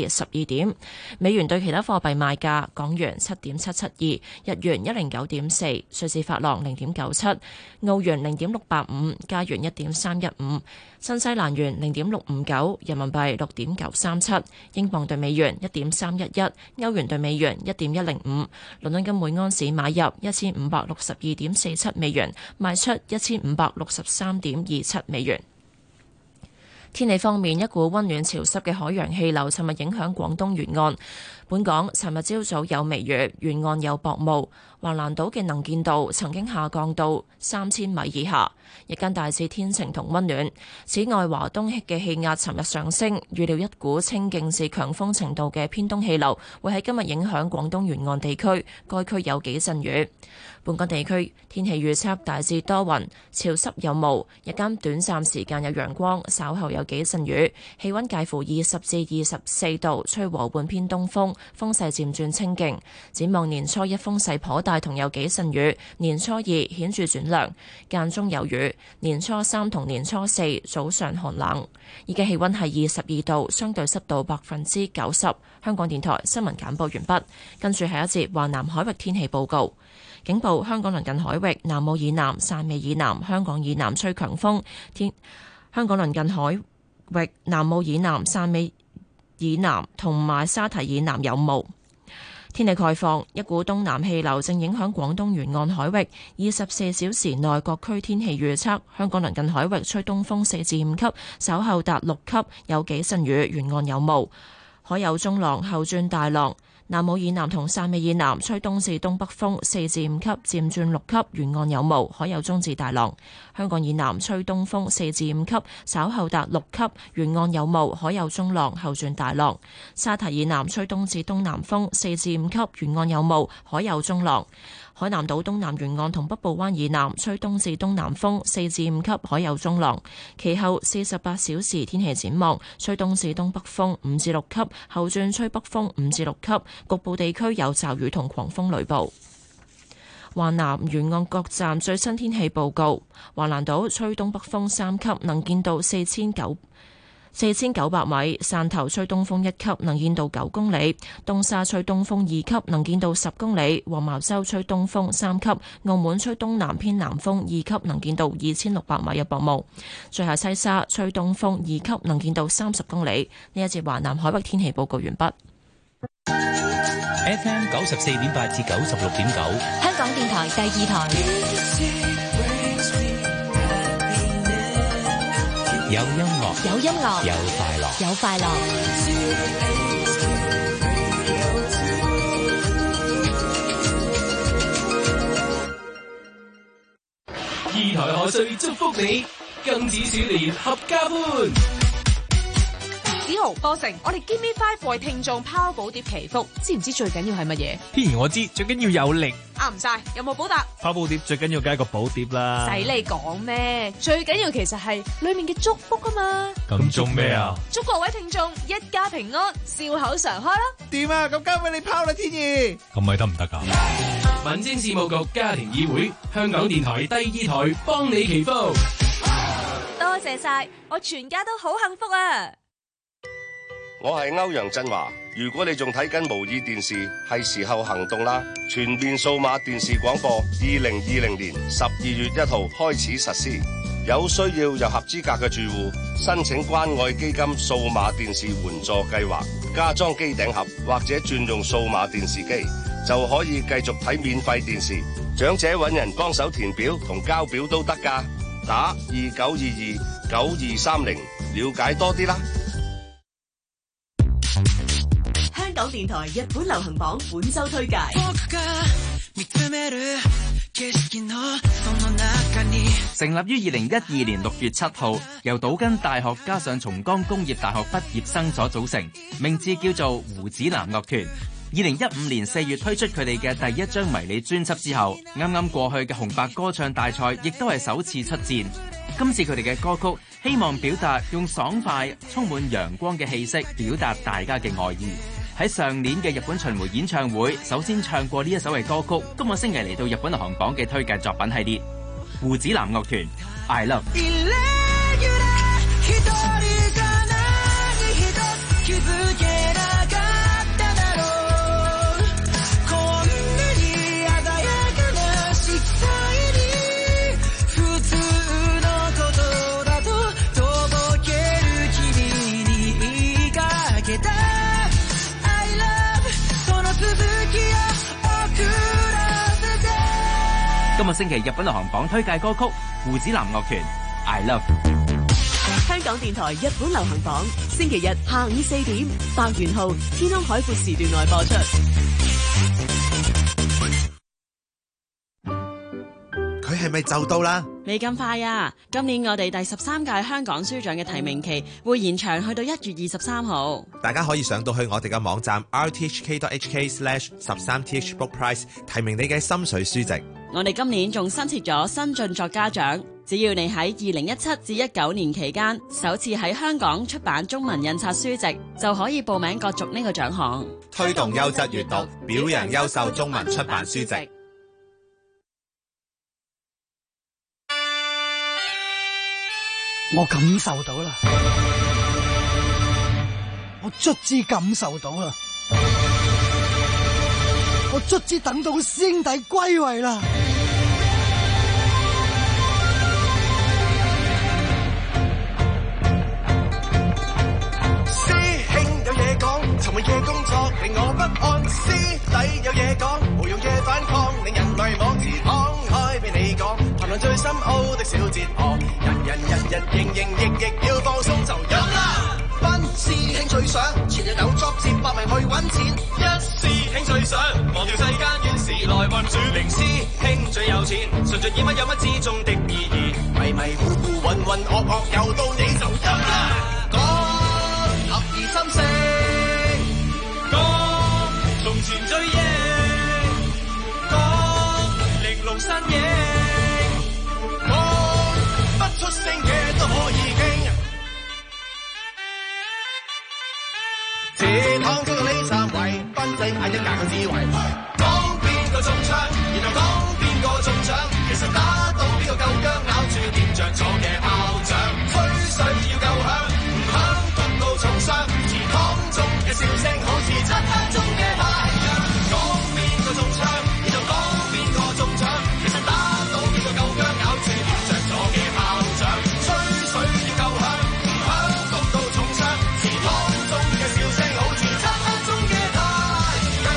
12點。美元對其他貨幣賣價：港元7.772，日元109.4，瑞士法郎0.97，澳元0.685，加元1.315，新西蘭元0.659，人民幣6.937，英鎊對美元1.311，歐元對美元1.105。倫敦金每盎司買入1562.47美元，賣出1563.27美元。天氣方面，一股溫暖潮濕嘅海洋氣流尋日影響廣東沿岸。本港尋日朝早有微雨，沿岸有薄霧，橫瀾島嘅能見度曾經下降到3000米以下。日間大致天晴同溫暖。此外，華東嘅氣壓尋日上升，預料一股清勁至強風程度嘅偏東氣流會喺今日影響廣東沿岸地區，該區有幾陣雨。本港地區天氣預測大致多雲，潮濕有霧，日間短暫時間有陽光，稍後有幾陣雨，氣溫介乎20至24度，吹和緩偏東風，風勢漸轉清勁。展望年初一風勢頗大，同有幾陣雨，年初二顯著轉涼，間中有雨，年初三同年初四早上寒冷。而家氣溫係22度，相對濕度90%。香港電台新聞簡報完畢，跟住係一節華南海域天氣報告。警報：香港鄰近海域、南澳以南、汕尾以南、香港以南吹強風。香港鄰近海域、南澳以南、汕尾以南同埋沙堤以南有霧。天氣概況：一股東南氣流正影響廣東沿岸海域。24小時內各區天氣預測：香港鄰近海域吹東風4至5級，稍後達6級，有幾陣雨，沿岸有霧，海有中浪，後轉大浪。南澳以南同汕尾以南吹東至東北風4至5級，漸轉6級，沿岸有霧，海有中至大浪。香港以南吹東風4至5級，稍後達6級，沿岸有霧，海有中浪，後轉大浪。沙堤以南吹東至東南風4至5級，沿岸有霧，海有中浪。海南島東南沿岸同北部灣以南吹東至東南風4至5級，海有中浪。其後48小時天氣展望：吹東至東北風5至6級，後轉吹北風5至6級，局部地區有驟雨同狂風雷暴。華南沿岸各站最新天氣報告：華南島吹東北風3級，能見度4900米；汕頭吹東風1級，能見度9公里；東沙吹東風2級，能見度10公里；黃茅洲吹東風3級；澳門吹東南偏南風2級，能見度2600米有薄霧；最後西沙吹東風2級，能見度30公里。呢一節華南海域天氣報告完畢。 FM 94.8至96.9， 香港電台第2台。 有音樂， 有音樂， 有快樂， 有快樂。 二台賀歲祝福你，庚子小年合家歡。 子豪、波成，我哋 Give Me 5為聽眾拋寶碟祈福，知唔知最緊要係乜嘢？ 天然我知，最緊要有力。 啱唔晒，有冇補答？ 拋寶碟最緊要梗係個寶碟啦。 使你講咩？最緊要其實係裏面嘅祝福啊嘛。 咁祝咩啊？ 祝各位聽眾一家平安，笑口常開啦。 掂啊！咁交俾你拋啦，天意。咁咪得唔得噶？ 民政事務局家庭議會，香港電台第2台幫你祈福。 多謝晒，我全家都好幸福啊！ 我係歐陽振華，如果你仲睇緊無綫電視，係時候行動啦！全面數碼電視廣播，2020年12月1號開始實施。有需要又合資格嘅住戶，申請關愛基金數碼電視援助計劃，加裝機頂盒或者轉用數碼電視機，就可以繼續睇免費電視。長者搵人幫手填表同交表都得㗎，打29229230，了解多啲啦。 香港電台日本流行榜本周推介。 成立於2012年6月7號，由島根大學加上松江工業大學畢業生所組成，名字叫做胡子男樂團。2015年4月推出佢哋嘅第一張迷你專輯之後，啱啱過去嘅紅白歌唱大賽亦都係首次出戰。今次佢哋嘅歌曲希望表達用爽快、充滿陽光嘅氣息表達大家嘅愛意。喺上年嘅日本巡迴演唱會，首先唱過呢一首嘅歌曲。今個星期嚟到日本流行榜嘅推介作品系列，胡子男樂團 I Love。 今個星期日本流行榜推介歌曲胡子男樂團 I Love。 香港電台日本流行榜，星期日下午4點，白元浩天空海闊時段內播出。 佢係咪就到啦？ 未咁快啊！今年我哋第13屆香港書獎嘅提名期會延長去到1月23號。 大家可以上到去我哋嘅網站 rthk.hk/13thbookprize 提名你嘅心水書籍。 我哋今年仲新設咗新晉作家獎，只要你喺2017至19年期間首次喺香港出版中文印刷書籍，就可以報名角逐呢個獎項。 推動優質閱讀，表揚優秀中文出版書籍。 我感受到啦，我卒之感受到啦，我卒之等到師兄弟歸位啦。 師兄有嘢講，尋日嘅工作令我不安。師弟有嘢講，無用嘅反抗令人迷惘。自敞開俾你講，談論最深奧的小哲學。人日營營役役要放鬆就飲啦。班師兄最想前日有作接百名去揾錢。一師兄最想忘掉世間怨事來運轉。零師兄最有錢，順著耳乜有乜之中的意義。迷迷糊糊渾渾噩噩又到你就飲啦。講合而心聲，講從前追憶，講玲瓏身影，講不出聲嘅都可以傾。這趟中到呢三位，賓仔嗌一格嘅智慧。講邊個中槍，然後講邊個中獎。其實打到邊個夠姜，咬住掂着咗嘅炮仗。吹水要夠響，唔響毒到重傷。祠堂中嘅笑聲好似漆黑中嘅太陽。講邊個中槍，然後講邊個中獎。其實打到邊個夠姜，咬住掂着咗嘅炮仗。吹水要夠響，唔響毒到重傷。祠堂中嘅笑聲好似漆黑中嘅太陽。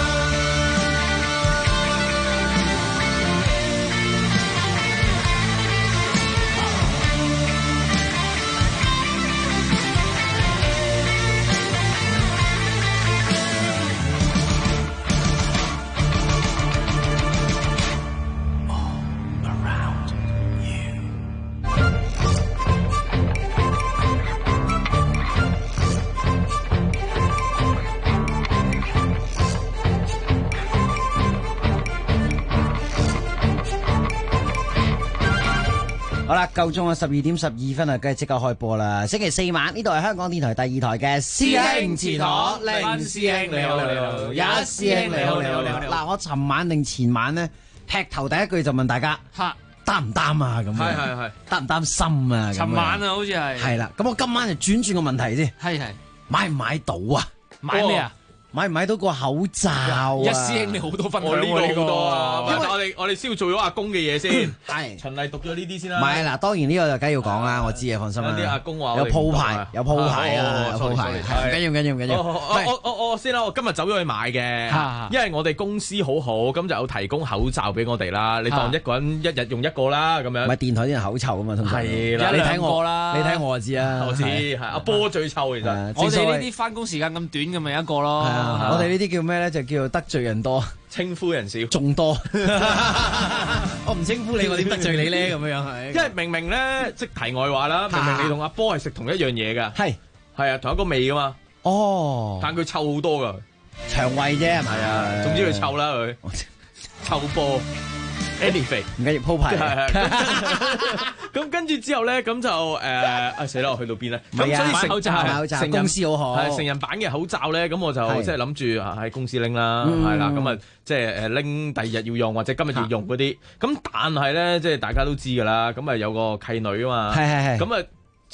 好啦，夠鐘啊，12點12分啊，梗係即刻開播啦！星期四晚呢度係香港電台第2台嘅師兄祠堂，令師兄你好你好，一師兄你好你好你好。嗱，我尋晚定前晚咧，劈頭第一句就問大家擔唔擔啊？咁樣係擔唔擔心啊？ 尋晚啊，好似係啦。咁我今晚就轉個問題先，係買唔買到啊？ 買咩啊？ 買唔買到個口罩啊？ 一師兄你好多分享，呢個好多啊！我哋先要做咗阿公嘅嘢先。係循例讀咗呢啲先啦。 唔係嗱，當然呢個就梗要講啦，我知啊，放心啦。 有啲阿公話有鋪排，有鋪排啊，有鋪排。唔緊要。 我先啦，我今日走咗去買嘅，因為我哋公司好好，咁就有提供口罩俾我哋啦。你當一個人一日用一個啦，咁樣。 唔係電台啲人口臭啊嘛，通常。 係啦， 你睇我啦，你睇我就知啊。 我知係阿波最臭其實。我哋呢啲翻工時間咁短嘅咪一個咯。 我哋呢啲叫咩咧？就叫做得罪人多， 稱呼人少， 眾多。我唔稱呼你，我點得罪你咧？咁樣係。 因為明明咧，即題外話啦，明明你同阿波係食同一樣嘢噶，係啊，同一個味噶嘛。哦，但佢臭好多噶， 腸胃啫係咪啊？ 總之佢臭啦佢，臭波。Anyway， 唔緊要鋪排。 咁跟住之後咧，咁就死啦！我去到邊咧？咁所以口罩， 成公司好好， 係成人版嘅口罩咧。咁我就即係諗住喺公司拎啦，係啦。咁啊，即係拎第二日要用或者今日要用嗰啲。咁但係咧，即係大家都知㗎啦。咁啊有個契女啊嘛，係。咁啊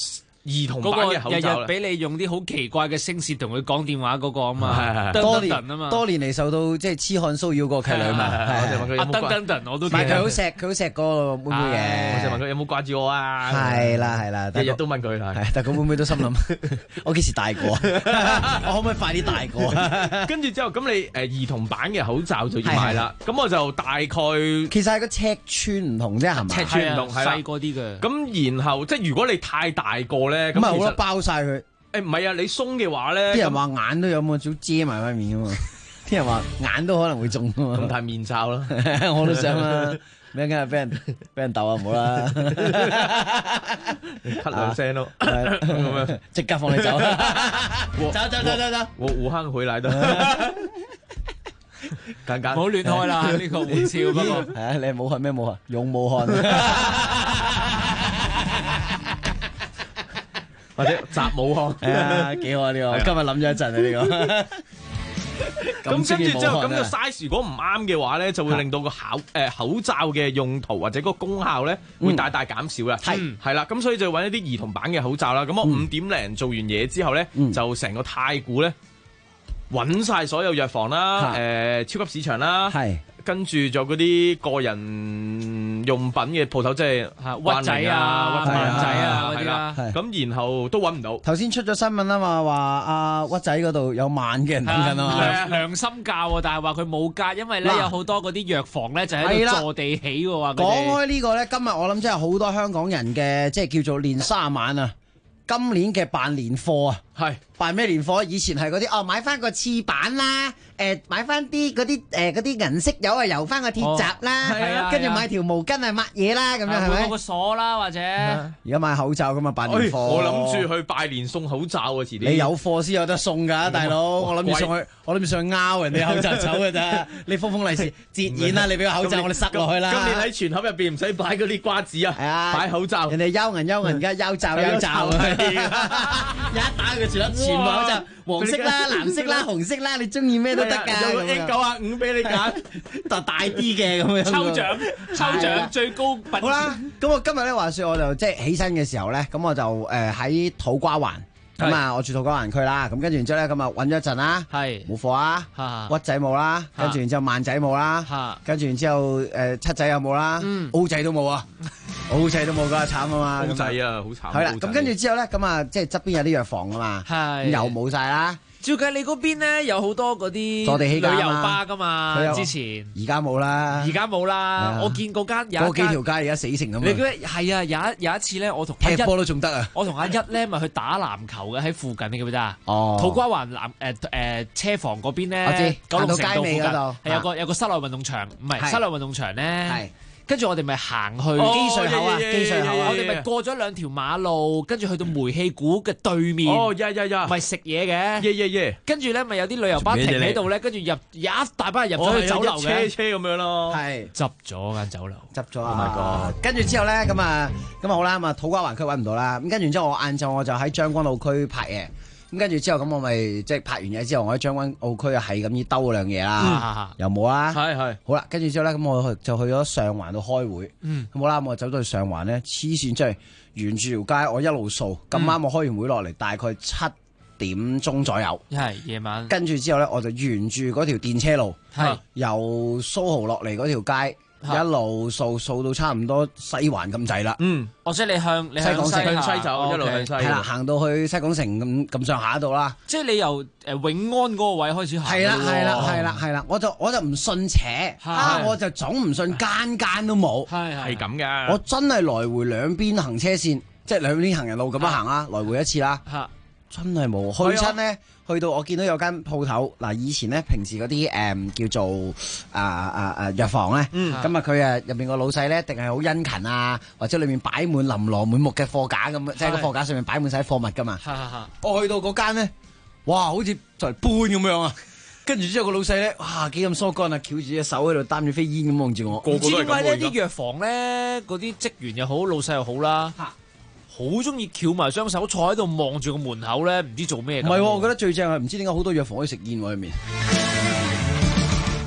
兒童版嘅口罩日日俾你用啲好奇怪嘅聲線同佢講電話嗰個啊嘛， 多年嚟受到即係痴漢騷擾個契女嘛， 阿登我都唔係佢好錫嗰個妹妹嘅， 我就問佢有冇掛住我啊？ 係啦， 日日都問佢， 但係個妹妹都心諗我幾時大個？我可唔可以快啲大個？ 跟住之後咁你兒童版嘅口罩就要買啦，咁我就大概其實係個尺寸唔同啫，係嘛？ 尺寸唔同， 細個啲嘅。 咁然後即係如果你太大個咧， 咁咪好啦，包晒佢。 唔係啊，你鬆嘅話咧， 啲人話眼都有冇少遮埋塊面噶嘛？啲人話眼都可能會中噶嘛？ 咁戴面罩啦， 我都想啦。咩梗係俾人鬥啊？唔好啦， 咳兩聲咯， 咁樣即刻放你走，走， 我武漢回來的，簡簡， 唔好亂開啦，呢個玩笑。不過係啊，你係武漢咩武漢？勇武漢， 或者習武漢， 係啊，幾好啊呢個。今日諗咗一陣啊呢個。 咁跟住之後，咁個 size 如果唔啱嘅話咧，就會令到個口罩嘅用途或者個功效咧會大大減少啦。係啦，咁所以就揾一啲兒童版嘅口罩啦。咁我5點零做完嘢之後咧，就成個太古咧揾晒所有藥房啦、超級市場啦，跟住就嗰啲個人用品嘅鋪頭，即係屈仔啊、屈仔啊嗰啲啦。 咁然後都揾唔到。 頭先出咗新聞啊嘛，話阿屈仔嗰度有萬嘅人等緊啊嘛。 良心價喎，但係話佢冇價，因為咧有好多嗰啲藥房咧就喺度坐地起喎。話講開呢個咧，今日我諗真係好多香港人嘅即係叫做年卅晚啊！今年嘅辦年貨啊， 係辦咩年貨？以前係嗰啲買翻個廁板啦，買翻啲嗰啲銀色油啊，油翻個鐵閘啦，跟住買條毛巾啊抹嘢啦，咁樣係咪？ 換個鎖啦，或者而家買口罩咁啊辦年貨。 我諗住去拜年送口罩啊，遲啲。 你有貨先有得送㗎，大佬。我諗住上去拗人哋口罩走㗎咋。你封利是折現啦，你俾個口罩我哋塞落去啦。 今年喺全盒入邊唔使擺嗰啲瓜子啊，擺口罩。 人哋憂銀，而家憂罩。一打佢全部口罩，黃色啦、藍色啦、紅色啦，你中意咩都得㗎。 有 N95俾你揀， 但大啲嘅咁樣。 抽獎最高品。 好啦，咁我今日咧話説，我就即係起身嘅時候咧，咁我就喺土瓜灣。咁啊，我住土瓜灣區啦，咁跟住然之後咧，咁啊揾咗一陣啦，冇貨啊，屈仔冇啦，跟住然之後萬仔冇啦，跟住然之後七仔又冇啦，O仔都冇啊，O仔都冇㗎，慘啊嘛， O仔啊，好慘。 係啦，咁跟住之後咧，咁啊，即係側邊有啲藥房㗎嘛，又冇晒啦。 照計你嗰邊咧有好多嗰啲坐地起價旅遊巴㗎嘛，之前而家冇啦，我見嗰間有幾條街而家死成咁。 你覺得係啊？有一次咧，我同踢波都仲得啊！ 我同阿一咧咪去打籃球嘅，喺附近，你記唔記得啊？ 哦， 土瓜灣車房嗰邊咧，我知九龍城道附近係有個室內運動場，唔係室內運動場咧。跟住我哋咪行去機隧口啊，機隧口啊， 我哋咪過咗2條馬路，跟住去到煤氣鼓嘅對面，咪食嘢嘅，跟住咧咪有啲旅遊巴停喺度咧，跟住入一大班人入咗去酒樓嘅， 車咁樣咯， 係執咗間酒樓， 執咗啊！跟住之後咧，咁啊好啦，咁啊土瓜灣區揾唔到啦，咁跟住之後我晏晝我就喺將軍澳區拍嘢。咁跟住之後，咁我咪即係拍完嘢之後，我喺將軍澳區啊，係咁依兜嗰樣嘢啦，又冇啦。 係好啦，跟住之後咧，咁我就去咗上環度開會。咁好啦，我走到去上環咧，黐線，即係沿住條街，我一路掃。咁啱我開完會落嚟，大概7點鐘左右。 係夜晚。跟住之後咧，我就沿住嗰條電車路，由蘇豪落嚟嗰條街。一路掃到差唔多西環咁滯啦。 即係你向西港城向西走，一路向西。係啦，行到去西港城咁上下度啦。 即係你由永安嗰個位開始行。 係啦，我就唔信邪，我就總唔信間都冇。 係咁㗎。 我真係來回兩邊行車線，即係兩邊行人路咁樣行啦，來回一次啦。真係冇去親咧，去到我見到有間鋪頭嗱，以前咧平時嗰啲叫做藥房咧，咁啊佢入面個老細咧，一定係好殷勤啊，或者裏面擺滿琳琅滿目嘅貨架咁，即係個貨架上面擺滿晒貨物噶嘛。我去到嗰間咧，哇，好似就嚟搬咁樣啊！跟住之後個老細咧，哇，幾咁疏乾啊，翹住隻手喺度擔住飛煙咁望住我。 唔知點解呢啲藥房咧，嗰啲職員又好，老細又好啦。好中意翹埋雙手坐喺度望住個門口咧，唔知做咩。 唔係，我覺得最正係唔知點解好多藥房可以食煙喎入面。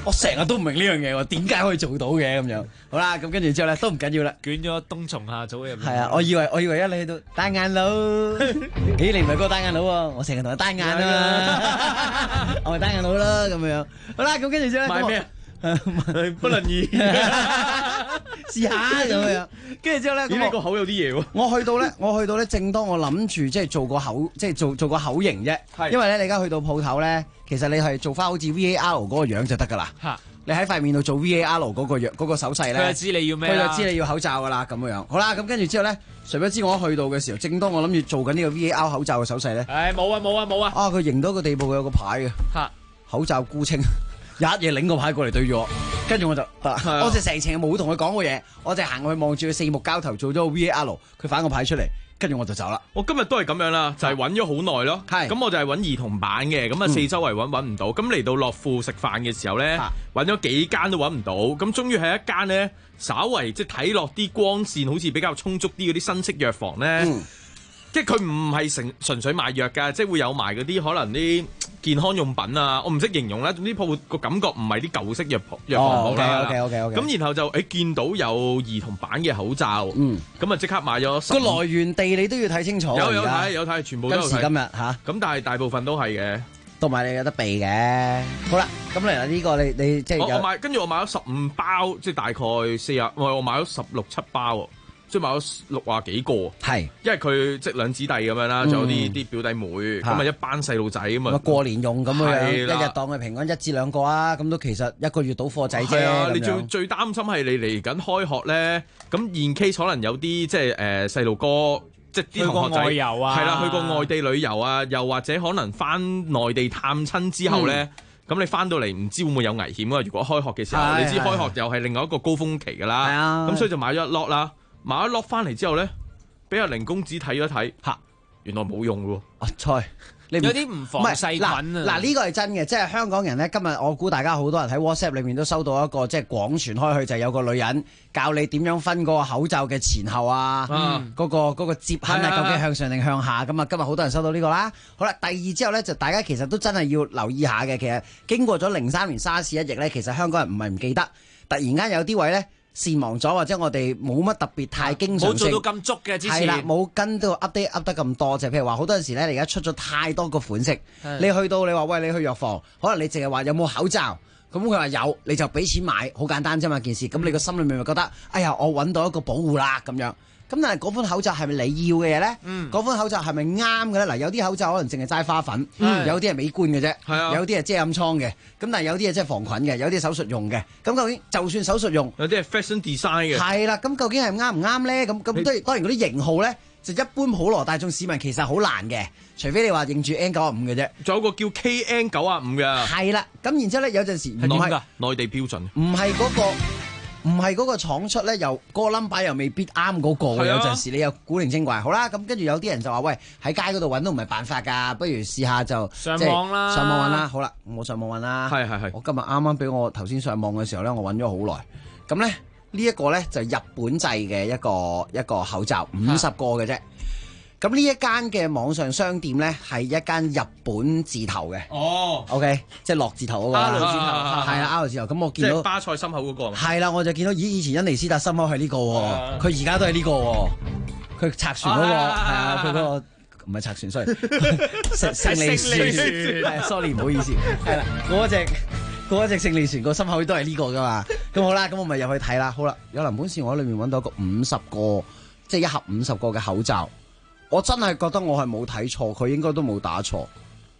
我成日都唔明呢樣嘢喎，點解可以做到嘅咁樣？好啦，咁跟住之後咧都唔緊要啦， 捲咗冬蟲夏草入面。 係啊，我以為一你去到單眼佬，咦你唔係嗰個單眼佬喎，我成日同佢單眼啊，我係單眼佬啦咁樣。好啦，咁跟住之後咧， 買咩？不能移， 試下咁樣。跟住之後咧， 咦你個口有啲嘢喎。 我去到咧，正當我諗住即係做個口，即係做個口型啫。因為咧，你而家去到鋪頭咧，其實你係做翻好似 VAR 嗰個樣就得噶啦。你喺塊面度做 VAR 嗰個樣嗰個手勢咧， 佢就知你要咩， 佢就知你要口罩噶啦咁樣。好啦，咁跟住之後咧，誰不知我一去到嘅時候，正當我諗住做緊呢個 VAR 口罩嘅手勢咧， 冇啊！ 佢型到個地步，佢有個牌嘅，口罩沽清。一嘢拎個牌過嚟對住我，跟住我就我就成程冇同佢講過嘢，我就行去望住佢四目交投做咗個 VAR，佢反個牌出嚟，跟住我就走啦。 我今日都係咁樣啦，就係揾咗好耐咯。咁我就係揾兒童版嘅，咁啊四周圍揾唔到，咁嚟到樂富食飯嘅時候咧，揾咗幾間都揾唔到，咁終於係一間咧，稍為即係睇落啲光線好似比較充足啲嗰啲新式藥房咧。即係佢唔係純粹賣藥㗎，即係會有埋嗰啲可能啲健康用品啊，我唔識形容啦。總之鋪個感覺唔係啲舊式藥房啦。 OK。 咁然後就見到有兒童版嘅口罩，咁啊即刻買咗。個來源地你都要睇清楚。 有睇，全部都有睇。 今時今日嚇。 咁但係大部分都係嘅， 同埋你有得避嘅。好啦，咁嚟啦呢個你即係跟住我買咗15包，即係大概40，我買咗16、17包喎。即係買咗60幾個， 係，因為佢即係兩姊弟咁樣啦，仲有啲表弟妹，咁啊一班細路仔咁啊， 過年用咁樣，一日當佢平安1至2個啊，咁都其實1個月到貨仔啫。係啊， 你最擔心係你嚟緊開學咧，咁現 case 可能有啲即係細路哥，即係啲同學仔，係啦，去過外地旅遊啊，又或者可能翻內地探親之後咧。咁你翻到嚟唔知會唔會有危險啊？如果開學嘅時候，你知開學又係另外一個高峰期㗎啦，咁所以就買咗一 lot 啦。買一落翻嚟之後咧，俾阿凌公子睇一睇，原來冇用喎。 菜， 有啲唔防細菌啊。 嗱呢個係真嘅，即係香港人咧。今日我估大家好多人喺 WhatsApp 裏面都收到一個即係廣傳開去，就係有個女人教你點樣分嗰個口罩嘅前後啊，嗰個接痕啊，究竟向上定向下咁啊？今日好多人收到呢個啦。好啦，第二之後咧就大家其實都真係要留意下嘅。其實經過咗03年沙士一役咧，其實香港人唔係唔記得，突然間有啲位咧。善忘咗，或者我哋冇乜特別太經常性， 冇做到咁足嘅之前， 係啦，冇跟到 update 得咁多，就譬如話好多陣時咧，你而家出咗太多個款式，你去到你話喂，你去藥房，可能你淨係話有冇口罩，咁佢話有，你就俾錢買，好簡單啫嘛件事，咁你個心裏面咪覺得，哎呀，我揾到一個保護啦咁樣。咁但係嗰款口罩係咪你要嘅嘢咧？嗰款口罩係咪啱嘅咧？嗱，有啲口罩可能淨係齋花粉，有啲係美觀嘅啫，有啲係遮暗瘡嘅，咁但係有啲係即係防菌嘅，有啲係手術用嘅。咁究竟就算手術用， 有啲係 fashion design 嘅， 係啦。咁究竟係啱唔啱咧？咁當然嗰啲型號咧就一般普羅大眾市民其實好難嘅，除非你話認住 N95嘅啫。 仲有個叫 KN95嘅， 係啦。咁然之後咧有陣時係點㗎？內地標準， 唔係嗰個廠出咧，又嗰個 number 又未必啱嗰個嘅，有陣時你又古靈精怪。好啦，咁跟住有啲人就話：喂，喺街嗰度揾都唔係辦法㗎，不如試下就上網啦。 上網揾啦。好啦，我上網揾啦。 係。 我今日啱啱俾我頭先上網嘅時候咧，我揾咗好耐。咁咧呢一個咧就日本製嘅一個口罩，50個嘅啫。咁呢一間嘅網上商店咧係一間日本字頭嘅。 哦 ，OK， 即係樂字頭嗰個。 R 字頭， 係啊 R 字頭。咁我見到即係巴塞心口嗰個。係啦，我就見到以前恩尼斯達心口係呢個喎，佢而家都係呢個喎。佢拆船嗰個係啊，佢嗰個唔係拆船，sorry，勝利船。sorry， 唔好意思。係啦，嗰隻勝利船個心口都係呢個㗎嘛。咁好啦，咁我咪入去睇啦。好啦，有林本事我喺裏面揾到一個50個，即係一盒50個嘅口罩。我真係覺得我係冇睇錯，佢應該都冇打錯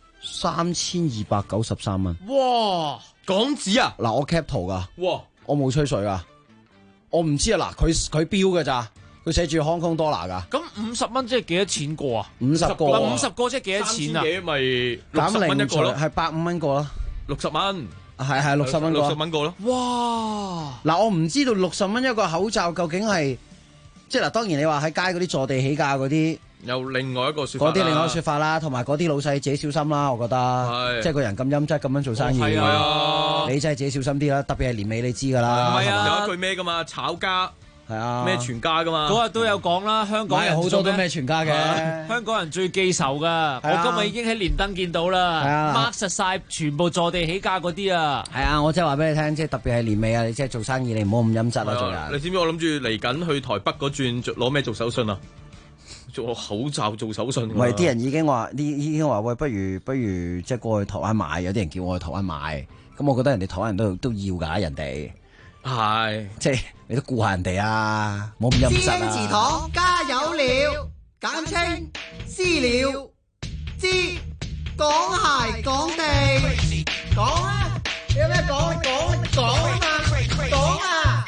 ，3293蚊。 哇，港紙啊！ 嗱，我 cap 圖噶， 哇， 我冇吹水噶，我唔知啊。嗱，佢標噶咋，佢寫住 Hong Kong dollar 噶。 咁50蚊即係幾多錢個啊 ？50個 ，50個即係幾多錢啊？ 幾咪60蚊一個咯， 係150蚊個咯 ，60蚊， 係60蚊個 ，60蚊個咯。 哇！ 嗱，我唔知道60蚊一個口罩究竟係，即係嗱，當然你話喺街嗰啲坐地起價嗰啲。 有另外一個說法， 嗰啲另外一個說法啦，同埋嗰啲老細自己小心啦，我覺得，即係個人咁陰質咁樣做生意， 係啊， 你真係自己小心啲啦，特別係年尾你知噶啦， 係啊，有一句咩噶嘛，炒家係啊， 咩全家噶嘛？ 嗰日都有講啦，香港人好多都咩全家嘅， 香港人最記仇噶。我今日已經喺連登見到啦，mark實晒全部坐地起價嗰啲啊。 係啊，我真係話俾你聽，即係特別係年尾啊，你即係做生意，你唔好咁陰質啦，做人。 你知唔知我諗住嚟緊去台北嗰轉攞咩做手信啊？做口罩做手信。 唔係，啲人已經話喂，不如即係過去台灣買，有啲人叫我去台灣買，咁我覺得人哋台灣人都要㗎，人哋係即係你都顧下人哋啊，冇咁陰質啊。 師堂加油了，簡稱私了，知講鞋講地講啊，有咩講啊嘛，講啊。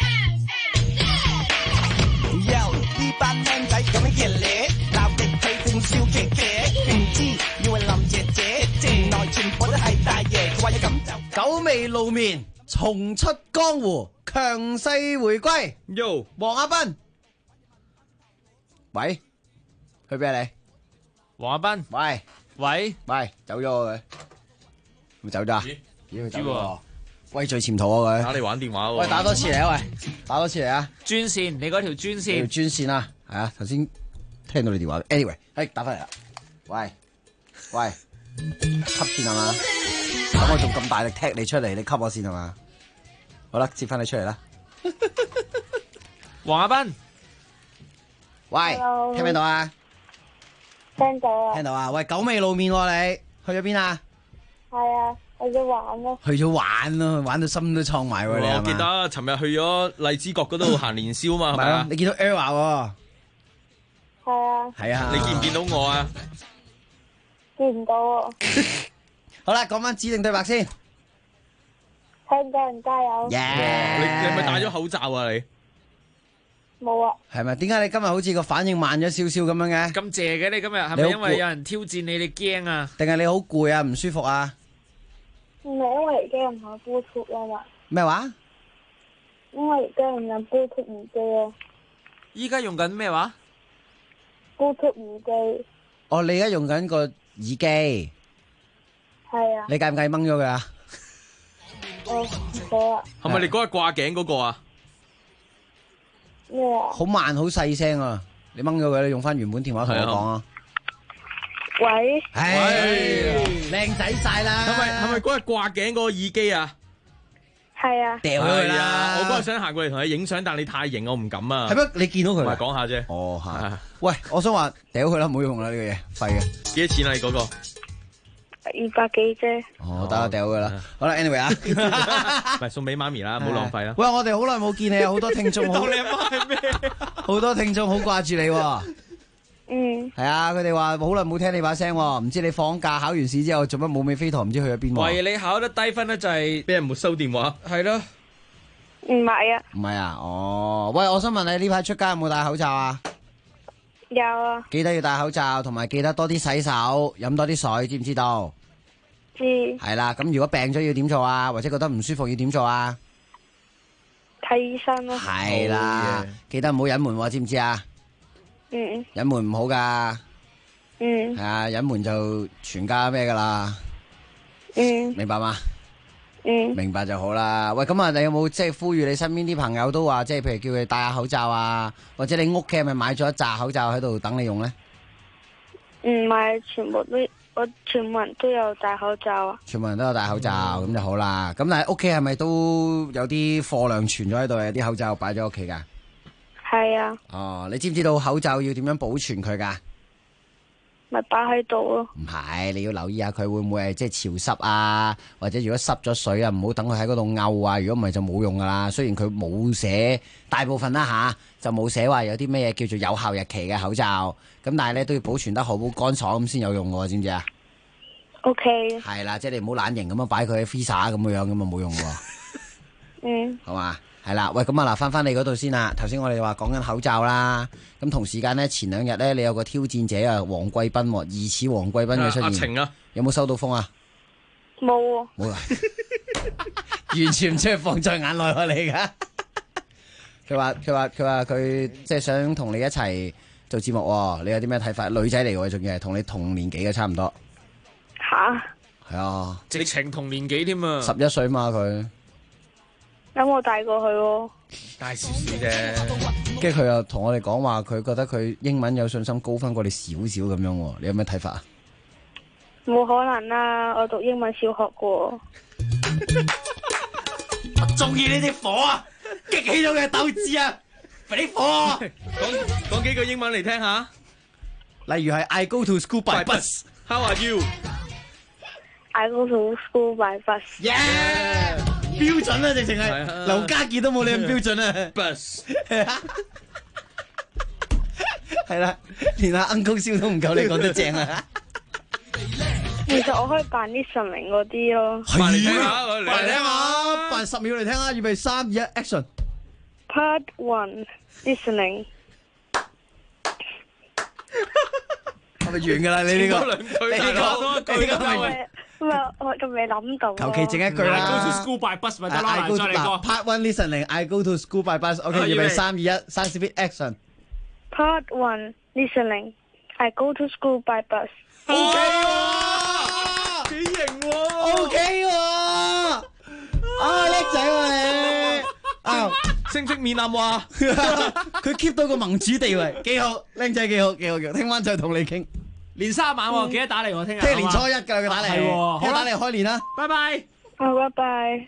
呢班靚仔咁樣熱烈，鬧極氣正笑騎騎，唔知以為林姐姐，城內全部都係大爺，佢話要咁就久未露面，重出江湖，強勢回歸。 Yo， 黃亞斌，喂，去邊啊你？ 黃亞斌，喂， 走咗佢，咪走咗啊？咦，佢走咗。威最潛逃啊佢！ 打你玩電話喎！ 喂，打多次嚟啊！喂，打多次嚟啊！ 專線，你嗰條專線。 條專線啊，係啊，頭先聽到你電話。anyway，打翻嚟啦。喂，吸線係嘛？咁我仲咁大力踢你出嚟，你吸我線係嘛？好啦，接翻你出嚟啦。 黃亞斌， 喂，聽唔聽到啊？ 聽到啊！ 聽到啊！喂，久未露面喎，你去咗邊啊？ 係啊。去咗玩咯， 去咗玩咯，玩到心都創埋喎！你我記得尋日去咗荔枝角嗰度行年宵嘛，係咪啊？ 你見到 Ella 喎？ 係啊。 係啊。 你見唔見到我啊？ 見唔到啊。 好啦，講翻指定對白先。 香港人加油！ 你係咪戴咗口罩啊？你冇啊？ 係咪？點解你今日好似個反應慢咗少少咁樣嘅？ 咁謝嘅你今日係咪因為有人挑戰你驚啊？ 定係你好攰啊？唔舒服啊？ 唔係因為而家用下 Bluetooth 啊嘛。 咩話？ 因為而家用緊 Bluetooth 耳機啊。 依家用緊咩話 ？Bluetooth 耳機。 哦，你而家用緊個耳機。係啊。 你介唔介意掹咗佢啊？ 唔好啊。 係咪你嗰日掛頸嗰個啊？ 咩啊？ 好慢好細聲啊！你掹咗佢，你用翻原本電話同我講啊。 喂， 靚仔晒啦！ 係咪嗰日掛頸嗰個耳機啊？ 係啊， 掉咗佢啦！ 我嗰日想行過嚟同你影相，但你太型，我唔敢啊。 係咩？你見到佢？ 唔係講下啫。 哦，係。喂，我想話掉佢啦，唔好用啦呢個嘢，廢嘅。 幾多錢啊？你嗰個 200幾啫。 哦，得啦，掉佢啦。好啦 ，anyway 啊， 唔係送俾媽咪啦，唔好浪費啦。 喂，我哋好耐冇見你啊，好多聽眾好。 你阿媽係咩？ 好多聽眾好掛住你。係啊，佢哋話好耐冇聽你把聲，唔知你放假考完試之後做乜冇尾飛陀，唔知去咗邊？ 喂，你考得低分咧就係俾人沒收電話。 係咯， 唔係啊。 唔係啊，哦，喂，我想問你呢排出街有冇戴口罩啊？ 有啊。 記得要戴口罩，同埋記得多啲洗手，飲多啲水，知唔知道？ 知。 係啦，咁如果病咗要點做啊？或者覺得唔舒服要點做啊？ 睇醫生咯。 係啦，記得唔好隱瞞，知唔知啊？ 隱瞞唔好噶。係啊，隱瞞就全家咩噶啦。明白嗎？明白就好啦。喂，咁啊，你有冇即係呼籲你身邊啲朋友都話，即係譬如叫佢戴下口罩啊？或者你屋企係咪買咗一紮口罩喺度等你用咧？ 唔係，我全部人都有戴口罩啊。 全部人都有戴口罩，咁就好啦。咁但係屋企係咪都有啲貨量存咗喺度？有啲口罩擺咗屋企噶？ 係啊。 哦，你知唔知道口罩要點樣保存佢噶？ 咪擺喺度咯。 唔係，你要留意下佢會唔會係即係潮濕啊，或者如果濕咗水啊，唔好等佢喺嗰度漚啊。如果唔係就冇用噶啦。雖然佢冇寫，大部分啦就冇寫話有啲咩嘢叫做有效日期嘅口罩，咁但係咧都要保存得好乾爽咁先有用嘅，知唔知啊 ？OK。 係啦，即係你唔好懶型咁樣擺佢喺 freezer 咁樣咁啊冇用喎。好嘛？係啦，喂，咁啊嗱，翻你嗰度先啦。頭先我哋話講緊口罩啦，咁同時間咧，前2日咧，你有個挑戰者啊，黃貴賓，疑似黃貴賓嘅出現。 阿晴啊， 有冇收到風啊？ 冇喎。 冇啊，完全唔將佢放在眼內喎你而家。佢話佢即係想同你一齊做節目喎，你有啲咩睇法？女仔嚟喎，仲要係同你同年紀嘅差唔多。 吓？ 係啊， 直情同年紀添啊。 11歲嘛佢。 咁我帶過去喎。 帶少少啫。 跟住佢又同我哋講話，佢覺得佢英文有信心高分過你少少咁樣喎。你有咩睇法啊？ 冇可能啦，我讀英文小學過。 我中意呢啲火啊，激起咗嘅鬥志啊，俾火啊！ 講幾句英文嚟聽下。 例如係 I go to school by bus。 How are you? I go to school by bus。 Yeah， 標準啊，直情係劉家傑都冇你咁標準啊。 bus 係啦，連阿 Uncle 蕭都唔夠你講得正啊！ 其實我可以扮 listening 嗰啲咯。 扮嚟聽下， 扮嚟聽下，扮10秒嚟聽下，預備3、2、1 action。 Part 1 listening。 係咪完㗎啦？你呢個， 你呢個， 我仲未諗到。 求其整一句啦。 I go to school by bus 咪得啦，再嚟個。 Part 1 listening。I go to school by bus。OK，預備3、2、1 ，3 speed action。 Part 1 listening。I go to school by bus。 OK 喎， 幾型喎 ！OK 喎，啊叻仔喎你！啊， 識唔識閩南話？ 佢 keep 到個盟主地位，幾好，靚仔幾好，幾好，聽晚再同你傾。 年3晚記得打嚟我聽日。 聽日年初1㗎，佢打嚟， 係喎， 聽日打嚟開年啦。 拜拜。 好，拜拜。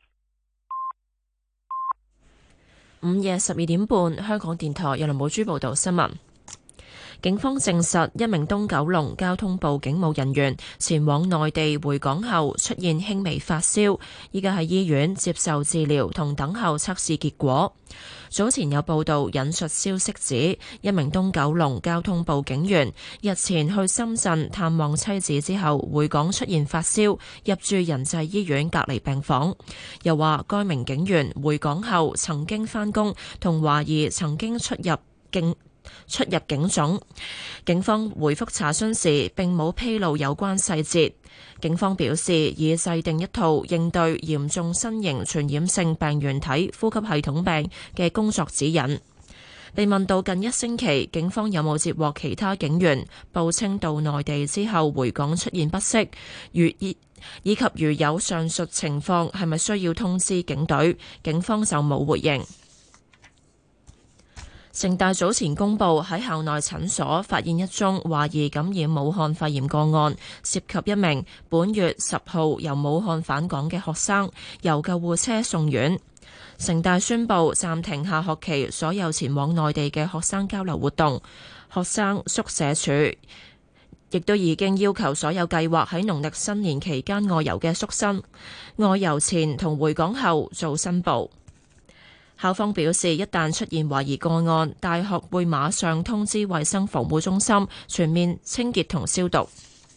午夜12點半，香港電台有林寶珠報道新聞。警方證實，一名東九龍交通部警務人員前往內地回港後出現輕微發燒，依家喺醫院接受治療同等候測試結果。早前有報道引述消息指，一名東九龍交通部警員日前去深圳探望妻子之後回港出現發燒，入住仁濟醫院隔離病房。又話該名警員回港後曾經返工，同懷疑曾經出入境種。警方回覆查詢時並冇披露有關細節。警方表示已制定一套應對嚴重新型傳染性病原體呼吸系統病嘅工作指引。被問到近1星期警方有冇接獲其他警員報稱到內地之後回港出現不適，以及如有上述情況係咪需要通知警隊，警方就冇回應。城大早前公布喺校內診所發現一宗懷疑感染武漢肺炎個案，涉及一名本月10號由武漢返港嘅學生，由救護車送院。城大宣布暫停下學期所有前往內地嘅學生交流活動，學生宿舍處亦都已經要求所有計劃喺農曆新年期間外遊嘅宿生，外遊前同回港後做申報。校方表示，一旦出現懷疑個案，大學會馬上通知衛生防護中心全面清潔同消毒。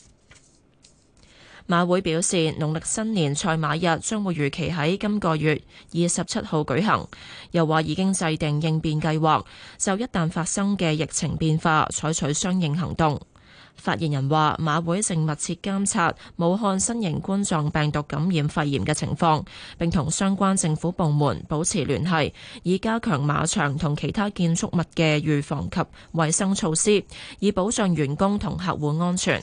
馬會表示，農曆新年賽馬日將會如期喺今個月27號舉行，又話已經制定應變計劃，就一旦發生嘅疫情變化採取相應行動。發言人話，馬會正密切監察武漢新型冠狀病毒感染肺炎嘅情況，並同相關政府部門保持聯繫，以加強馬場同其他建築物嘅預防及衛生措施，以保障員工同客戶安全。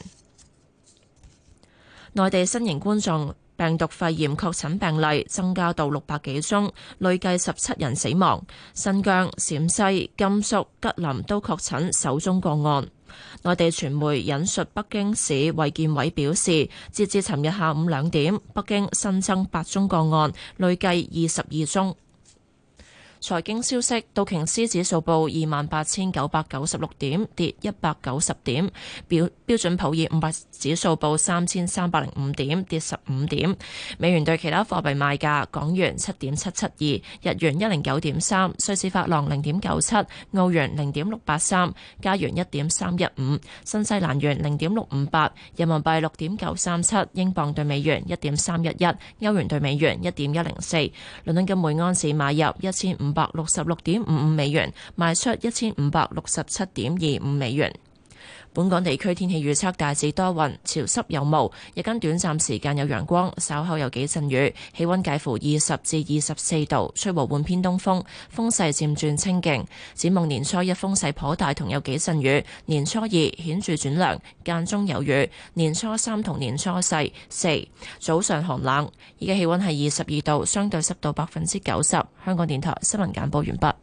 內地新型冠狀病毒肺炎確診病例增加到600幾宗，累計17人死亡。新疆、陝西、甘肅、吉林都確診首宗個案。內地傳媒引述北京市衛健委表示，截至尋日下午2點，北京新增8宗個案，累計22宗。財經消息，道瓊斯指數報28,996點，跌190點；標準普爾500指數報3,305點，跌15點。美元對其他貨幣賣價：港元7.772，日元109.3，瑞士法郎0.97，澳元0.683，加元1.315，新西蘭元0.658，人民幣6.937，英鎊對美元1.311，歐元對美元1.104。倫敦金每安士買入1,566.55美元，賣出1,567.25美元。 本港地區天氣預測大致多雲，潮濕有霧，日間短暫時間有陽光，稍後有幾陣雨，氣溫介乎20至24度，吹和緩偏東風，風勢漸轉清勁。展望年初一風勢頗大，同有幾陣雨，年初二顯著轉涼，間中有雨，年初三同年初四早上寒冷。而家氣溫係22度，相對濕度90%。香港電台新聞簡報完畢。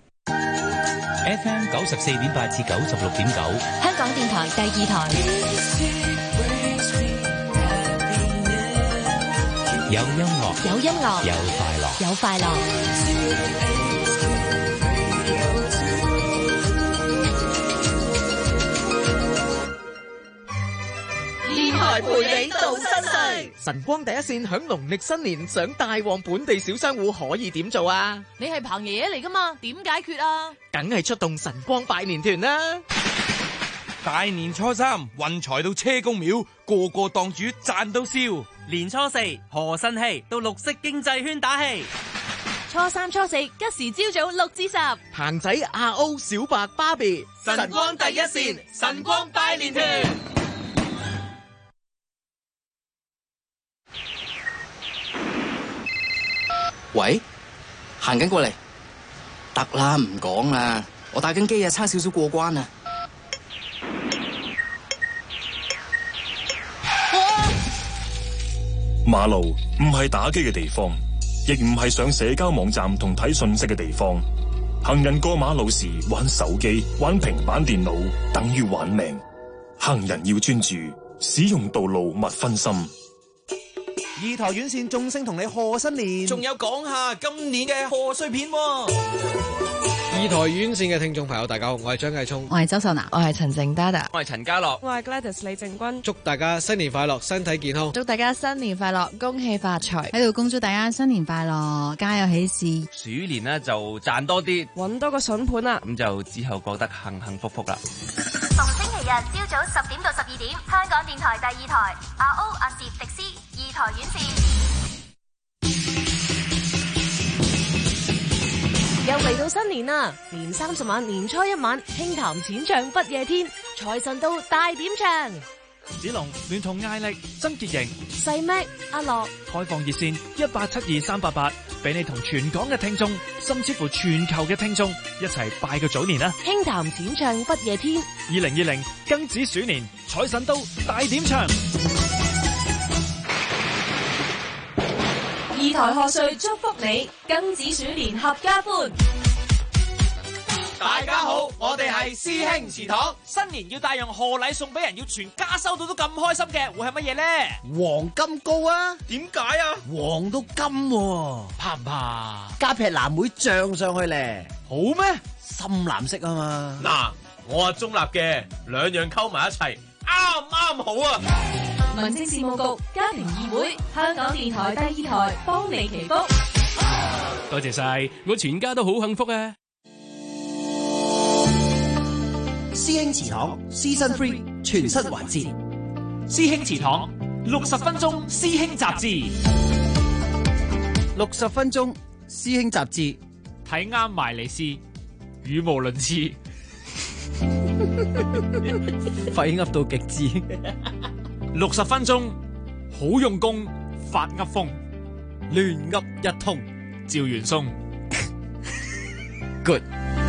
FM 94.8至96.9， 香港電台第二台。 有音樂， 有音樂， 有快樂， 有快樂。 電台陪你度新歲，晨光第一線響農曆新年想帶旺本地小商戶可以點做啊？ 你係彭爺爺嚟噶嘛？點解決啊？ 梗係出動晨光拜年團啦！ 大年初三運財到車公廟，個個檔主賺到笑。 年初四賀新禧到綠色經濟圈打氣。 初三初四吉時朝早6至10， 彭仔、阿歐、小白、芭比， 晨光第一線，晨光拜年團。 喂，行緊過嚟，得啦，唔講啦，我打緊機啊，差少少過關啊！ 馬路唔係打機嘅地方，亦唔係上社交網站同睇信息嘅地方。行人過馬路時玩手機、玩平板電腦，等於玩命。行人要專注，使用道路勿分心。 二台院線眾星同你賀新年， 仲有講下今年嘅賀歲片。 二台院線嘅聽眾朋友，大家好，我係張繼聰， 我係周秀娜，我係陳靜 Dada， 我係陳家樂， 我係 Gladys 李靜君。 祝大家新年快樂，身體健康。 祝大家新年快樂，恭喜發財。喺度恭祝大家新年快樂，家有喜事。 鼠年呢就賺多啲， 搵多個筍盤啦。 咁就之後過得幸幸福福啦。 逢星期日朝早10點到12點，香港電台第二台，阿歐、阿攝、迪斯，二台院線。 又嚟到新年啦！年30晚、年初一晚，輕談淺唱不夜天，財神到大點唱。 子龍聯同艾力、曾潔瑩、 細咩、阿樂開放熱線1872-388，俾你同全港嘅聽眾，甚至乎全球嘅聽眾一齊拜個早年啦！ 輕談淺唱不夜天 ，2020庚子鼠年，財神到大點唱。 二台賀歲祝福你，庚子鼠年合家歡。 大家好，我哋係師兄祠堂，新年要帶樣賀禮送俾人，要全家收到都咁開心嘅，會係乜嘢咧？ 黃金糕啊！ 點解啊？ 黃到金喎， 怕唔怕？ 加劈藍莓醬上去咧， 好咩？ 深藍色啊嘛。 嗱，我係中立嘅，兩樣溝埋一齊，啱好啊！ 民政事務局家庭議會，香港電台第二台，幫你祈福。 多謝晒，我全家都好幸福啊！ 師兄祠堂 Season 3全新環節， 師兄祠堂60分鐘師兄雜誌 ，60分鐘師兄雜誌， 睇啱埋嚟試，語無倫次， 廢噏到極致。 60分鐘好用功，發噏風， 亂噏一通， 趙元松 ，good。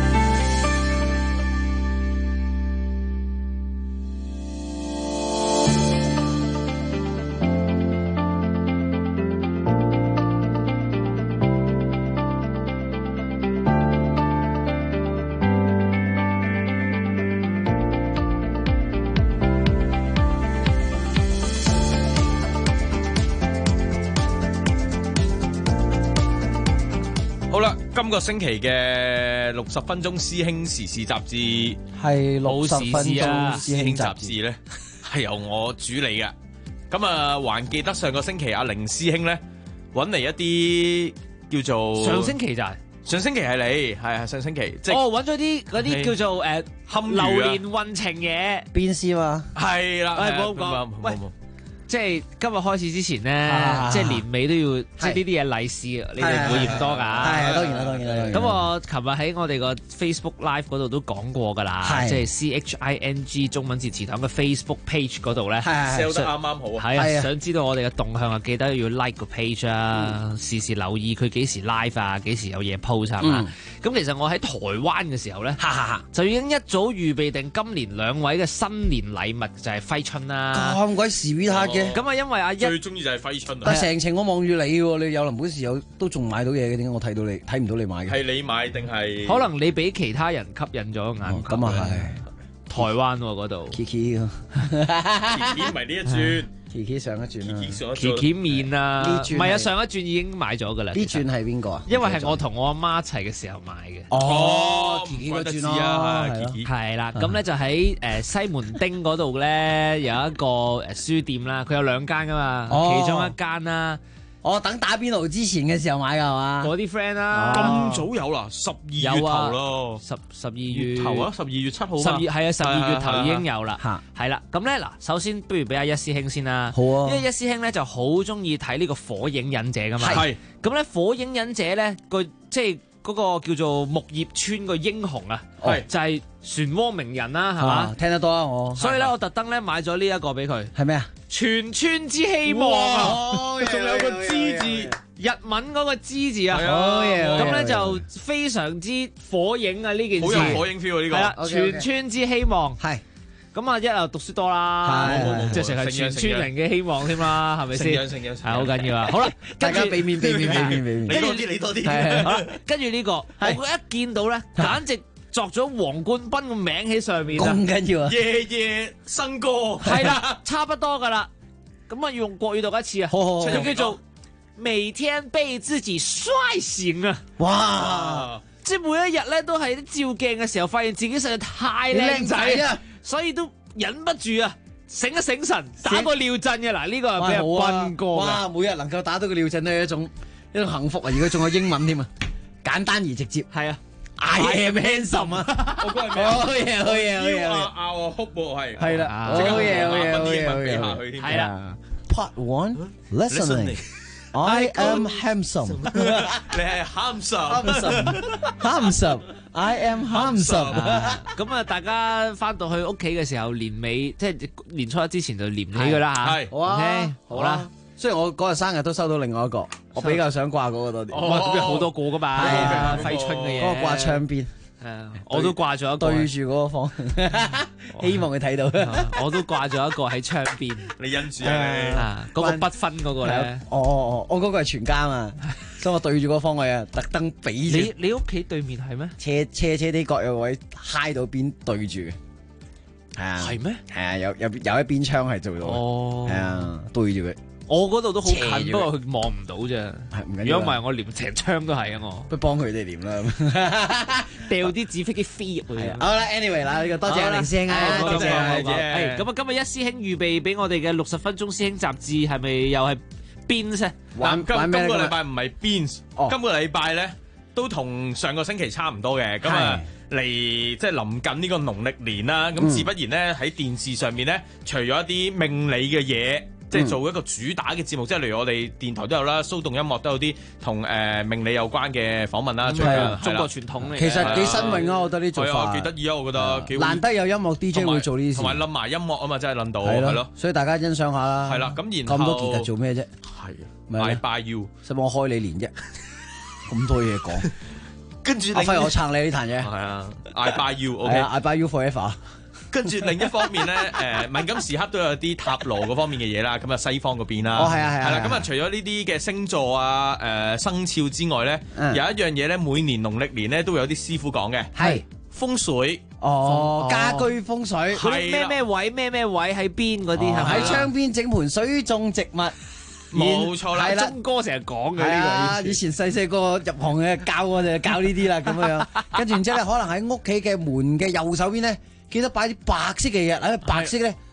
今個星期嘅60分鐘師兄時事雜誌係60分鐘師兄雜誌咧，係由我主理嘅。咁啊，還記得上個星期阿凌師兄咧揾嚟一啲叫做上星期就係上星期係你係上星期，即係揾咗啲嗰啲叫做流年運程嘢邊絲嘛， 係啦， 冇講，喂。 即係今日開始之前咧，即係年尾都要，即係呢啲嘢利是，你哋唔會嫌多㗎。 係當然啦。 咁我琴日喺我哋個 Facebook Live 嗰度都講過㗎啦，即係 CHING 中文字詞堂嘅 Facebook page 嗰度咧 sell 得啱啱好啊。 係啊，想知道我哋嘅動向啊，記得要 like 個 page 啊，時時留意佢幾時 live 啊，幾時有嘢 post 啊嘛。咁其實我喺台灣嘅時候咧，就已經一早預備定今年兩位嘅新年禮物就係揮春啦。 咁鬼 sweet 嘅。 咁啊，因為阿一最中意就係揮春。 但係成程我望住你喎，你有臨本時有都仲買到嘢嘅，點解我睇唔到你買嘅？ 係你買定係？ 可能你俾其他人吸引咗眼。 咁啊係。 台灣嗰度。 Kiki 唔係呢一轉。 Kiki 上一轉啦。 Kiki 面啊，唔係啊，上一轉已經買咗㗎啦。 呢轉係邊個啊？ 因為係我同我阿媽一齊嘅時候買嘅。 哦，Kiki 嗰轉咯， 係啦。咁咧就喺西門町嗰度咧有一個書店啦，佢有兩間㗎嘛，其中一間啦。 我等打邊爐之前嘅時候買㗎係嘛？ 嗰啲 friend 啦， 咁早有啦，12月頭咯 ，12月頭啊，12月7號。 12月頭已經有啦，係啦。咁咧嗱，首先不如俾阿一師兄先啦。 好啊。 因為一師兄咧就好中意睇呢個火影忍者㗎嘛。 係。 咁咧火影忍者咧即係嗰個叫做木葉村個英雄啊，就係漩渦鳴人啦，係嘛？ 聽得多啊我。 所以咧，我特登咧買咗呢一個俾佢。 係咩啊？ 全村之希望啊！仲有個之字，日文嗰個之字啊！咁咧就非常之火影啊！呢件事好有火影 feel 啊！呢個係啦，全村之希望係。咁啊，一又讀書多啦，即係成係全村人嘅希望添啦，係咪先？係好緊要啊！好啦， 大家俾面， 你多啲。 好啦，跟住呢個，我一見到咧，簡直作咗黃冠斌個名喺上面。 咁緊要啊！ 夜夜笙歌係啦，差不多噶啦。咁啊，要用國語讀一次啊，就叫做每天被自己帥醒啊！ 哇！ 即係每一日咧都係照鏡嘅時候，發現自己實在太靚仔啊，所以都忍不住啊，醒一醒神，打個尿震嘅嗱，呢個係俾阿斌哥。 哇！每日能夠打到個尿震咧，一種幸福啊！而家仲有英文添啊，簡單而直接。 係啊。 I am handsome 啊！ 我嗰係咩？ 好嘢！ 我 hope 係。 係啦，好嘢！ 係啦。 Part 1 listening. I am handsome. 你係 handsome. I am handsome. 咁啊，大家翻到去屋企嘅時候，年尾即係年初一之前就念起佢啦嚇。 係好啊， 好啦。 雖然我嗰日生日都收到另外一個，我比較想掛嗰個多啲。 咁有好多個噶嘛，揮春嘅嘢。 嗰個掛窗邊， 我都掛咗一個對住嗰個方，希望佢睇到。 我都掛咗一個喺窗邊。 你因住啊嗰個不分嗰個咧。 我嗰個係全家嘛，所以我對住嗰個方位啊，特登俾住。 你屋企對面係咩？ 斜啲角有個位揩到邊對住嘅。係啊。 係咩？ 係啊，有一邊窗係做到。哦。係啊，對住佢。 我嗰度都好近，不過佢望唔到啫。 唔緊要。 如果唔係，我連成窗都係啊！我不幫佢哋黏啦， 掉啲紙飛機飛入去。 好啦 ，anyway 啦，呢個多謝凌師兄啊， 多謝。咁啊，今日一師兄預備俾我哋嘅60分鐘師兄雜誌係咪又係 Beans 啫？ 今個禮拜唔係 Beans，今個禮拜咧都同上個星期差唔多嘅。咁啊嚟即係臨近呢個農曆年啦，咁自不然咧喺電視上面咧，除咗一啲命理嘅嘢。即係做一個主打嘅節目，即係例如我哋電台都有啦，騷動音樂都有啲同命理有關嘅訪問啦。 中國傳統嚟， 其實幾新穎啊！我覺得呢做法幾得意啊！我覺得幾難得有音樂 DJ 會做呢啲事， 同埋冧埋音樂啊嘛，真係冧到係咯。 所以大家欣賞下啦。 係啦，咁然後咁多節日做咩啫？ 係 I buy you， 使我開你年啫？咁多嘢講， 跟住阿輝我撐你呢壇嘢。 係啊 I buy you，I buy you forever。 跟住另一方面咧，敏感時刻都有啲塔羅嗰方面嘅嘢啦，咁啊西方嗰邊啦， 係啦， 咁啊除咗呢啲嘅星座啊、生肖之外咧，有一樣嘢咧，每年農曆年咧都會有啲師傅講嘅， 係風水， 家居風水， 咩位喺邊嗰啲係咪？ 喺窗邊整盆水種植物。 冇錯啦， 鐘哥成日講嘅呢個。 以前細個入行嘅教我哋教呢啲啦，咁樣。跟住然之後咧，可能喺屋企嘅門嘅右手邊咧，記得擺啲白色嘅嘢，喺白色咧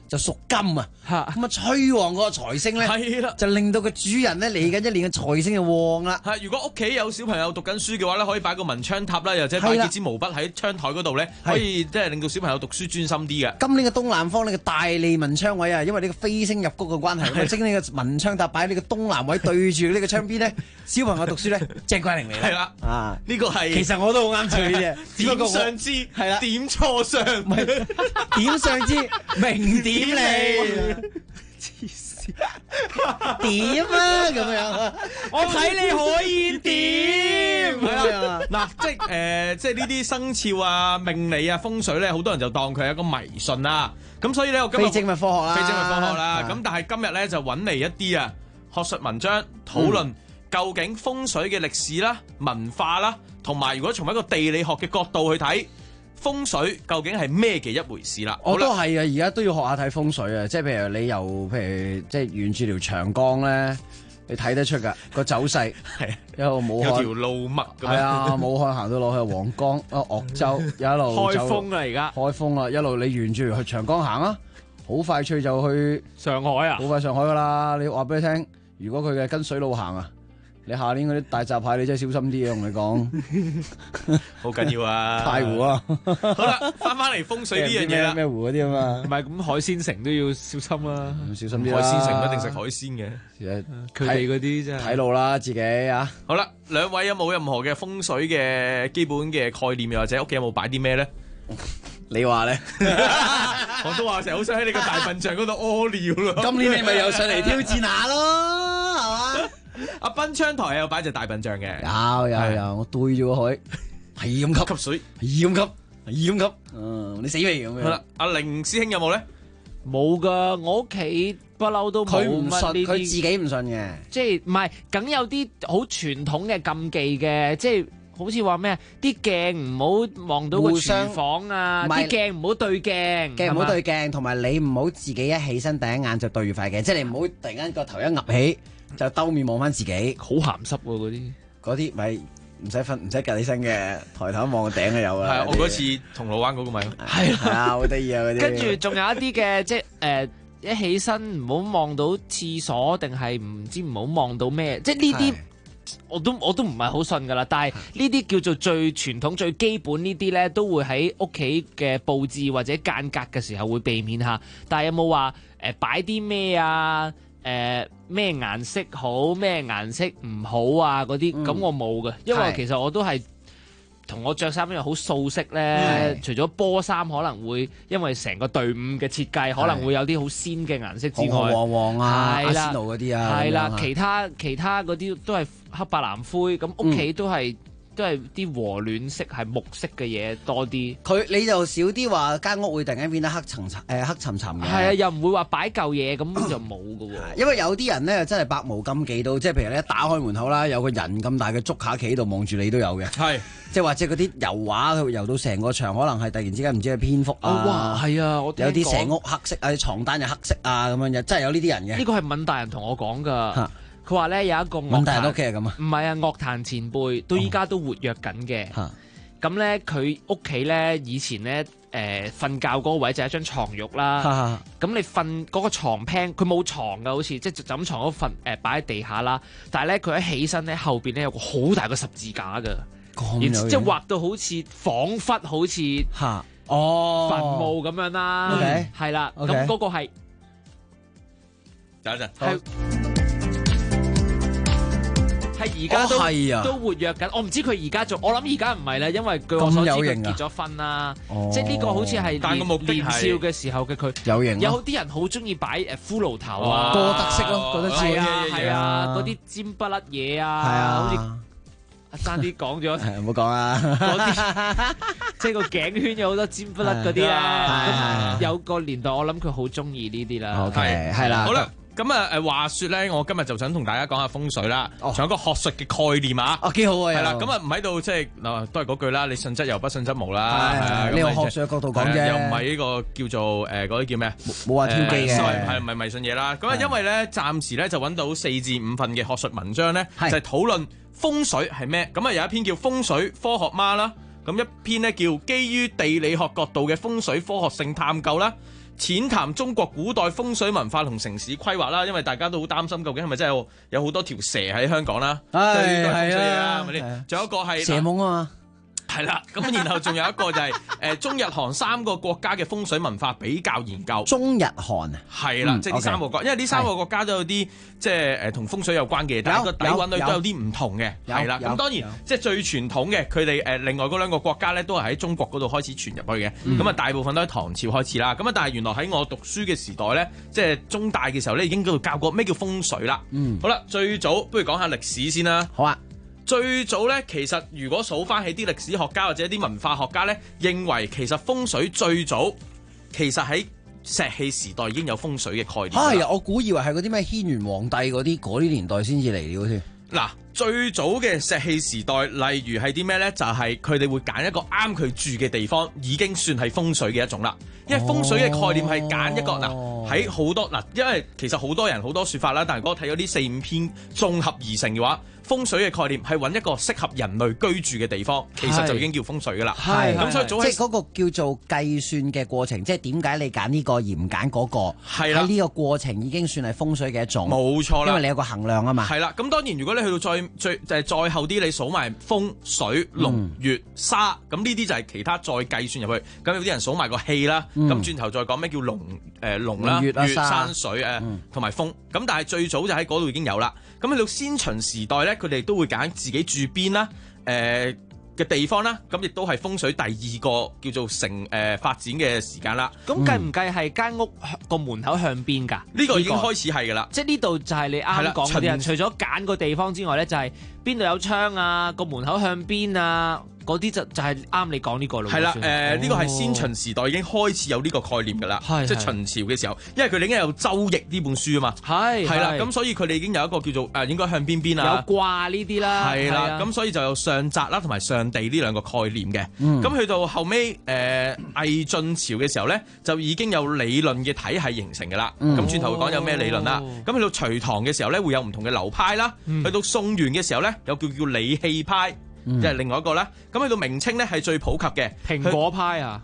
就屬金啊，咁啊催旺嗰個財星咧， 係啦， 就令到個主人咧嚟緊一年嘅財星就旺啦。 係，如果屋企有小朋友讀緊書嘅話咧，可以擺個文昌塔啦，又或者擺幾支毛筆喺窗台嗰度咧，可以即係令到小朋友讀書專心啲嘅。 今年嘅東南方呢個大利文昌位啊，因為呢個飛星入谷嘅關係，咁啊將呢個文昌塔擺喺呢個東南位對住呢個窗邊咧，小朋友讀書咧正乖靈嚟。 係啦， 啊呢個係其實我都好啱做呢啲嘢， 點上知係啦，點錯上， 唔係點上知明點你。黐線點啊咁樣，我睇你可以點係啦嗱，即係呢啲生肖啊、命理啊、風水咧，好多人就當佢係一個迷信啦。咁所以咧，我今日非精密科學啦， 非精密科學啦。咁但係今日咧就揾嚟一啲啊學術文章討論究竟風水嘅歷史啦、文化啦，同埋如果從一個地理學嘅角度去睇。風水究竟係咩嘅一回事啦？ 我都係啊，而家都要學下睇風水啊！即係譬如你即係沿住條長江咧，你睇得出㗎個走勢，係一路武漢有條路脈咁樣。 係啊，武漢行到落去黃江、鄂州，一路開封啦而家， 開封啦，一路你沿住去長江行啊，好快脆就去上海啊！ 好快上海㗎啦！你話俾你聽，如果佢嘅跟水路行啊！你下年嗰啲大閘蟹，你真係小心啲啊！同你講， 好緊要啊！ 太湖啊！ 好啦，翻嚟風水呢樣嘢啦， 咩湖嗰啲啊嘛， 唔係咁海鮮城都要小心啦， 小心啲啦。 海鮮城一定食海鮮嘅， 佢哋嗰啲真係睇路啦，自己啊。 好啦，兩位有冇任何嘅風水嘅基本嘅概念，又或者屋企有冇擺啲咩咧？ 你話咧？ 我都話成日好想喺你個大笨象嗰度屙尿咯。 今年你咪又上嚟挑戰下咯，係嘛？ 阿濱窗台有擺隻大笨象嘅， 有，我對住個海，係咁吸水， 係咁吸，你死未咁樣？ 好啦，阿凌師兄有冇咧？ 冇噶，我屋企不嬲都冇佢唔信， 乜呢啲， 佢自己唔信嘅， 即係唔係，梗有啲好傳統嘅禁忌嘅，即係好似話咩啲鏡唔好望到個廚房啊，啲鏡唔好對鏡， 鏡唔好對鏡，同埋你唔好自己一起身第一眼就對住塊鏡，即係你唔好突然間個頭一岌起。就兜面望翻自己， 好鹹濕喎嗰啲咪唔使瞓唔使趌起身嘅，抬頭望個頂就有啦。 係我嗰次銅鑼灣嗰個咪係啊，好得意啊嗰啲。 跟住仲有一啲嘅，即係一起身唔好望到廁所，定係唔知唔好望到咩？即係呢啲我都唔係好信噶啦。但係呢啲叫做最傳統、最基本呢啲咧，都會喺屋企嘅佈置或者間隔嘅時候會避免下。但係有冇話擺啲咩啊？咩顏色好，咩顏色唔好啊？嗰啲咁我冇嘅，因為其實我都係同我着衫一樣好素色咧。除咗波衫可能會因為成個隊伍嘅設計可能會有啲好鮮嘅顏色之外， 紅黃黃啊，阿仙奴嗰啲啊， 係啦，其他嗰啲都係黑白藍灰，咁屋企都係啲和暖色係木色嘅嘢多啲。 你就少啲話間屋會突然間變得黑沉沉嘅。 係啊，又唔會話擺嚿嘢咁就冇㗎喎。 因為有啲人咧真係百無禁忌到，即係譬如你一打開門口啦，有個人咁大嘅竹架企喺度望住你都有嘅。 係， 即係或者嗰啲油畫佢油到成個牆，可能係突然之間唔知係蝙蝠啊。 哇，係啊，我有啲成屋黑色啊，床單又黑色啊咁樣，真係有呢啲人嘅。 呢個係敏大人同我講㗎。佢話咧有一個敏大人屋企係咁啊， 唔係啊，樂壇前輩到依家都活躍緊嘅。咁咧佢屋企咧以前咧瞓覺嗰個位就係一張床褥啦。咁你瞓嗰個床 pan 佢冇床㗎，好似即係就咁床嗰瞓擺喺地下啦。但係咧佢一起身咧後邊咧有個好大個十字架㗎，即係畫到好似彷彿好似墳墓咁樣啦。係啦，咁嗰個係等一陣。 係而家都活躍緊，我唔知佢而家做，我諗而家唔係啦，因為據我所知佢結咗婚啦，即係呢個好似係年少嘅時候嘅佢有型。 有啲人好中意擺骷髏頭啊， 多得色咯，覺得似係啊，嗰啲尖不甩嘢啊，好似阿爭啲講咗， 唔好講啊， 嗰啲即係個頸圈有好多尖不甩嗰啲咧，咁有個年代我諗佢好中意呢啲啦。 係啦， 好啦。咁啊話說咧，我今日就想同大家講下風水啦，仲有一個學術嘅概念啊。 幾好啊！ 係啦，咁啊唔喺度即係都係嗰句啦，你信則有，不信則無啦。 係呢個學術嘅角度講啫， 又唔係呢個叫做嗰啲叫咩？ 冇話挑機嘅， 係唔係迷信嘢啦？咁啊，因為咧暫時咧就揾到4至5份嘅學術文章咧，就係討論風水係咩。咁啊有一篇叫《風水科學嗎》啦，咁一篇咧叫《基於地理學角度嘅風水科學性探究》啦。 淺談中國古代風水文化同城市規劃啦，因為大家都好擔心究竟係咪真係有好多條蛇喺香港啦， 係係啦，係咪先？仲有一個係蛇夢啊嘛。 係啦，咁然後仲有一個就係中日韓3個國家嘅風水文化比較研究。 中日韓啊， 係啦，即係呢3個國，因為呢3個國家都有啲即係同風水有關嘅嘢，但係個底蘊裏都有啲唔同嘅。係啦，咁當然即係最傳統嘅，佢哋另外嗰2個國家咧都係喺中國嗰度開始傳入去嘅。咁啊，大部分都喺唐朝開始啦。咁啊，但係原來喺我讀書嘅時代咧，即係中大嘅時候咧，已經教過咩叫風水啦。好啦，最早不如講下歷史先啦。 好啊。 最早咧，其實如果數翻起啲歷史學家或者啲文化學家咧，認為其實風水最早其實喺石器時代已經有風水嘅概念。 係啊，我估以為係嗰啲咩軒轅皇帝嗰啲年代先至嚟嘅添。 嗱，最早嘅石器時代，例如係啲咩咧？就係佢哋會揀一個啱佢住嘅地方，已經算係風水嘅一種啦。因為風水嘅概念係揀一個喺好多因為其實好多人好多説法啦，但係如果睇咗呢4-5篇綜合而成嘅話，風水嘅概念係揾一個適合人類居住嘅地方，其實就已經叫風水噶啦。 係咁，所以早即係嗰個叫做計算嘅過程，即係點解你揀呢個而唔揀嗰個？係啦，喺呢個過程已經算係風水嘅一種。冇錯啦，因為你有個衡量啊嘛。係啦， 咁當然如果你去到再後啲，你數埋風水龍月沙，咁呢啲就係其他再計算入去。咁有啲人數埋個氣啦，咁轉頭再講咩叫龍啦、月、山水同埋風。咁但係最早就喺嗰度已經有啦。咁去到先秦時代咧，佢哋都會揀自己住邊啦，嘅地方啦，咁亦都係風水第2個叫做發展嘅時間啦。 咁計唔計係間屋個門口向邊㗎？ 呢個已經開始係㗎啦。 即係呢度就係你啱講嗰啲人，除咗揀個地方之外咧，就係邊度有窗啊，個門口向邊啊。嗰啲就係啱你講呢個咯。 係啦，呢個係先秦時代已經開始有呢個概念㗎啦，即係秦朝嘅時候，因為佢哋已經有《周易》呢本書啊嘛。係啦，咁所以佢哋已經有一個叫做應該向邊啊， 有卦呢啲啦。 係啦，咁所以就有上宅啦同埋上地呢2個概念嘅。咁去到後尾魏晉朝嘅時候咧，就已經有理論嘅體系形成㗎啦。咁轉頭會講有咩理論啦。咁去到隋唐嘅時候咧，會有唔同嘅流派啦。去到宋元嘅時候咧，有叫理氣派。即係另外一個啦，咁去到明清咧係最普及嘅蘋果派啊，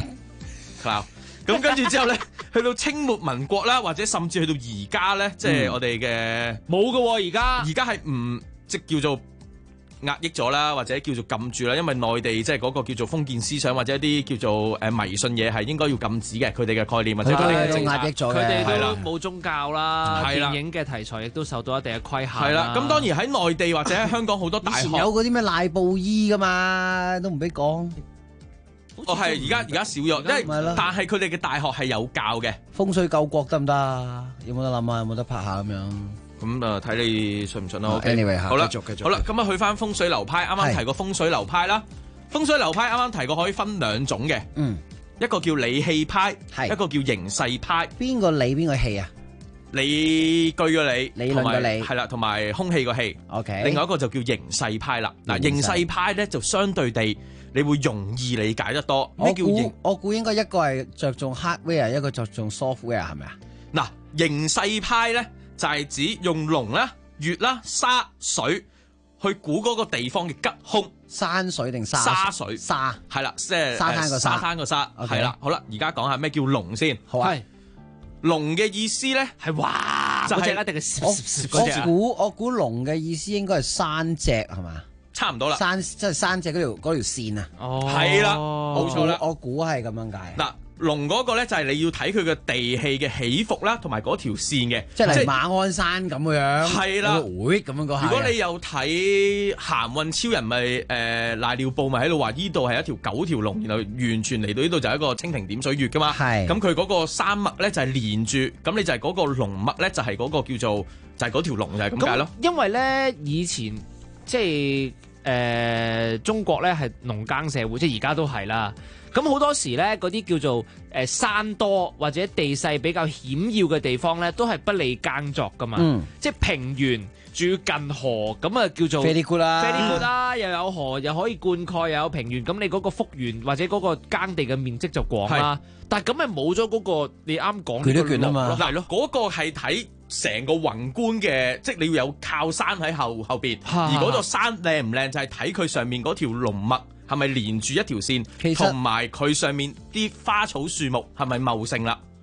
咁跟住之後咧，去到清末民國啦，或者甚至去到而家咧，即係我哋嘅冇㗎喎， 而家係唔即叫做壓抑咗啦，或者叫做禁住啦，因為內地即係嗰個叫做封建思想或者一啲叫做迷信嘢係應該要禁止嘅，佢哋嘅概念或者佢哋嘅壓抑咗嘅， 佢哋都冇宗教啦，電影嘅題材亦都受到一定嘅規限。 係啦，咁當然喺內地或者喺香港好多大學以前有嗰啲咩賴布衣㗎嘛，都唔俾講。 係而家少咗，因為但係佢哋嘅大學係有教嘅。 風水救國得唔得？有冇得諗啊？有冇得拍下咁樣？ 咁睇你信唔信啦。 Anyway， 好啦， 繼續。 好啦，咁去翻風水流派，啱啱提過風水流派啦。風水流派啱啱提過可以分2種嘅，一個叫理氣派，一個叫形勢派。 邊個理邊個氣啊？ 理據嘅理， 理論嘅理， 係啦，同埋空氣個氣。 OK。 另外一個就叫形勢派啦。嗱，形勢派咧就相對地，你會容易理解得多。咩叫形？ 我估應該一個係着重 hardware，一個着重 software，係咪啊？ 嗱，形勢派咧就係指用龍啦、月啦、沙水去估嗰個地方嘅吉凶。 山水定沙水？ 沙係啦，即係沙灘個沙。 沙灘個沙係啦。好啦，而家講下咩叫龍先。 好啊。 龍嘅意思咧係哇， 就係一定係我估龍嘅意思應該係山脊係嘛？ 差唔多啦。 即係山脊嗰條線啊。 係啦，冇錯啦。 我估係咁樣解。 嗱，龍嗰個咧就係你要睇佢嘅地氣嘅起伏啦，同埋嗰條線嘅， 即係馬鞍山咁樣。係啦，會咁樣講。 如果你有睇鹹運超人，咪賴尿布咪喺度話呢度係一條9條龍，然後完全嚟到呢度就係一個蜻蜓點水月噶嘛。係。咁佢嗰個山脈咧就係連住，咁你就係嗰個龍脈咧就係嗰個叫做就係嗰條龍就係咁解咯。 因為咧以前即係中國咧係農耕社會，即係而家都係啦。咁好多時咧，嗰啲叫做山多或者地勢比較險要嘅地方咧，都係不利耕作噶嘛。即係平原住近河，咁啊叫做 very good 啦 ，very good 啦，又有河，又可以灌溉，又有平原，咁你嗰個幅員或者嗰個耕地嘅面積就廣啦。但係咁咪冇咗嗰個你啱講嘅卷啊嘛。 係咯，嗰個係睇成個宏觀嘅，即係你要有靠山喺後邊，而嗰座山靚唔靚就係睇佢上面嗰條龍脈係咪連住一條線，同埋佢上面啲花草樹木係咪茂盛啦？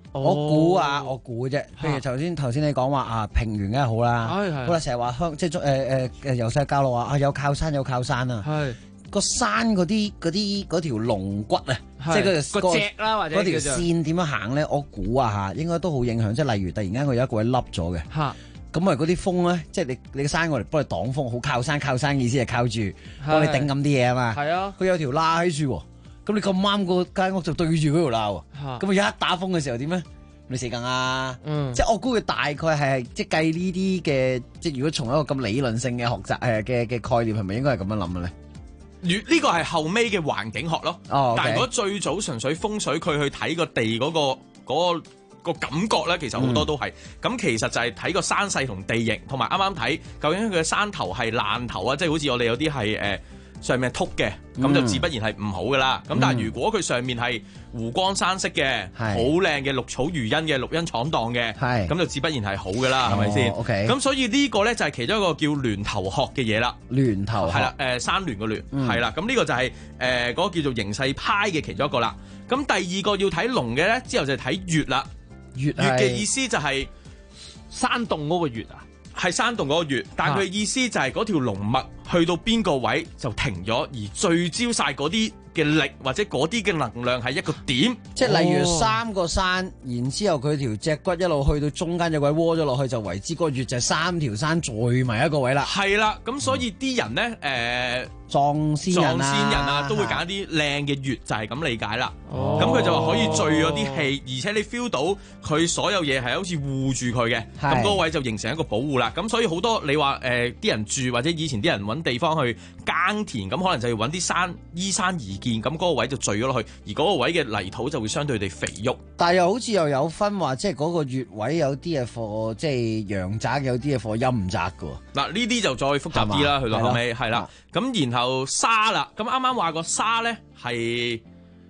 我估啫。譬如頭先你講話啊，平原梗係好啦，好啦，成日話即係由細教路話啊，有靠山啊，係個山嗰條龍骨啊，即係個脊啦，或者嗰條線點樣行咧？我估啊嚇，應該都好影響。即係例如突然間佢有一個位凹咗嘅，咁嗰啲風咧，即係你個山過嚟幫你擋風，好靠山意思係靠住幫你頂咁啲嘢啊嘛。係啊，佢有條罅喺處喎，咁你咁啱個間屋就對住嗰條罅喎，咁一打風嘅時候點咧？你死梗啊！即係我估佢大概係即係計呢啲嘅，即係如果從一個咁理論性嘅學習嘅概念，係咪應該係咁樣諗嘅咧？ 呢個係後尾嘅環境學咯。但係如果最早純粹風水，佢去睇個地嗰個感覺咧，其實好多都係咁。其實就係睇個山勢同地形，同埋啱啱睇究竟佢嘅山頭係爛頭啊，即係好似我哋有啲係上面係凸嘅，咁就自不然係唔好噶啦。咁但係如果佢上面係湖光山色嘅，好靚嘅綠草如茵嘅綠茵闖蕩嘅，咁就自不然係好噶啦，係咪先？OK。咁所以呢個咧就係其中一個叫巒頭學嘅嘢啦。巒頭係啦，山巒個巒係啦。咁呢個就係嗰個叫做形勢派嘅其中一個啦。咁第二個要睇龍嘅咧，之後就係睇穴啦。穴嘅意思就係山洞嗰個穴啊， 係山洞嗰個穴，但係佢意思就係嗰條龍脈去到邊個位就停咗，而聚焦晒嗰啲嘅力或者嗰啲嘅能量係一個點， 即係例如3個山，然之後佢條脊骨一路去到中間有位窩咗落去，就為之個穴就係3條山聚埋一個位啦。 係啦，咁所以啲人咧撞仙人啊， 都會揀啲靚嘅穴，就係咁理解啦。咁佢就話可以聚咗啲氣，而且你 feel 到佢所有嘢係好似護住佢嘅，咁嗰個位就形成一個保護啦。咁所以好多你話啲人住或者以前啲人揾地方去耕田，咁可能就要揾啲山依山而建，咁嗰個位就聚咗落去，而嗰個位嘅泥土就會相對地肥沃。 但係又好似又有分話，即係嗰個穴位有啲係貨即係陽宅，有啲係貨陰宅㗎。 嗱，呢啲就再複雜啲啦，去到後尾係啦。咁然後沙啦，咁啱啱話個沙咧係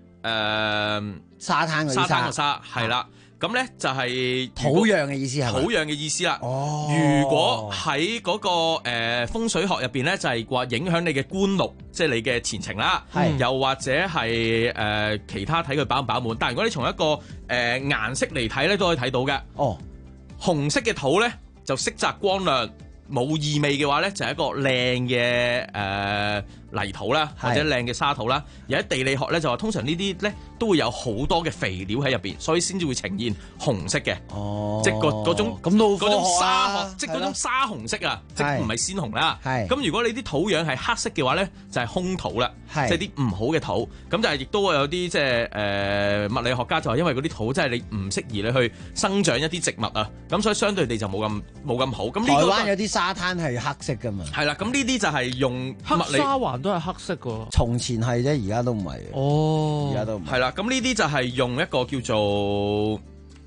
沙灘個沙係啦。咁咧就係土壤嘅意思係土壤嘅意思啦。如果喺嗰個風水學入邊咧，就係話影響你嘅官祿，即係你嘅前程啦。又或者係其他睇佢飽唔飽滿。但係如果你從一個顏色嚟睇咧，都可以睇到嘅。紅色嘅土咧就色澤光亮，冇異味嘅話咧，就係一個靚嘅泥土啦，或者靚嘅沙土啦。而喺地理學咧就話，通常呢啲咧都會有好多嘅肥料喺入邊，所以先至會呈現紅色嘅。即係嗰種沙，即係嗰種沙紅色啊，即係唔係鮮紅啦。咁如果你啲土壤係黑色嘅話咧，就係兇土啦，即係啲唔好嘅土。咁就係亦都會有啲即係物理學家就話，因為嗰啲土真係你唔適宜你去生長一啲植物啊，咁所以相對地就冇咁好。咁台灣有啲沙灘係黑色噶嘛。 係啦，咁呢啲就係用黑沙環都係黑色噶。 從前係啫，而家都唔係。而家都唔係。 係啦，咁呢啲就係用一個叫做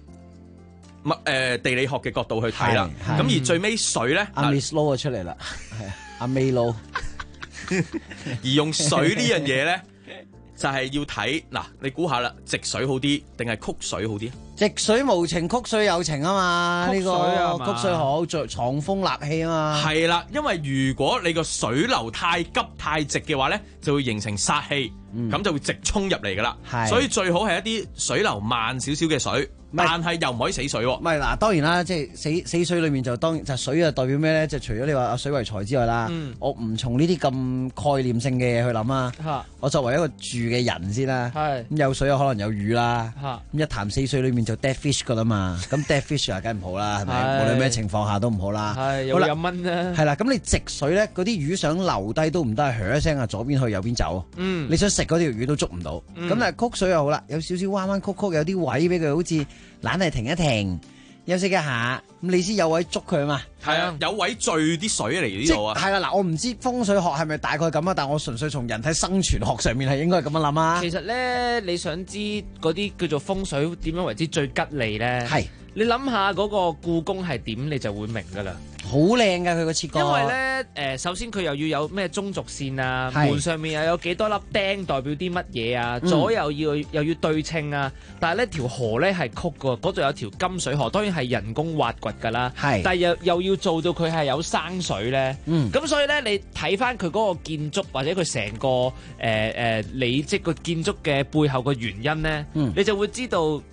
地理學嘅角度去睇啦。咁而最尾水咧， 阿 Miss Low 出嚟啦，係阿 May Low。 而用水呢樣嘢咧，就係要睇嗱，你估下啦，直水好啲定係曲水好啲？ 直水無情，曲水有情啊嘛！呢個曲水好，藏風納氣啊嘛。 係啦，因為如果你個水流太急太直嘅話咧，就會形成煞氣，咁就會直衝入嚟噶啦。所以最好係一啲水流慢少少嘅水。但係又唔可以死水喎。 唔係嗱，當然啦，即係死水裏面就當然就水啊，代表咩咧？就除咗你話水為財之外啦，我唔從呢啲咁概念性嘅嘢去諗啊。我作為一個住嘅人先啦，咁有水有可能有魚啦，咁一潭死水裏面就 dead fish 噶啦嘛。咁 dead fish 啊，梗係唔好啦，係咪？無論咩情況下都唔好啦。 有飲蚊啦。係啦，咁你直水咧，嗰啲魚想留低都唔得，噓一聲啊，左邊去右邊走。你想食嗰條魚都捉唔到。咁但係曲水又好啦，有少少彎彎曲曲，有啲位俾佢好似。懶係停一停，休息一下，咁你先有位捉佢啊嘛。 係啊，有位聚啲水嚟呢度啊。 係啦，嗱，我唔知風水學係咪大概咁啊，但我純粹從人體生存學上面係應該係咁樣諗啊。 其實咧，你想知嗰啲叫做風水點樣為之最吉利咧？係你諗下嗰個故宮係點，你就會明噶啦。 好靚噶佢個設計， 因為咧首先佢又要有咩中軸線啊，門上面又有幾多粒釘代表啲乜嘢啊，左右又要對稱啊。但係呢條河咧係曲嘅，嗰度有條金水河，當然係人工挖掘㗎啦。但係又要做到佢係有生水咧。咁所以咧，你睇翻佢嗰個建築或者佢成個你即個建築嘅背後嘅原因咧，你就會知道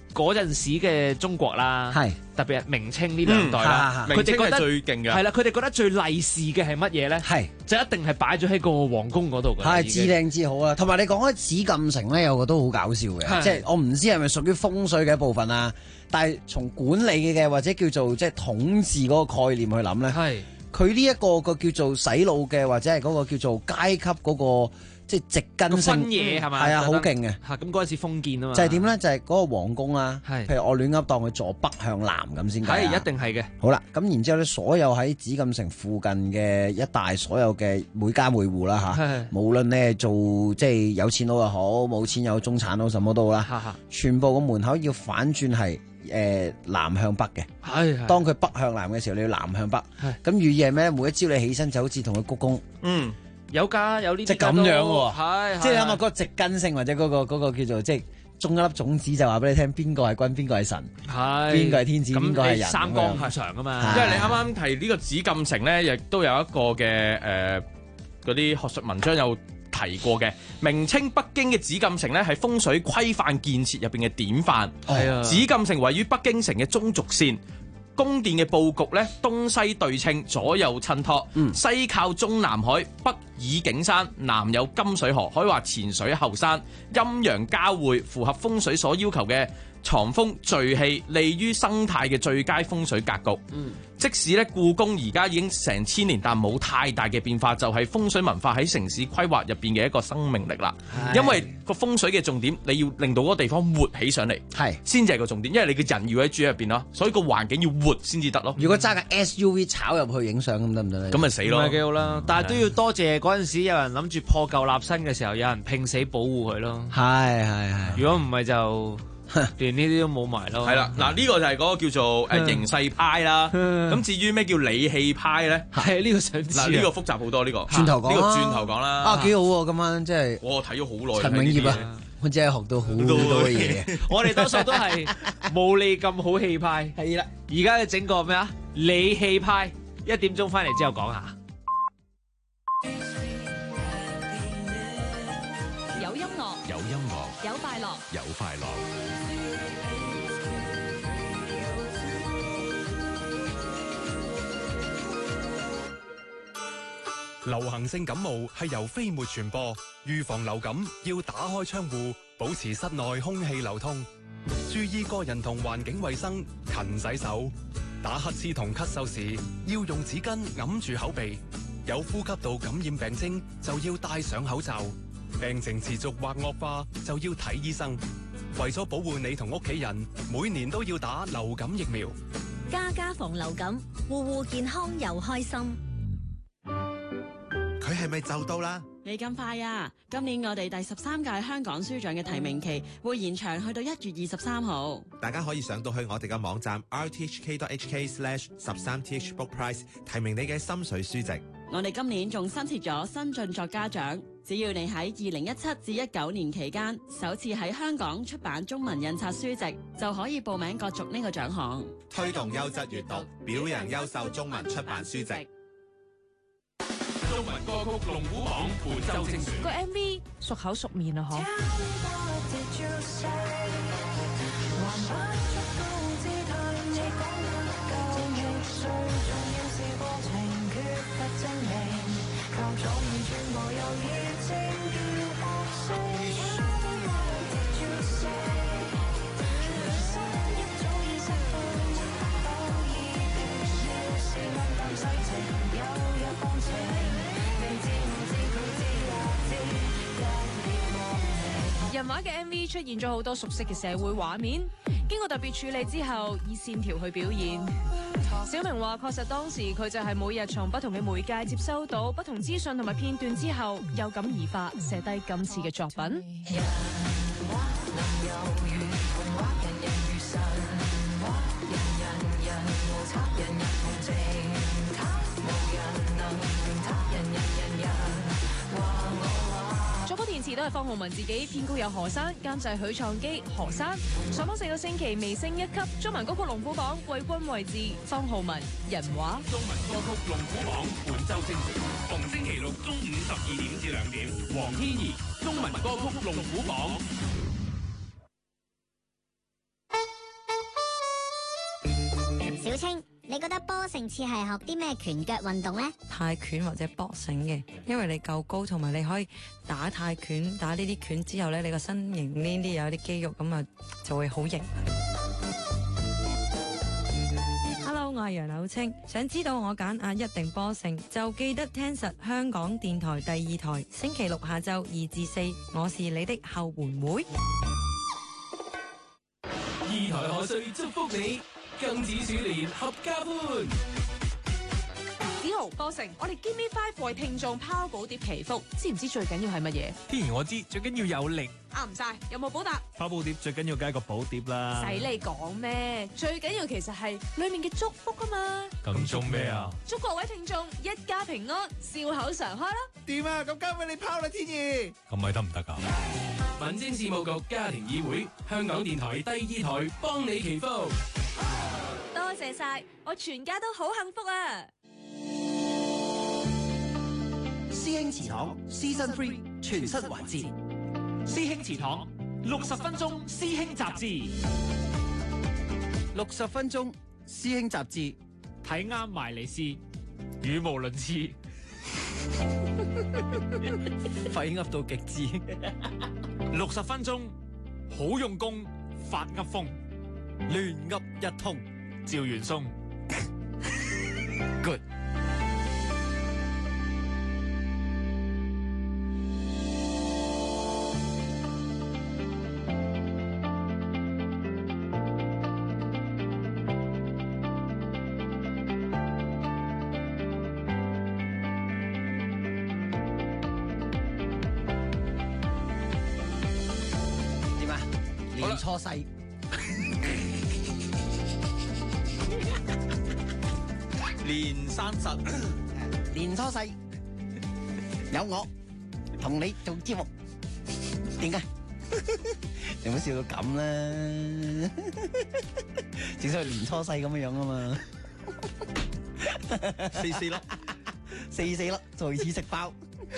嗰陣時嘅中國啦， 係特別係明清呢兩代啦， 明清係最勁嘅。 係啦，佢哋覺得最利是嘅係乜嘢咧？ 係就一定係擺咗喺個皇宮嗰度嘅。 係至靚至好啦。同埋你講開紫禁城咧，有個都好搞笑嘅，即係我唔知係咪屬於風水嘅一部分啊。但係從管理嘅或者叫做即係統治嗰個概念去諗咧， 係佢呢一個叫做洗腦嘅或者係嗰個叫做階級嗰個。即係植根性分嘢係咪？ 係啊，好勁嘅。 嚇咁嗰陣時封建啊嘛。 就係點咧？就係嗰個皇宮啦。 係。 譬如我亂噏當佢坐北向南咁先計。 係一定係嘅。 好啦，咁然之後咧，所有喺紫禁城附近嘅一帶所有嘅每家每戶啦嚇，無論你係做即係有錢佬又好，冇錢有中產佬，什麼都好啦，全部個門口要反轉係南向北嘅。 係。 當佢北向南嘅時候，你要南向北。係。咁寓意係咩？每一朝你起身就好似同佢鞠躬。 嗯。有㗎，有呢啲即係咁樣喎， 係即係你諗下嗰個植根性或者嗰個叫做即係種一粒種子就話俾你聽邊個係君邊個係神， 係邊個係天子邊個係人， 三綱五常啊嘛。 因為你啱啱提呢個紫禁城咧，亦都有一個嘅嗰啲學術文章有提過嘅。明清北京嘅紫禁城咧係風水規範建設入邊嘅典範。 係啊， 紫禁城位於北京城嘅中軸線。宮殿嘅佈局咧，東西對稱，左右襯托，西靠中南海，北倚景山，南有金水河，可以話前水後山，陰陽交匯，符合風水所要求嘅藏風聚氣，利於生態嘅最佳風水格局。即使咧故宮而家已經成千年，但冇太大嘅變化，就係風水文化喺城市規劃入邊嘅一個生命力啦。因為個風水嘅重點，你要令到嗰個地方活起上嚟，係先至係個重點。因為你嘅人要喺住入邊咯，所以個環境要活先至得咯。 如果揸架 SUV 炒入去影相咁得唔得咧？ 咁咪死咯！ 唔係幾好啦，但係都要多謝嗰陣時有人諗住破舊立新嘅時候，有人拼死保護佢咯。 係。 如果唔係就連呢啲都冇埋咯。 係啦，嗱呢個就係嗰個叫做形勢派啦。咁至於咩叫理氣派咧？ 係呢個想知。 嗱呢個複雜好多呢個。 轉頭講呢個轉頭講啦。 啊幾好喎！今晚即係我睇咗好耐。 陳永業啊，我真係學到好多嘢。 我哋多數都係冇你咁好氣派。 係啦， 而家要整個咩啊？理氣派。1點鐘翻嚟之後講下。 有音樂， 有音樂， 有快樂， 有快樂。 流行性感冒係由飛沫傳播，預防流感要打開窗戶，保持室內空氣流通，注意個人同環境衛生，勤洗手。打乞嗤同咳嗽時要用紙巾揞住口鼻，有呼吸道感染病徵就要戴上口罩，病情持續或惡化就要睇醫生。為咗保護你同屋企人，每年都要打流感疫苗。 家家防流感，戶戶健康又開心。 佢係咪就到啦？ 未咁快啊！今年我哋第13屆香港書獎嘅提名期會延長去到1月23號。 大家可以上到去我哋嘅網站 rthk.hk/13thbookprize 提名你嘅心水書籍。 我哋今年仲新設咗新晉作家獎，只要你喺2017至19年期間首次喺香港出版中文印刷書籍，就可以報名角逐呢個獎項。 推動優質閱讀，表揚優秀中文出版書籍。 中文歌曲龍虎榜本周精選。 個 MV 熟口熟面啊，嗬！人畫嘅 MV 出現咗好多熟悉嘅社會畫面，經過特別處理之後，以線條去表現。小明話：確實當時佢就係每日從不同嘅媒介接收到不同資訊同埋片段之後，有感而發，寫低今次嘅作品。作曲填詞都係方浩文自己，編曲有何山，監製許創基、何山。上榜4個星期，微升1級。中文歌曲龍虎榜季軍位置，方浩文人話。 中文歌曲龍虎榜本周精選，逢星期六中午12點至2點，黃天怡中文歌曲龍虎榜。 boxing似係學啲咩拳腳運動呢？ 泰拳或者 boxing 嘅，因為你夠高，同埋你可以打泰拳，打呢啲拳之後呢，你個身形呢啲有啲肌肉咁啊，就會好型。Hello， 我係楊柳青，想知道我揀一定波勝，就記得聽實香港電台第2台，星期六下晝2至4，我是你的後援會。 2台賀歲祝福你，庚子鼠年合家歡。 子豪、波成，我哋 Give Me 5為聽眾拋寶碟祈福，知唔知最緊要係乜嘢？ 既然我知，最緊要有力。 啱唔晒，有冇補答？ 拋寶碟最緊要梗係個寶碟啦。 使你講咩？最緊要其實係裏面嘅祝福啊嘛。 咁祝咩啊？ 祝各位聽眾一家平安，笑口常開啦。 掂啊！咁交俾你拋啦，天意。咁咪得唔得㗎？民政事務局家庭議會，香港電台第2台幫你祈福。 多謝晒，我全家都好幸福啊！ 師兄祠堂 Season 3全新環節， 師兄祠堂60分鐘師兄雜誌 ，60分鐘師兄雜誌， 睇啱埋嚟試，語無倫次， 廢噏到極致。 60分鐘好用功，發噏風， 亂噏一通， 趙元松 ，good。 初世年30， 年初世有我同你做節目，點解？你唔好笑到咁啦，正所謂年初世咁樣樣啊嘛，44粒，在此食包，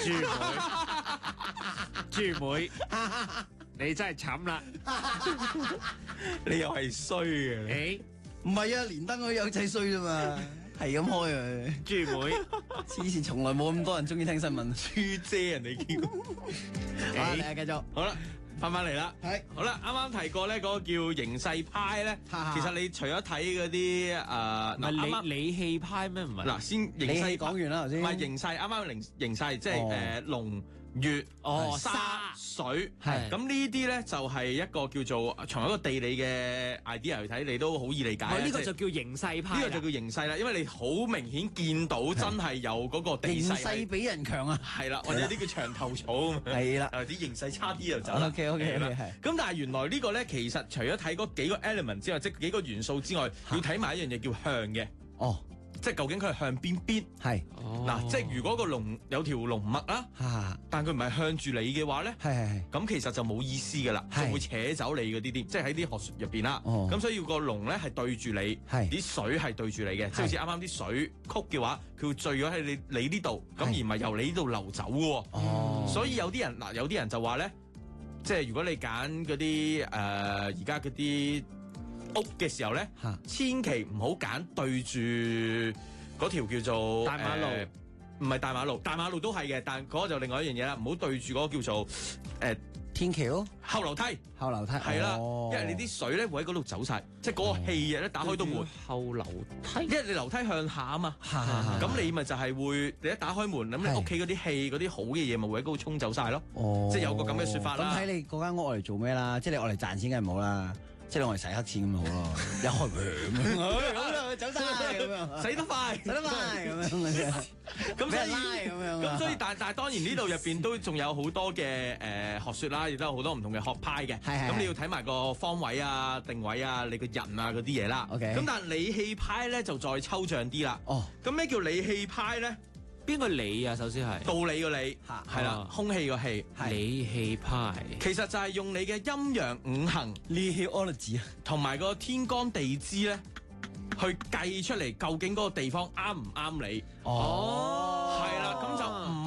豬妹。你真係慘啦！ 你又係衰嘅， 唔係啊，連登嗰啲友仔衰啫嘛，係咁開啊！ 豬妹， 以前從來冇咁多人中意聽新聞， 豬姐人哋叫。 好，你繼續。 好啦，翻嚟啦。 係。 好啦，啱啱提過咧，嗰個叫形勢派咧，其實你除咗睇嗰啲唔係理氣派咩？唔係。 嗱，先形勢講完啦頭先。 唔係形勢，啱啱形勢即係龍。月沙水係咁呢啲咧，就係一個叫做從一個地理嘅 idea 去睇，你都好易理解。 呢個就叫形勢派。 呢個就叫形勢啦，因為你好明顯見到真係有嗰個地勢。 形勢比人強啊！ 係啦，或者啲叫牆頭草。 係啦， 啲形勢差啲就走啦。 OK，係。 咁但係原來呢個咧，其實除咗睇嗰幾個 element 之外，即係幾個元素之外，要睇埋一樣嘢叫向嘅。哦。即係究竟佢係向邊邊？係嗱，即係如果個龍有條龍脈啦，但佢唔係向住你嘅話咧，咁其實就冇意思噶啦，就會扯走你嗰啲，即係喺啲學術入邊啦。咁所以要個龍咧係對住你，啲水係對住你嘅，即係好似啱啱啲水曲嘅話，佢會聚咗喺你呢度，咁而唔係由你呢度流走嘅。所以有啲人有啲人就話咧，即係如果你揀嗰啲而家嗰啲屋嘅時候咧，千祈唔好揀對住嗰條叫做大馬路， 唔係大馬路，大馬路都係嘅，但嗰個就另外一樣嘢啦，唔好對住嗰個叫做天橋、 後樓梯係啦，因為你啲水咧會喺嗰度走晒，即係嗰個氣咧打開到門後樓梯， 因為你樓梯向下啊嘛，咁你咪就係會你一打開門，咁你屋企嗰啲氣嗰啲好嘅嘢咪會喺嗰度沖走晒咯，即係有個咁嘅説法啦。 咁睇你嗰間屋嚟做咩啦？即係你攞嚟賺錢梗係唔好啦。即係我哋洗黑錢咁好咯，一開咁走晒咁樣， 洗得快咁樣， 咁所以咁所以但係當然呢度入邊都仲有好多嘅學説啦，亦都有好多唔同嘅學派嘅。咁你要睇埋個方位啊、定位啊、你個人啊嗰啲嘢啦。咁但係理氣派咧就再抽象啲啦。咁咩叫理氣派咧？ 邊個理啊？首先係道理個理，係啦，空氣個氣， 理氣派。 其實就係用你嘅陰陽五行同埋個天干地支咧，去計出嚟究竟嗰個地方啱唔啱你。係啦，咁就唔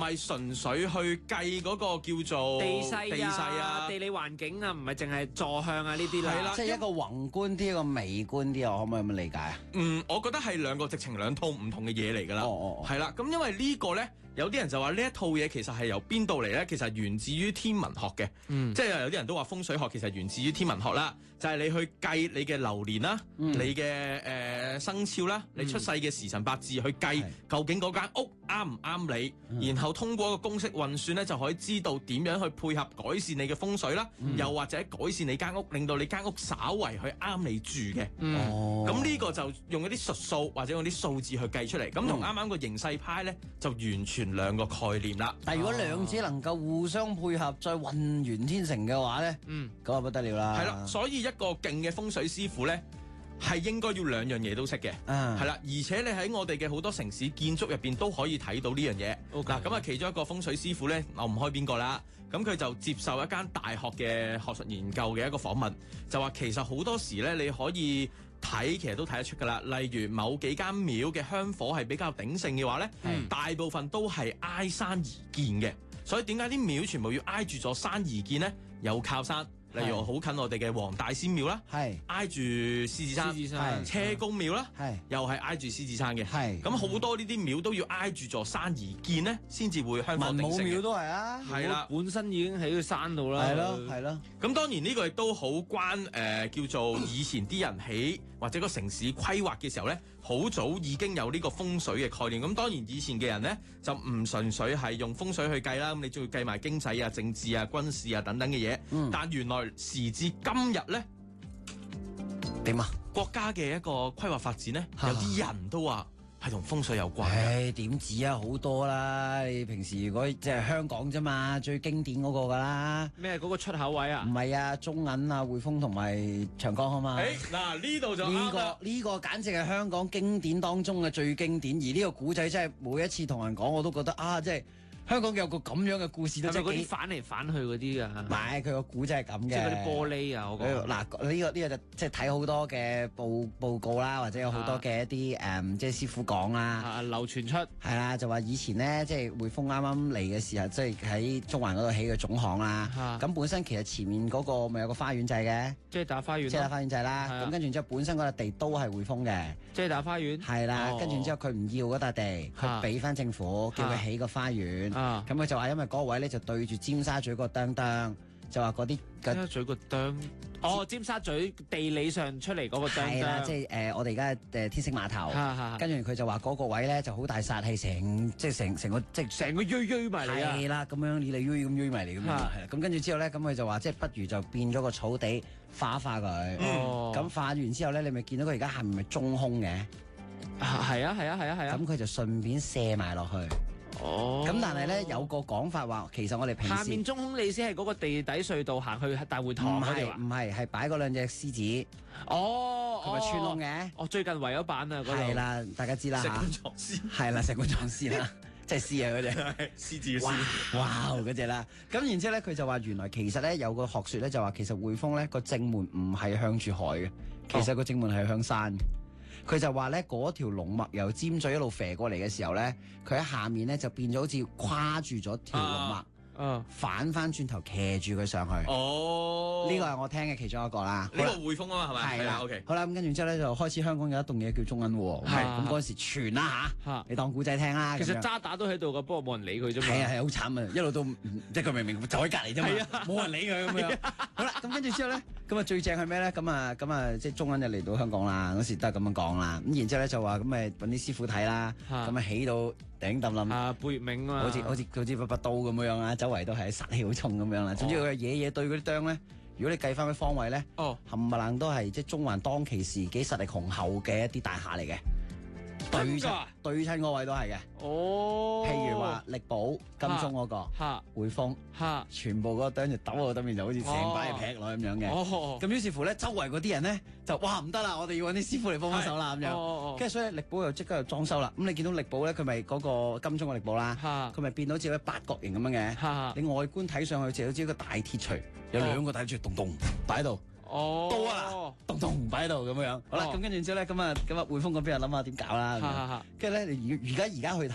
係純粹去計嗰個叫做地勢啊、地理環境啊，唔係淨係坐向啊呢啲啦。 係啦， 即係一個宏觀啲，一個微觀啲，我可唔可以咁樣理解啊？ 我覺得係兩套唔同嘅嘢嚟㗎啦。係啦，咁因為呢個咧，有啲人就話呢一套嘢其實係由邊度嚟咧？其實源自於天文學嘅。即係有啲人都話風水學其實源自於天文學啦，就係你去計你嘅流年啦，你嘅生肖啦，你出世嘅時辰八字去計究竟嗰間屋啱唔啱你，然後通過個公式運算咧，就可以知道點樣去配合改善你嘅風水啦，又或者改善你間屋，令到你間屋稍為去啱你住嘅。咁呢個就用一啲術數或者用啲數字去計出嚟，咁同啱啱個形勢派咧就完全兩個概念啦。 但係如果兩者能夠互相配合，再渾圓天成嘅話咧，咁啊不得了啦。 係啦，所以一個勁嘅風水師傅咧，係應該要兩樣嘢都識嘅。係啦，而且你喺我哋嘅好多城市建築入邊都可以睇到呢樣嘢。嗱，咁啊，其中一個風水師傅咧，我唔開邊個啦。咁佢就接受一間大學嘅學術研究嘅一個訪問，就話其實好多時咧，你可以睇，其實都睇得出㗎啦。例如某幾間廟嘅香火係比較鼎盛嘅話咧，大部分都係挨山而建嘅。所以點解啲廟全部要挨住座山而建咧？有靠山。例如好近我哋嘅黃大仙廟啦，挨住獅子山；車公廟啦，又係挨住獅子山嘅。咁好多呢啲廟都要挨住座山而建咧，先至會香火鼎盛。 文武廟都係啊， 係啦， 本身已經喺個山度啦。 係咯。 咁當然呢個亦都好關叫做以前啲人起或者個城市規劃嘅時候咧，好早已經有呢個風水嘅概念。咁當然以前嘅人咧就唔純粹係用風水去計啦，咁你仲要計埋經濟啊、政治啊、軍事啊等等嘅嘢。但原來時至今日咧， 點啊？ 國家嘅一個規劃發展咧，有啲人都話係同風水有關。 點止啊？好多啦！你平時如果即係香港啫嘛，最經典嗰個噶啦。 咩嗰個出口位啊？ 唔係啊，中銀啊、匯豐同埋長江啊嘛。 嗱呢度就呢個簡直係香港經典當中嘅最經典，而呢個古仔真係每一次同人講我都覺得啊，即係。香港有個咁樣嘅故事都真係嗰啲反嚟反去嗰啲㗎？ 唔係，佢個古仔係咁嘅。 即係嗰啲玻璃啊，我講。 嗱，呢個就即係睇好多嘅報告啦，或者有好多嘅一啲即係師傅講啦。 流傳出係啦，就話以前咧，即係匯豐啱啱嚟嘅時候，即係喺中環嗰度起嘅總行啦。咁本身其實前面嗰個咪有個花園仔嘅， 遮打花園。 遮打花園仔啦。咁跟住之後，本身嗰笪地都係匯豐嘅。 遮打花園。 係啦，跟住之後佢唔要嗰笪地，佢俾翻政府，叫佢起個花園。咁佢就話因為嗰個位咧就對住尖沙咀嗰個釘釘，就話嗰啲尖沙咀個釘。尖沙咀地理上出嚟嗰個釘釘。 係啦，即係我哋而家天星碼頭。跟住佢就話嗰個位咧就好大煞氣，成個即係成個鋥埋嚟啊！係啦，咁樣你鋥咁鋥埋嚟咁樣。係啦，咁跟住之後咧，咁佢就話即係不如就變咗個草地化佢。咁化完之後咧，你咪見到佢而家係咪中空嘅？ 係啊。 咁佢就順便卸埋落去。咁但係咧有個講法話，其實我哋平時下面中空，你先係嗰個地底隧道行去大會堂嗰條啊？ 唔係擺嗰兩隻獅子。佢咪穿窿嘅。 最近圍咗版啊！嗰度係啦，大家知啦嚇。 石棺藏屍係啦，石棺藏屍啦，即係獅啊嗰隻獅子嘅獅。 哇嗰隻啦。咁然之後咧，佢就話原來其實咧有個學説咧就話其實匯豐咧個正門唔係向住海嘅，其實個正門係向山嘅。佢就話咧，嗰條龍脈由尖咀一路飛過嚟嘅時候咧，佢喺下面咧就變咗好似跨住咗條龍脈。反翻轉頭騎住佢上去。呢個係我聽嘅其中一個啦。 呢個匯豐啊嘛，係咪？係啦。OK。 好啦，咁跟住之後咧，就開始香港有一棟嘢叫中銀喎。係。咁嗰時傳啦嚇，你當古仔聽啦。 其實渣打都喺度噶，不過冇人理佢啫嘛。 係啊，好慘啊！一路都即係佢明明就喺隔離啫嘛，冇人理佢咁樣。好啦，咁跟住之後咧，咁啊最正係咩咧？咁啊即係中銀就嚟到香港啦，嗰時都係咁樣講啦。咁然之後咧就話咁咪揾啲師傅睇啦，咁啊起到頂揼冧。 貝銘啊， 好似把刀咁樣啊，周圍都係殺氣好重咁樣啦。總之佢嘢對嗰啲釘咧，如果你計翻啲方位咧，冚唪唥都係即係中環當其時幾實力雄厚嘅一啲大廈嚟嘅。對親嗰位都係嘅。譬如話力寶、金鐘嗰個、匯豐，全部嗰個釘就抖喺對面，就好似成把嘢劈落咁樣嘅。咁於是乎咧，周圍嗰啲人咧就哇唔得啦，我哋要揾啲師傅嚟幫手啦咁樣。跟住所以力寶又即刻又裝修啦。咁你見到力寶咧，佢咪嗰個金鐘嘅力寶啦，佢咪變到好似一八角形咁樣嘅。你外觀睇上去就好似一個大鐵錘，有兩個大鐵錘咚咚擺喺度。刀啊，咚咚擺喺度咁樣。好啦，咁跟住之後咧，咁啊匯豐嗰邊又諗下點搞啦。跟住咧，而家去睇咧，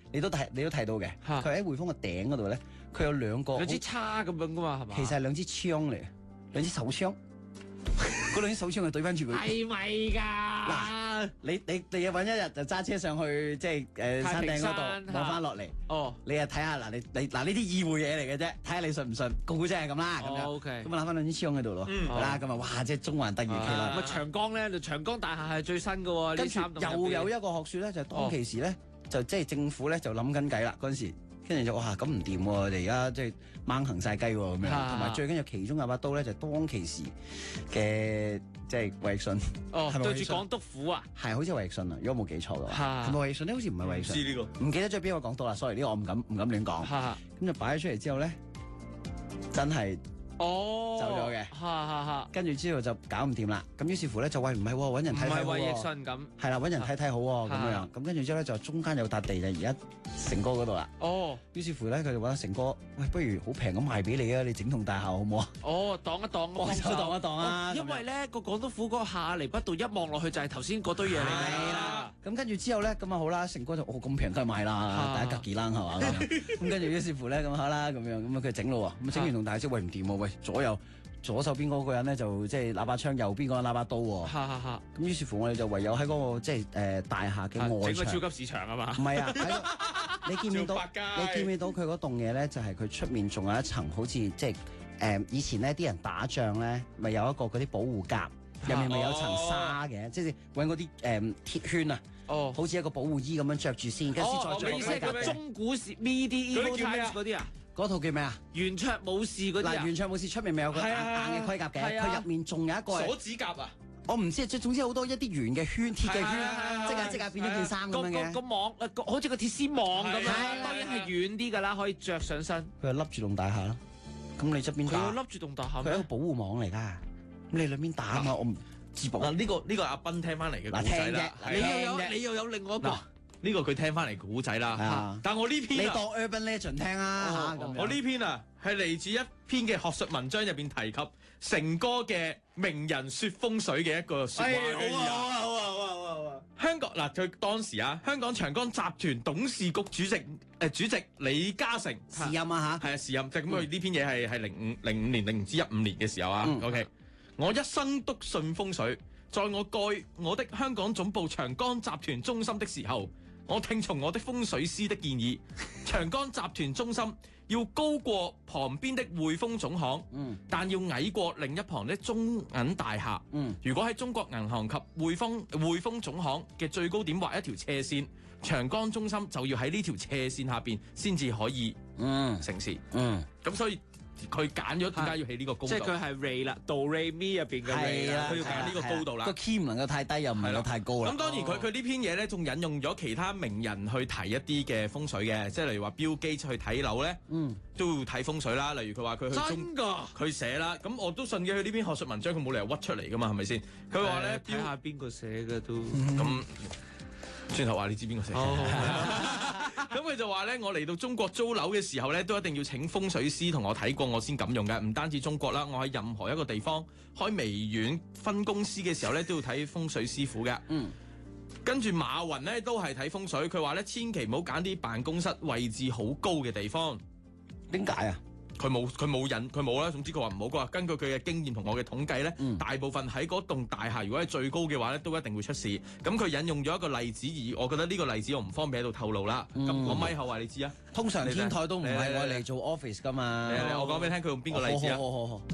你都睇到嘅。佢喺匯豐嘅頂嗰度咧，佢有兩支叉咁樣噶嘛，係嘛？ 其實係兩支槍嚟，兩支手槍。嗰兩支手槍係對翻住佢。 係咪㗎？ 嗱，你揾一日就揸車上去，即係山頂嗰度攞翻落嚟。哦，你啊睇下嗱，你嗱呢啲意會嘢嚟嘅啫，睇下你信唔信。個真係咁啦，咁樣。OK。咁啊攞翻兩支槍喺度咯。啦，咁啊，哇！即係中環突如其來。 咁啊長江咧，長江大廈係最新嘅喎。 跟住又有一個學説咧，就係當其時咧，就即係政府咧就諗緊計啦嗰陣時。跟住就哇咁唔掂喎！我哋而家即係掹行晒雞喎咁樣，同埋最緊要其中有把刀咧，就當其時嘅即係衛奕信。 哦，對住港督府啊？ 係，好似衛奕信啊！如果冇記錯嘅話，係咪衛奕信咧？好似唔係衛奕信。 知呢個？ 唔記得咗邊個港督啦？sorry，呢個我唔敢亂講。咁就擺咗出嚟之後咧，真係。走咗嘅，跟住之後就搞唔掂啦。咁於是乎咧就唔係揾人睇睇好喎，唔係衛奕信咁，係啦揾人睇睇好喎咁樣。咁跟住之後咧就中間有笪地就而家成哥嗰度啦。哦，於是乎咧佢就揾成哥，喂，不如好平咁賣俾你啊！你整棟大廈好唔好啊？ 哦，當一當， 幫手當一當啊！ 因為咧個港督府嗰個下嚟不度一望落去就係頭先嗰堆嘢嚟㗎啦。 咁跟住之後咧咁啊好啦，成哥就咁平都係買啦，第一格幾冷係嘛？咁跟住於是乎咧咁好啦咁樣，咁啊佢整咯喎，咁整完棟大廈喂唔掂喎。左手邊嗰個人咧就即係攞把槍，右邊嗰個攞把刀喎。咁於是乎我哋就唯有喺嗰個即係大廈嘅外牆。 整個超級市場啊嘛。 唔係啊，你見唔見到？你見唔見到佢嗰棟嘢咧？就係佢出面仲有一層，好似即係以前呢啲人打仗咧，咪有一個嗰啲保護甲，入面咪有層紗嘅，即係揾嗰啲鐵圈啊。哦，好似一個保護衣咁樣着住先，跟住先再着。 意思係個中古時 medieval times 嗰啲啊？ 嗰套叫咩啊？ 圓桌武士嗰啲啊？ 圓桌武士出面咪有個硬嘅盔甲嘅，佢入面仲有一個鎖指甲啊！ 我唔知，總之好多一啲圓嘅圈、鐵嘅圈，即刻變咗件衫咁樣嘅。 個網好似個鐵絲網咁樣，當然係軟啲㗎啦，可以着上身。 佢係笠住棟大廈咯。咁你側邊打？ 佢笠住棟大廈。 佢係一個保護網嚟㗎。咁你兩邊打啊嘛，我唔知噃。 呢個阿斌聽翻嚟嘅古仔啦。 你又有另外一個。 呢個佢聽翻嚟古仔啦，但我呢篇你當 Urban Legend 聽啊， 我呢篇啊係嚟自一篇嘅學術文章入邊提及成哥嘅名人說風水嘅一個説話。好啊！香港嗱，佢當時啊，香港長江集團董事局主席李嘉誠時任啊嚇， 係啊時任，就咁佢呢篇嘢係05年定唔知15年嘅時候啊。OK， 我一生篤信風水，在我蓋我的香港總部長江集團中心的時候，我聽從我的風水師的建議，長江集團中心要高過旁邊的匯豐總行，但要矮過另一旁的中銀大廈。如果喺中國銀行及匯豐總行嘅最高點畫一條斜線，長江中心就要喺呢條斜線下邊先至可以成事。咁所以佢揀咗點解要起呢個高度？ 即係佢係 Ray 啦，Do Re Mi 入邊嘅 Ray 啦， 佢要揀呢個高度啦。 個 key 唔能夠太低，又唔能夠太高啦。 咁當然佢呢篇嘢咧，仲引用咗其他名人去提一啲嘅風水嘅，即係例如話 Bill Gates 去睇樓咧，都要睇風水啦。例如佢話佢去真㗎， 佢寫啦，咁我都信嘅。佢呢篇學術文章佢冇理由屈出嚟㗎嘛，係咪先？佢話咧， 睇下邊個寫嘅都咁。轉頭話你知邊個寫？咁佢就話咧，我嚟到中國租樓嘅時候咧，都一定要請風水師同我睇過，我先敢用嘅。唔單止中國啦，我喺任何一個地方開微軟分公司嘅時候咧，都要睇風水師傅嘅。跟住馬雲咧都係睇風水，佢話咧千祈唔好揀啲辦公室位置好高嘅地方。 點解啊？ 佢冇啦。總之佢話唔好。佢話根據佢嘅經驗同我嘅統計咧，大部分喺嗰棟大廈如果係最高嘅話咧，都一定會出事。咁佢引用咗一個例子，而我覺得呢個例子我唔方便喺度透露啦。咁我咪後話你知啊。 通常天台都唔係我嚟做 office 噶嘛。 我講俾你聽，佢用邊個例子啊？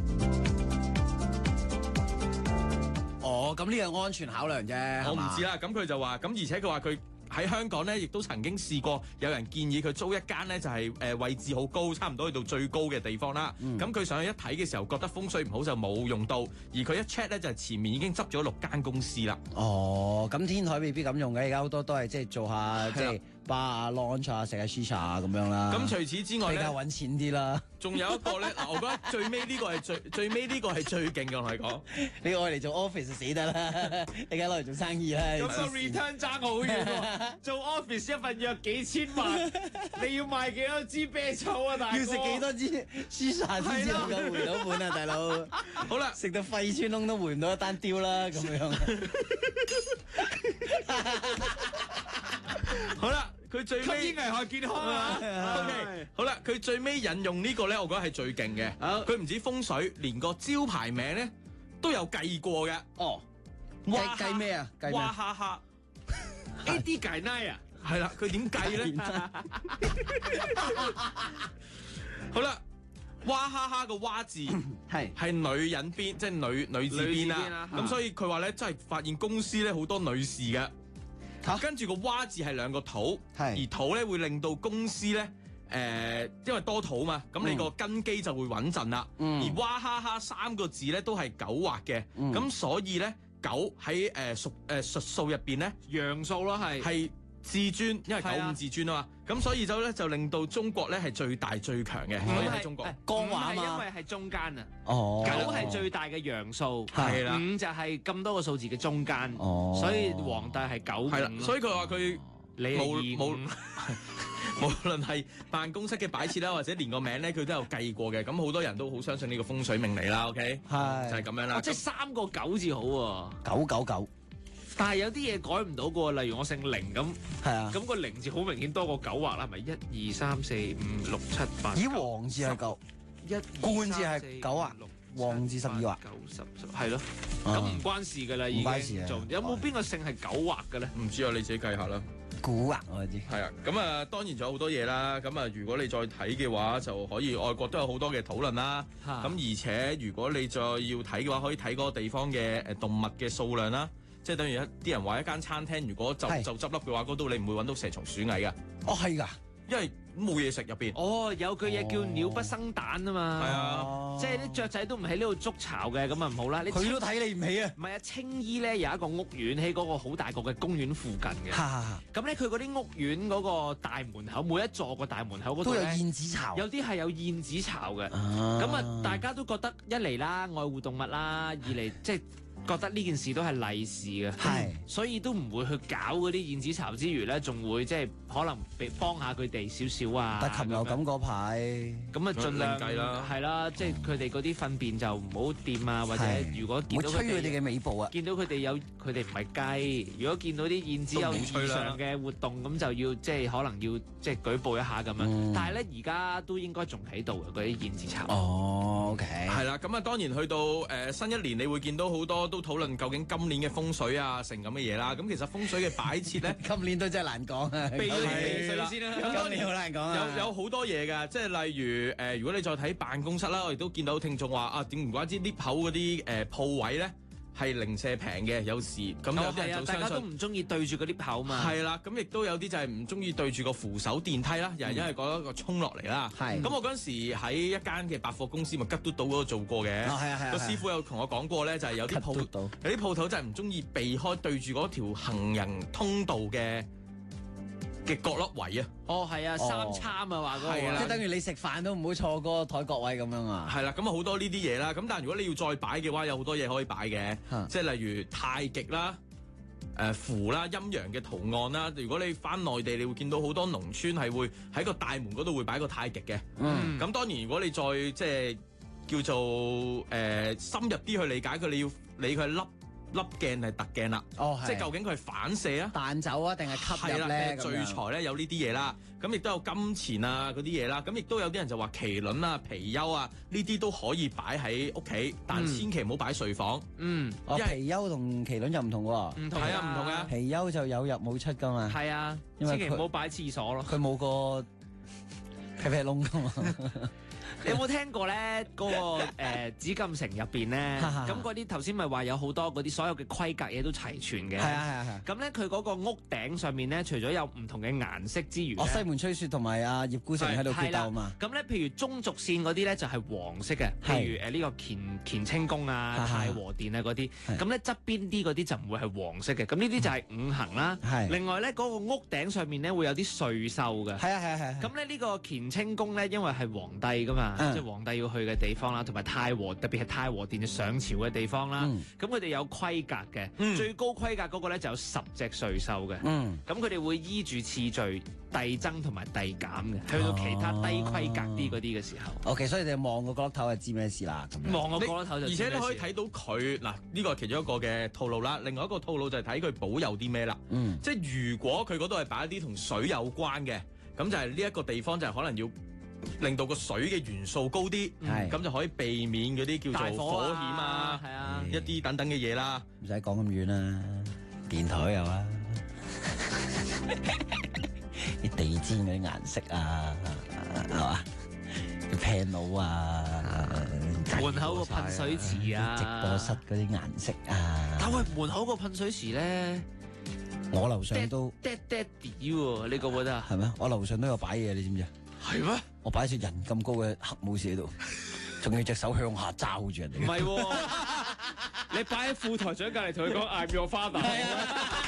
咁呢個安全考量啫。 我唔知啦。咁佢就話，咁而且佢話佢喺香港咧，亦都曾經試過有人建議佢租一間咧，就係位置好高，差唔多去到最高嘅地方啦。咁佢上去一睇嘅時候，覺得風水唔好就冇用到。而佢一 check 咧，就係前面已經執咗6間公司啦。 咁天台未必咁用嘅，而家好多都係即係做下即係 bar 啊、lunch 啊、食下 shisha 啊咁樣啦。 咁除此之外咧， 比較揾錢啲啦。 仲有一個咧，我覺得最尾呢個係最尾呢個係最勁嘅，我同你講。 你愛嚟做 office 就死得啦，你梗係攞嚟做生意啦。 咁個 return 爭好遠喎，做 office 一份約幾千萬，你要賣幾多支啤酒啊，大哥？ 要食幾多支 shisha 先至能夠回到本啊，大佬？ 好啦， 食到肺穿窿都回唔到一單雕啦，咁樣。 好啦。 佢最尾吸煙危害健康啊 ！OK， 好啦，佢最尾引用呢個咧，我覺得係最勁嘅。佢唔止風水，連個招牌名咧都有計過嘅。 哦，計咩啊？計咩？ 哇哈哈 ，AD 計奈啊！ 係啦，佢點計咧？好啦。娃哈哈個娃字係女人邊，即係女字邊啦。咁所以佢話咧，真係發現公司咧好多女士嘅。跟住個娃字係兩個土，而土咧會令到公司咧因為多土嘛，咁你個根基就會穩陣啦。而娃哈哈三個字咧都係九畫嘅，咁所以咧九喺術數入邊咧陽數咯係至尊，因為95至尊啊嘛，咁所以就令到中國咧係最大最強嘅，所以喺中國光華嘛，因為係中間啊， 哦， 九係最大嘅陽數， 係啦 ，5就係咁多個數字嘅中間，所以皇帝係95， 係啦，所以佢話佢你無論係辦公室嘅擺設啦，或者連個名咧，佢都有計過嘅。咁好多人都好相信呢個風水命理啦。OK， 係就係咁樣啦。 即係3個9字好喎 ，999。 但係有啲嘢改唔到嘅喎，例如我姓凌咁， 係啊， 咁個凌字好明顯多過9畫啦，係咪1 2 3 4 5 6 7 8？ 咦，王字係9，冠字係9畫，王字12畫， 9 10係咯，咁唔關事㗎啦，已經做。有冇邊個姓係9畫嘅咧？ 唔知啊，你自己計下啦。 古惑我知。 係啊，咁啊當然仲有好多嘢啦。咁啊，如果你再睇嘅話，就可以外國都有好多嘅討論啦。咁而且如果你再要睇嘅話，可以睇嗰個地方嘅動物嘅數量啦。即係等於啲人話一間餐廳，如果就執笠嘅話，嗰度你唔會揾到蛇蟲鼠蟻㗎。 哦，係㗎， 因為冇嘢食入邊。 哦，有句嘢叫鳥不生蛋啊嘛。係啊，即係啲雀仔都唔喺呢度築巢嘅，咁啊唔好啦。 佢都睇你唔起啊。 唔係啊，青衣咧有一個屋苑喺嗰個好大個嘅公園附近嘅。咁咧佢嗰啲屋苑嗰個大門口，每一座個大門口嗰度都有燕子巢。 有啲係有燕子巢嘅。咁啊，大家都覺得一嚟啦，愛護動物啦；二嚟即係覺得呢件事都係利是嘅，所以都唔會去搞嗰啲燕子巢之餘咧，仲會即係可能幫下佢哋少少啊。 但禽流感嗰排， 咁啊盡量係啦，即係佢哋嗰啲糞便就唔好掂啊，或者如果見到吹佢哋嘅尾部啊， 見到佢哋唔係雞，如果見到啲燕子有異常嘅活動，咁就要即係可能要即係舉報一下咁樣。但係咧而家都應該仲喺度嘅嗰啲燕子巢。 哦 ，OK， 係啦，咁啊當然去到新一年，你會見到好多都討論究竟今年嘅風水啊，成咁嘅嘢啦。咁其實風水嘅擺設咧， 今年都真係難講啊。 避水先啦。 今年好難講啊。 有好多嘢㗎，即係例如如果你再睇辦公室啦，我亦都見到聽眾話啊，點唔怪之 lift 口嗰啲鋪位咧係零舍平嘅，有時咁有啲人就相信。大家都唔中意對住個 lift 口嘛。 係啦，咁亦都有啲就係唔中意對住個扶手電梯啦，又係因為覺得個衝落嚟啦。咁我嗰陣時喺一間嘅百貨公司咪吉嘟島嗰度做過嘅。個師傅有同我講過咧，就係有啲鋪頭真係唔中意避開對住嗰條行人通道嘅角落位啊！ 哦，係啊，三餐啊話嗰個， 即係等於你食飯都唔好錯嗰個台角位咁樣啊！ 係啦，咁啊好多呢啲嘢啦。咁但係如果你要再擺嘅話，有好多嘢可以擺嘅，即係例如太極啦、符啦、陰陽嘅圖案啦。如果你翻內地，你會見到好多農村係會喺個大門嗰度會擺個太極嘅。咁當然如果你再即係叫做深入啲去理解佢，你要理佢係粒鏡係凸鏡啦，即係究竟佢係反射啊、 彈走啊，定係吸入咧？ 聚財咧有呢啲嘢啦，咁亦都有金錢啊嗰啲嘢啦，咁亦都有啲人就話麒麟啊、貔貅啊呢啲都可以擺喺屋企，但千祈唔好擺睡房。 貔貅同麒麟就唔同喎。 唔同係啊，唔同啊。 貔貅就有入冇出噶嘛。 係啊，千祈唔好擺廁所咯。 佢冇個屁屁窿噶嘛。 你有冇聽過咧？嗰個紫禁城入邊咧，咁嗰啲頭先咪話有好多嗰啲所有嘅規格嘢都齊全嘅。 係啊。 咁咧佢嗰個屋頂上面咧，除咗有唔同嘅顏色之餘， 西門吹雪同埋阿葉孤城喺度決鬥嘛。 咁咧，譬如中軸線嗰啲咧就係黃色嘅，譬如呢個乾清宮啊、太和殿啊嗰啲。咁咧側邊啲嗰啲就唔會係黃色嘅。咁呢啲就係五行啦。另外咧嗰個屋頂上面咧會有啲歲獸嘅。 係。 咁咧呢個乾清宮咧，因為係皇帝噶嘛。 啦，即係皇帝要去嘅地方啦，同埋太和，特別係太和殿上朝嘅地方啦。咁佢哋有規格嘅，最高規格嗰個咧就有10隻歲獸嘅。咁佢哋會依住次序遞增同埋遞減嘅，去到其他低規格啲嗰啲嘅時候。 OK， 所以你望個角落頭就知咩事啦。 望個角落頭就知咩事。 而且你可以睇到佢嗱，呢個係其中一個嘅套路啦。另外一個套路就係睇佢保佑啲咩啦。即係如果佢嗰度係擺一啲同水有關嘅，咁就係呢一個地方就係可能要令到個水嘅元素高啲，咁就可以避免嗰啲叫做火險啊，一啲等等嘅嘢啦。 唔使講咁遠啦，電台都有啦，啲地氈嗰啲顏色啊，係嘛？啲 panel 啊， 門口個噴水池啊， 直播室嗰啲顏色啊。 但喂，門口個噴水池咧， 我樓上都爹哋喎，你覺唔覺得啊？ 係咩？我樓上都有擺嘢，你知唔知啊？ 係咩？ 我擺隻人咁高嘅黑武士喺度，仲要隻手向下罩住人哋。 唔係喎，你擺喺副台長隔離同佢講 I'm your father。係啊，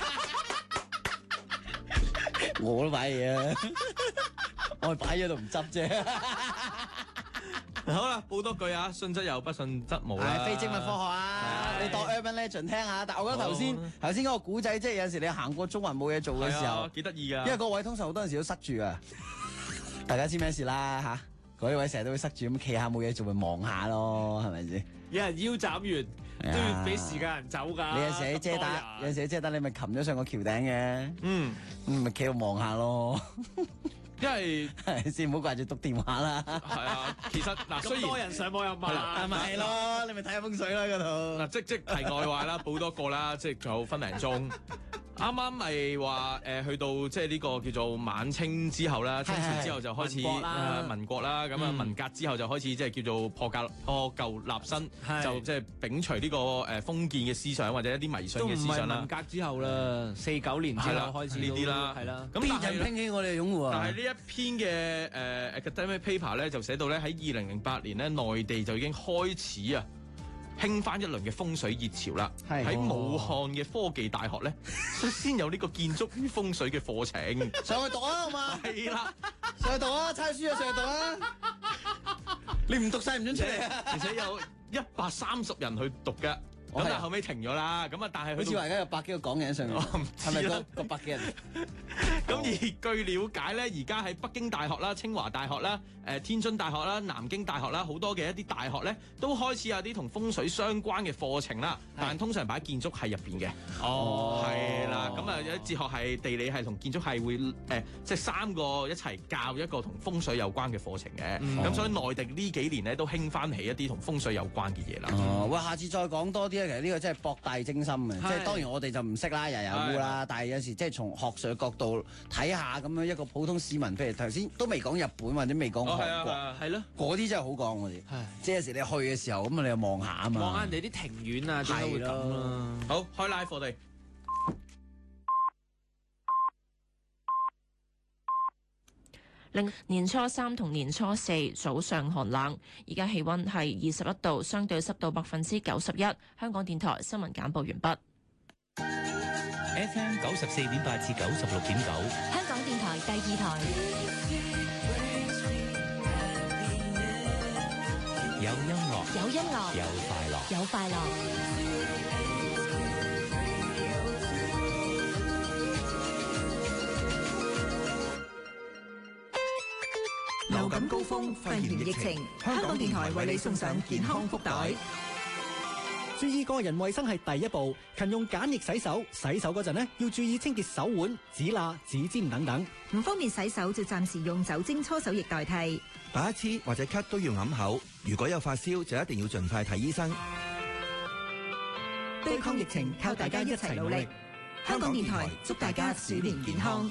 我都擺嘢啊，我擺咗度唔執啫。 好啦，報多句啊，信則有，不信則無啦。 非精密科學啊，你當 Urban Legend 聽下。但我覺得頭先嗰個古仔，即係有時你行過中環冇嘢做嘅時候， 幾得意噶。 因為個位通常好多陣時都塞住啊。大家知咩事啦嚇？嗰啲位成日都會塞住，咁企下冇嘢做咪望下咯，係咪先？ 有人腰斬完都要俾時間人走㗎。 你有時喺遮打，有時喺遮打，你咪擒咗上個橋頂嘅。咪企度望下咯。 因為先唔好掛住篤電話啦。 係啊，其實嗱，雖然多人上網又慢， 係咪咯？你咪睇下風水啦嗰度。 嗱，即題外話啦，報多個啦，即係仲有分零鐘。啱啱咪話去到即係呢個叫做晚清之後啦，清朝之後就開始民國啦，咁啊文革之後就開始即係叫做破舊立新，就即係摒除呢個封建嘅思想或者一啲迷信嘅思想啦。 文革之後啦，49年之後開始呢啲啦，係啦。 邊人拼起我哋擁護啊？ 但係呢一篇嘅academic paper 咧就寫到咧喺2008年咧內地就已經開始啊興翻一輪嘅風水熱潮啦，喺武漢嘅科技大學咧，先有呢個建築與風水嘅課程。 上去讀啊，好嘛？ 係啦， 上去讀啊，猜書啊，上去讀啊！你唔讀晒唔准出嚟， 而且有130人去讀嘅。咁但係後尾停咗啦，咁啊但係好似話而家有百幾個講嘅喺上面，係咪個百幾人？ 咁而據了解咧，而家喺北京大學啦、清華大學啦、天津大學啦、南京大學啦，好多嘅一啲大學咧，都開始有啲同風水相關嘅課程啦。但通常擺喺建築系入邊嘅。哦，係啦，咁啊有哲學系、地理系同建築系會即係3個一齊教一個同風水有關嘅課程嘅。咁所以內地呢幾年咧都興翻起一啲同風水有關嘅嘢啦。 哦，喂，下次再講多啲。其實呢個真係博大精深嘅，即係當然我哋就唔識啦，人有污啦。但係有時即係從學術角度睇下咁樣一個普通市民，譬如頭先都未講日本或者未講韓國， 係咯， 嗰啲真係好講嗰啲。即係有時你去嘅時候咁你又望下啊嘛， 望下人哋啲庭院啊，點解會咁啦？ 好，開 live 我哋。 年初3同年初4早上寒冷，而家氣溫係21度，相對濕度91%。香港電台新聞簡報完畢。 FM 94.8至96.9， 香港電台第2台。 有音樂， 有音樂， 有快樂， 有快樂。 流感高峰，肺炎疫情，香港電台為你送上健康福袋。 注意個人衛生係第一步，勤用梘液洗手。洗手嗰陣呢，要注意清潔手腕、指罅、指尖等等。 唔方便洗手就暫時用酒精搓手液代替。 打一次或者咳都要揞口。如果有發燒，就一定要盡快睇醫生。 對抗疫情，靠大家一齊努力。香港電台祝大家鼠年健康。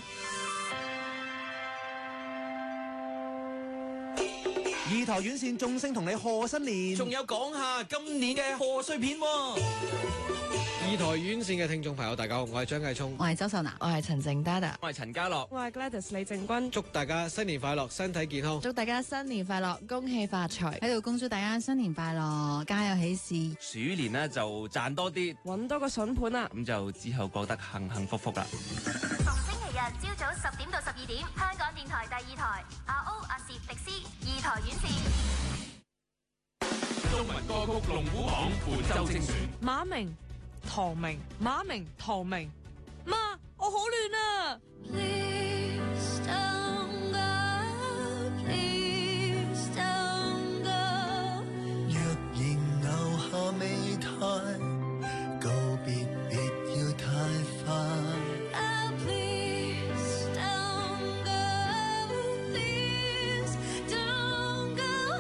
二台院線眾星同你賀新年， 仲有講下今年嘅賀歲片。 二台院線嘅聽眾朋友，大家好，我係張繼聰， 我係周秀娜，我係陳靜 Dada， 我係陳家樂， 我係 Gladys 李靜君。 祝大家新年快樂，身體健康。 祝大家新年快樂，恭喜發財。喺度恭祝大家新年快樂，家有喜事。 鼠年呢就賺多啲， 揾多個筍盤啊！ 咁就之後過得幸幸福福啦。 逢星期日朝早10點到12點，香港電台第2台，阿歐、阿攝、迪斯，二台院線。 歌曲龍虎榜本周精選。 馬明、唐明、馬明、唐明，媽，我好亂啊！ Please don't go, please don't go。 若然留下未太，告別別要太快。 Oh, please don't go, please don't go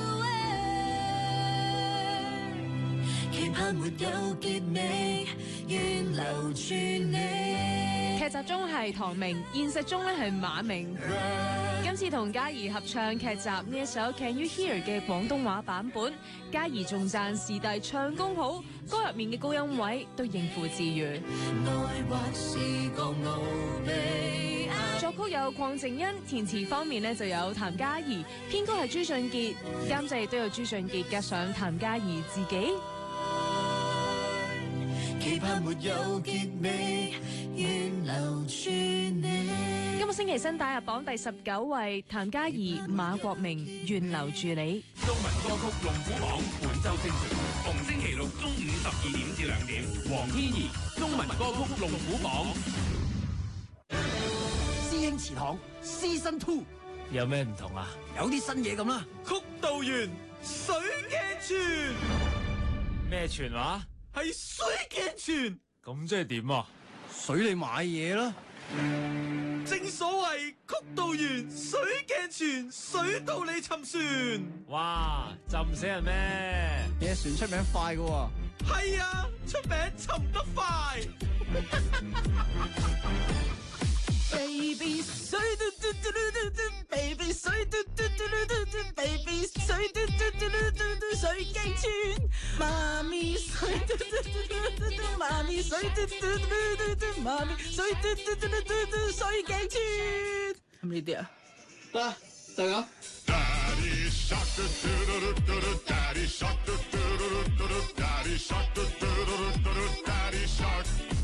away。 期盼沒有結尾，願留住你。 劇集中係唐明，現實中咧係馬明。今次同嘉怡合唱劇集呢一首《Can You Hear》嘅廣東話版本，嘉怡仲讚師弟唱功好，歌入面嘅高音位都應付自如。作曲有鄺靜欣，填詞方面呢就有譚嘉怡，編曲係朱俊傑，監製亦都有朱俊傑加上譚嘉怡自己。 期盼沒有結尾，願留住你。 今個星期新打入榜第19位，譚嘉怡、馬國明《願留住你》。 中文歌曲龍虎榜本周精選，逢星期六中午12點至2點，黃天怡中文歌曲龍虎榜。 師兄祠堂 Season 2 有咩唔同啊？ 有啲新嘢咁啦， 曲道員水鏡泉咩傳話？ 係水鏡泉， 咁即係點啊？ 水你買嘢啦。 正所謂曲道員水鏡泉，水到你沉船。 哇，浸唔死人咩？ 你隻船出名快噶喎。 係啊，出名沉得快。 Baby 水嘟嘟嘟嘟嘟 ，Baby 水嘟嘟嘟嘟嘟 ，Baby 水嘟嘟嘟嘟嘟水鏡泉，媽咪水嘟嘟嘟嘟嘟，媽咪水嘟嘟嘟嘟嘟，媽咪水嘟嘟嘟嘟嘟水鏡泉，係咪呢啲啊？得啦，就咁。Daddy shark do do do do do, Daddy shark do do do do do, Daddy shark do do do do do, Daddy shark.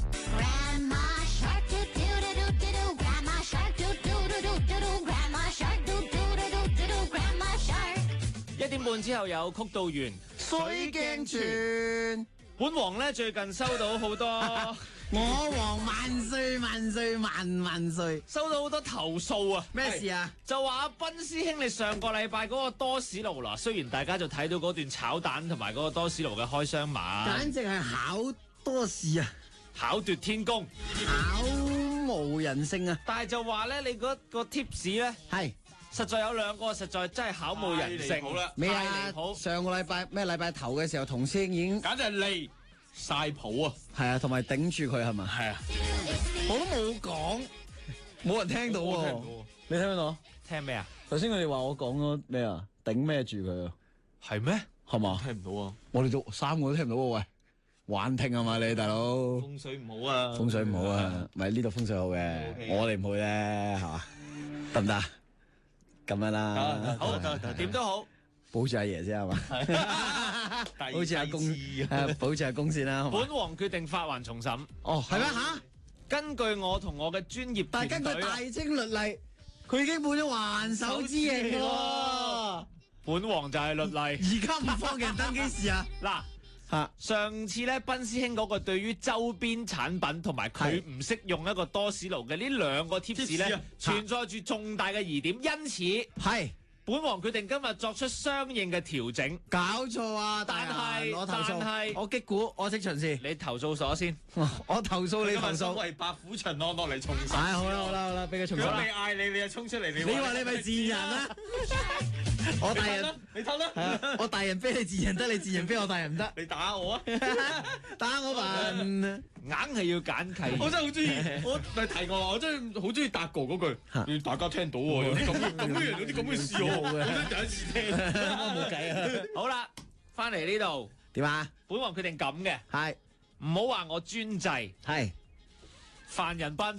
Grandma shark do do do do do, Grandma shark do do do do do, Grandma shark do do do do do, Grandma shark. 1點半之後有曲道員水鏡泉。 本王咧最近收到好多， 我王萬歲萬歲萬歲！ 收到好多投訴啊！ 咩事啊？ 就話阿斌師兄你上個禮拜嗰個多士爐啦，雖然大家就睇到嗰段炒蛋同埋嗰個多士爐嘅開箱碼， 簡直係巧多士啊！ 巧奪天工， 巧無人性啊！ 但係就話咧，你嗰個 tips 咧係。 實在有2個，實在真係巧無人性。 好啦，咩啊？上個禮拜咩禮拜頭嘅時候，同師兄已經簡直係離晒譜啊！ 係啊，同埋頂住佢係咪？ 係啊， 我都冇講，冇人聽到喎。你聽唔聽到？ 聽咩啊？ 頭先佢哋話我講咗咩啊？頂咩住佢啊？ 係咩？ 係嘛？ 聽唔到啊！ 我哋都3個都聽唔到喎，喂！玩聽啊嘛你大佬？ 風水唔好啊！ 風水唔好啊！咪呢度風水好嘅，我哋唔好啫，係嘛？得唔得？咁樣啦， 好點都好， 保住阿爺先係嘛，保住阿公，保住阿公先啦。 本王決定發還重審。 哦，係咩吓？ 根據我同我嘅專業團隊， 但係根據大清律例，佢已經判咗還手之刑喎。 本王就係律例。 而家唔放嘅人登幾時啊？ 嗱。上次咧，賓師兄嗰個對於周邊產品同埋佢唔識用一個多士爐嘅呢2個 tips 咧，存在住重大嘅疑點，因此係本王決定今日作出相應嘅調整。 搞錯啊！ 但係我投訴，我擊鼓，我即巡視。 你投訴所先， 我投訴你投訴。 所謂白虎巡按落嚟重審。 好啦，俾佢重審。 如果你嗌你就衝出嚟， 你話你咪賤人啦！我大人， 你偷啦！ 係啊，我大人啤你賤人得，你賤人啤我大人唔得。 你打我啊！ 打我笨， 硬係要揀契。 我真係好中意，我咪提我話，我真係好中意達哥嗰句，大家聽到喎，有啲咁嘅人，有啲咁嘅事我真係第一次聽， 冇計啊！ 好啦，翻嚟呢度點啊？ 本王決定咁嘅， 係唔好話我專制， 係犯人賓。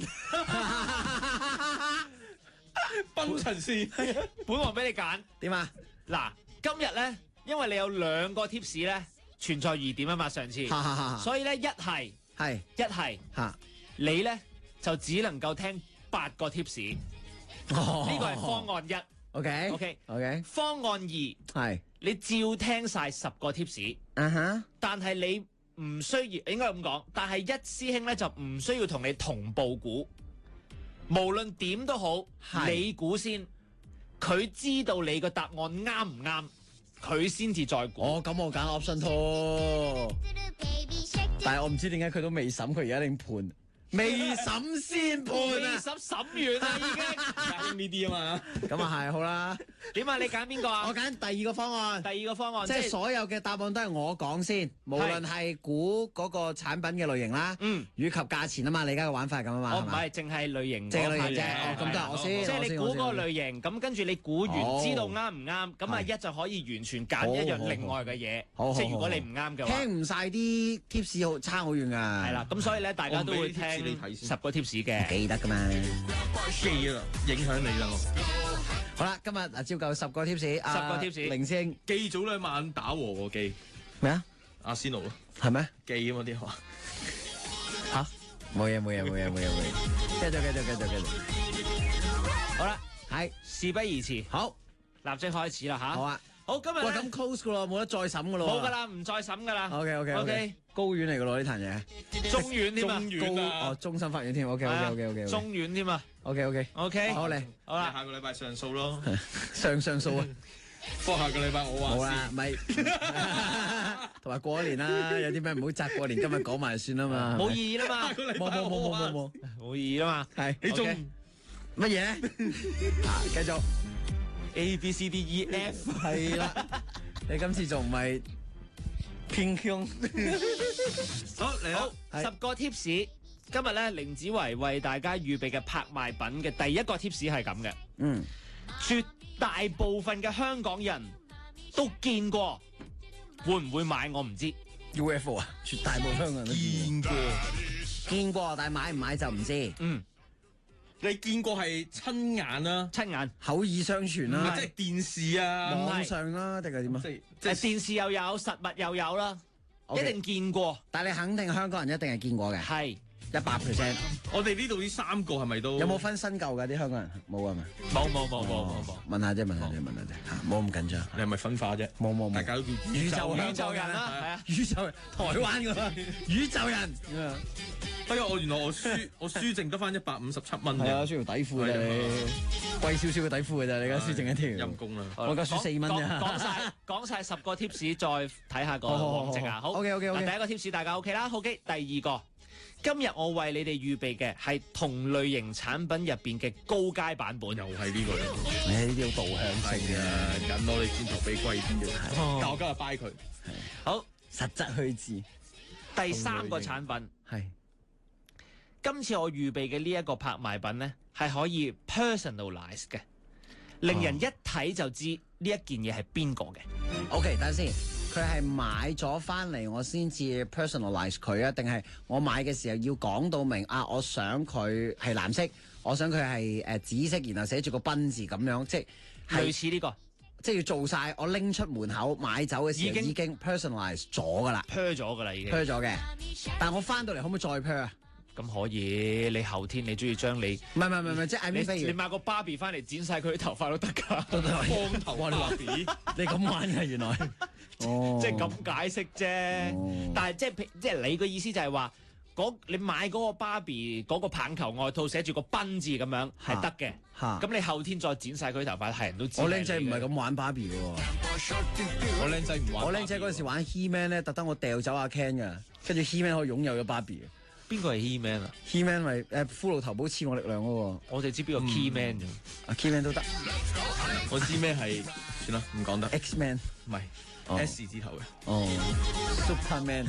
賓陳氏， 本王俾你揀點啊？ 嗱，今日咧，因為你有2個 tips 咧存在疑點啊嘛，上次，所以咧一係你咧就只能夠聽8個 tips，呢個係方案1。 OK。 方案二係你照聽晒10個 tips，但係你唔需要，應該咁講，但係一師兄咧就唔需要同你同步估，無論點都好，你估先，佢知道你個答案啱唔啱，佢先至再估。 咁我揀 option 2，但係我唔知點解佢都未審，佢而家已經判。未審先判啊！ 未審完啦已經， 呢啲啊嘛。 咁啊係，好啦。 點啊？你揀邊個啊？ 我揀第二個方案。 第二個方案， 即係所有嘅答案都係我講先，無論係估嗰個產品嘅類型啦，以及價錢啊嘛。你而家嘅玩法係咁啊嘛。 我唔係淨係類型， 淨係類型啫。咁都係我先。 即係你估嗰個類型，咁跟住你估完知道啱唔啱，咁啊一就可以完全揀一樣另外嘅嘢。即係如果你唔啱嘅話， 聽唔晒啲 tips 好差好遠㗎。 係啦，咁所以咧大家都會聽10個 tips 嘅， 記得㗎嘛， 記啦，影響你啦。 好啦，今日嗱照舊10個 tips， 10個 tips， 凌師兄記早兩晚打和喎記咩啊？ 阿仙奴咯， 係咩？ 記啊嘛啲話嚇，冇嘢，繼續。 好啦， 係事不宜遲， 好， 立即開始啦嚇。 好啊。 好，今日喂，咁 close 噶咯，冇得再審噶咯。 冇噶啦，唔再審噶啦。 OK，高院嚟噶咯呢壇嘢。 中院添啊， 終審法院添。OK。 中院添啊。 OK。好嚟， 好啦，下個禮拜上訴咯。 上訴啊。 不過下個禮拜我話冇啦，咪同埋過咗年啦，有啲咩唔好擲過年，今日講埋算啦嘛。 冇意義啦嘛。冇意義啦嘛。 係你中乜嘢？繼續。 A B C D E F 係啦，你今次仲唔係偏胸？ 好嚟啦 ，10個 tips。今日咧，凌子維為大家預備嘅拍賣品嘅第一個 tips 係咁嘅。絕大部分嘅香港人都見過，會唔會買我唔知。 UFO 啊，絕大部分香港人都見過，但係買唔買就唔知。 你見過係親眼啦， 親眼口耳相傳啦， 即係電視啊、 網上啦，定係點啊？ 即係電視又有，實物又有啦，一定見過。 但係你肯定香港人一定係見過嘅， 係 100%。 我哋呢度呢3個係咪都有冇分新舊㗎啲香港人？冇啊嘛？ 冇。 問下啫，冇咁緊張。 你係咪分化啫？ 冇。 大家都叫宇宙人啦，係啊， 宇宙人，台灣㗎嘛，宇宙人。 哎呀！原來我輸剩得翻157蚊。 係啊，輸條底褲啫你，貴少少嘅底褲嘅咋？你而家輸剩一條。 陰公啦！ 我而家輸4蚊啫。 講晒10個 tips，再睇下個王績啊！好。 OK。 第一個 tips 大家 OK 啦，好嘅。第二個，今日我為你哋預備嘅係同類型產品入邊嘅高階版本。 又係呢個嚟。 呢啲好導向性嘅，引我哋轉頭俾貴啲嘅。但我今日掰佢。 好， 實質去字。 第3個產品係。 今次我預備嘅呢一個拍賣品呢，係可以 personalize 嘅，令人一睇就知呢一件嘢係邊個嘅。 OK，等陣先，佢係買咗翻嚟我先至 personalize 佢啊？定係我買嘅時候要講到明啊？我想佢係藍色，我想佢係紫色，然後寫住個賓字咁樣，即係類似呢個， 即係要做晒。我拎出門口買走嘅時候已經 personalize 咗噶啦 ，per 咗噶啦已經 per 咗嘅。但我翻到嚟可唔可以再 per 啊？ 咁可以，你後天你中意將你唔係，即係你買個芭比翻嚟剪晒佢啲頭髮都得㗎， 光頭芭比， 你咁玩㗎原來，哦， 即係咁解釋啫。但係即係你個意思就係話，你買嗰個芭比嗰個棒球外套寫住個賓字咁樣係得嘅，咁你後天再剪晒佢啲頭髮，係人都知。 我靚仔唔係咁玩芭比嘅喎， 我靚仔唔玩。 我靚仔嗰陣時玩 He-Man 咧，特登我掉走阿 Ken 㗎，跟住 He-Man 可以擁有咗芭比嘅。 邊個係 He-Man 啊 ？He-Man 咪骷髏頭保賜我力量嗰個。 我哋知邊個 Key-Man 啫。 Key-Man 都得。 我知咩係，算啦，唔講得。 X-Man 唔係 S 字頭嘅。 哦 Superman。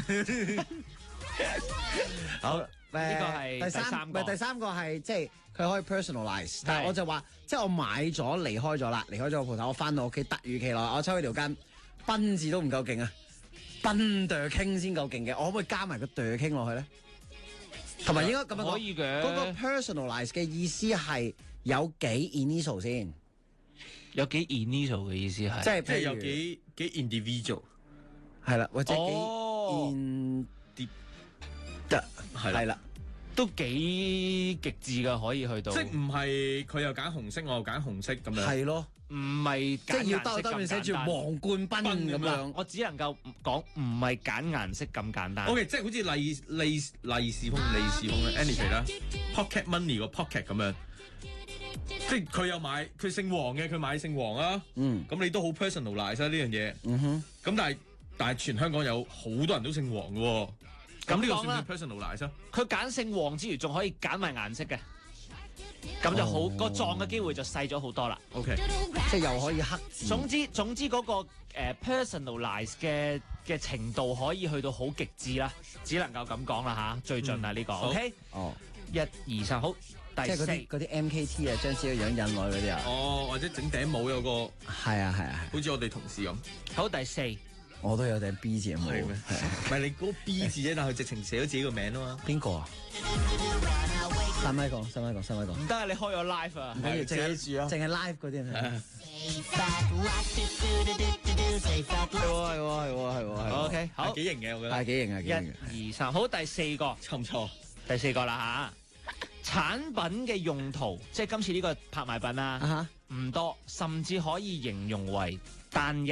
好， 呢個係第三個。 第三個係即係佢可以 personalize， 但係我就話即係我買咗離開咗啦，離開咗個鋪頭，我翻到屋企突如其來，我抽起條筋，賓字都唔夠勁啊，賓對傾先夠勁嘅，我可唔可以加埋個對傾落去咧？同埋應該咁樣講， 可以嘅。 嗰個 personalize 嘅意思係有幾 initial 先？ 有幾 initial 嘅意思係？ 即係譬如有幾 individual 係啦，或者幾 in 係啦， 都幾極致㗎，可以去到。 即係唔係佢又揀紅色，我又揀紅色咁樣。 係咯， 唔係即係要兜面寫住皇冠賓咁樣。 我只能夠講唔係揀顏色咁簡單。 OK， 即係好似利是封嘅 Annie 啦 ，Pocket Money 個 Pocket 咁樣。即係佢有買，佢姓黃嘅，佢買姓黃啊。咁你都好 personalize 呢樣嘢。咁但係全香港有好多人都姓黃嘅喎。咁呢個算唔算 personalize 啊？ 佢揀姓黃之餘，仲可以揀埋顏色嘅。咁就好個撞嘅機會就細咗好多啦。 OK， 即係又可以黑字。 總之嗰個personalize 嘅程度可以去到好極致啦，只能夠咁講啦嚇，最盡啦呢個。OK， 1、2、3，好。 即係嗰啲 MKT 啊，將自己個樣印落去嗰啲啊。 或者整頂帽有個。係啊， 好似我哋同事咁。 好，第4。 我都有頂 B 字嘅帽。係咩？ 唔係你嗰個 B 字啫，但係佢直情寫咗自己個名啊嘛。 邊個啊？三米講。 唔得啊！你開咗 live 啊！ 唔緊要，淨係 live 嗰啲啊。係。 OK， 好。 幾型嘅，我覺得。 係幾型啊 ！1、2、3，好，第4個。 錯唔錯？ 第4個啦嚇。產品嘅用途，即係今次呢個拍賣品啊，唔多，甚至可以形容為單一。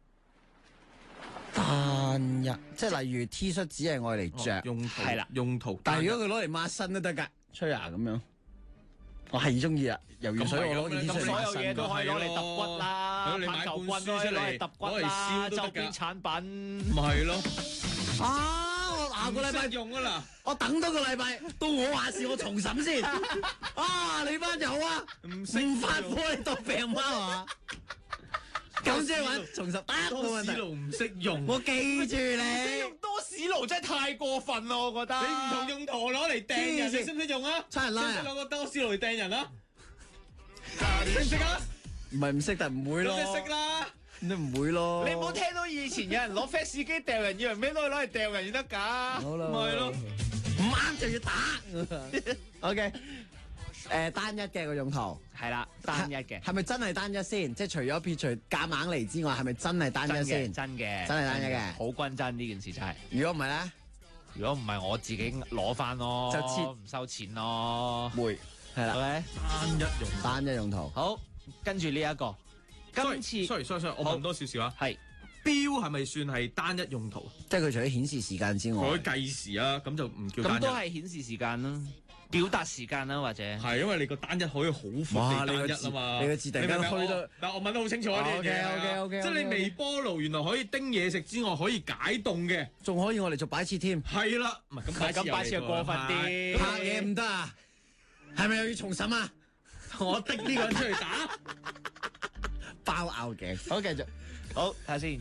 即係例如 T 恤只係愛嚟着，係啦， 用途。 但係如果佢攞嚟抹身都得㗎，吹牙咁樣，我係中意啊！游完水我攞件 T 恤嚟抹身， 所有嘢都可以攞嚟揼骨啦，棒球棍都可以攞嚟揼骨啦，周邊產品。 咪係咯。 我下個禮拜用啊啦！ 我等多個禮拜，到我話事，我重審先。你班友啊，唔發火你當病貓啊！咁先揾重拾多士爐唔識用， 我記住你。 唔識用多士爐真係太過分咯，我覺得。 你唔同用途攞嚟掟人，你識唔識用啊？ 差人拉啊！ 識唔識攞個多士爐嚟掟人啊？識唔識啊？ 唔係唔識，但唔會咯。 咁你識啦， 你唔會咯。 你唔好聽到以前有人攞 fax 機掉人，以為咩都可以攞嚟掉人先得㗎。 好啦， 咪係咯， 唔啱就要打。OK。單一嘅個用途係啦，單一嘅係咪真係單一先？即係除咗撇除夾硬嚟之外，係咪真係單一先？ 真嘅， 真係單一嘅， 好均真呢件事真係。 如果唔係咧， 如果唔係我自己攞翻咯， 就切唔收錢咯。 會係啦，單一用途。 好，跟住呢一個，今次 sorry， 我問多少少啊。 係錶係咪算係單一用途？ 即係佢除咗顯示時間之外， 佢計時啊，咁就唔叫單一。 咁都係顯示時間啦。表達時間啦，或者係因為你個單一可以好闊地單一啊嘛， 你個字突然間去到， 但我問得好清楚啊啲嘢。 OK， 即係你微波爐原來可以叮嘢食之外，可以解凍嘅， 仲可以我嚟做擺設添。 係啦，唔係咁擺設又過分啲， 拍嘢唔得啊？係咪又要重審啊？ 我滴呢個人出嚟打， 包拗頸。好，繼續。 好，睇下先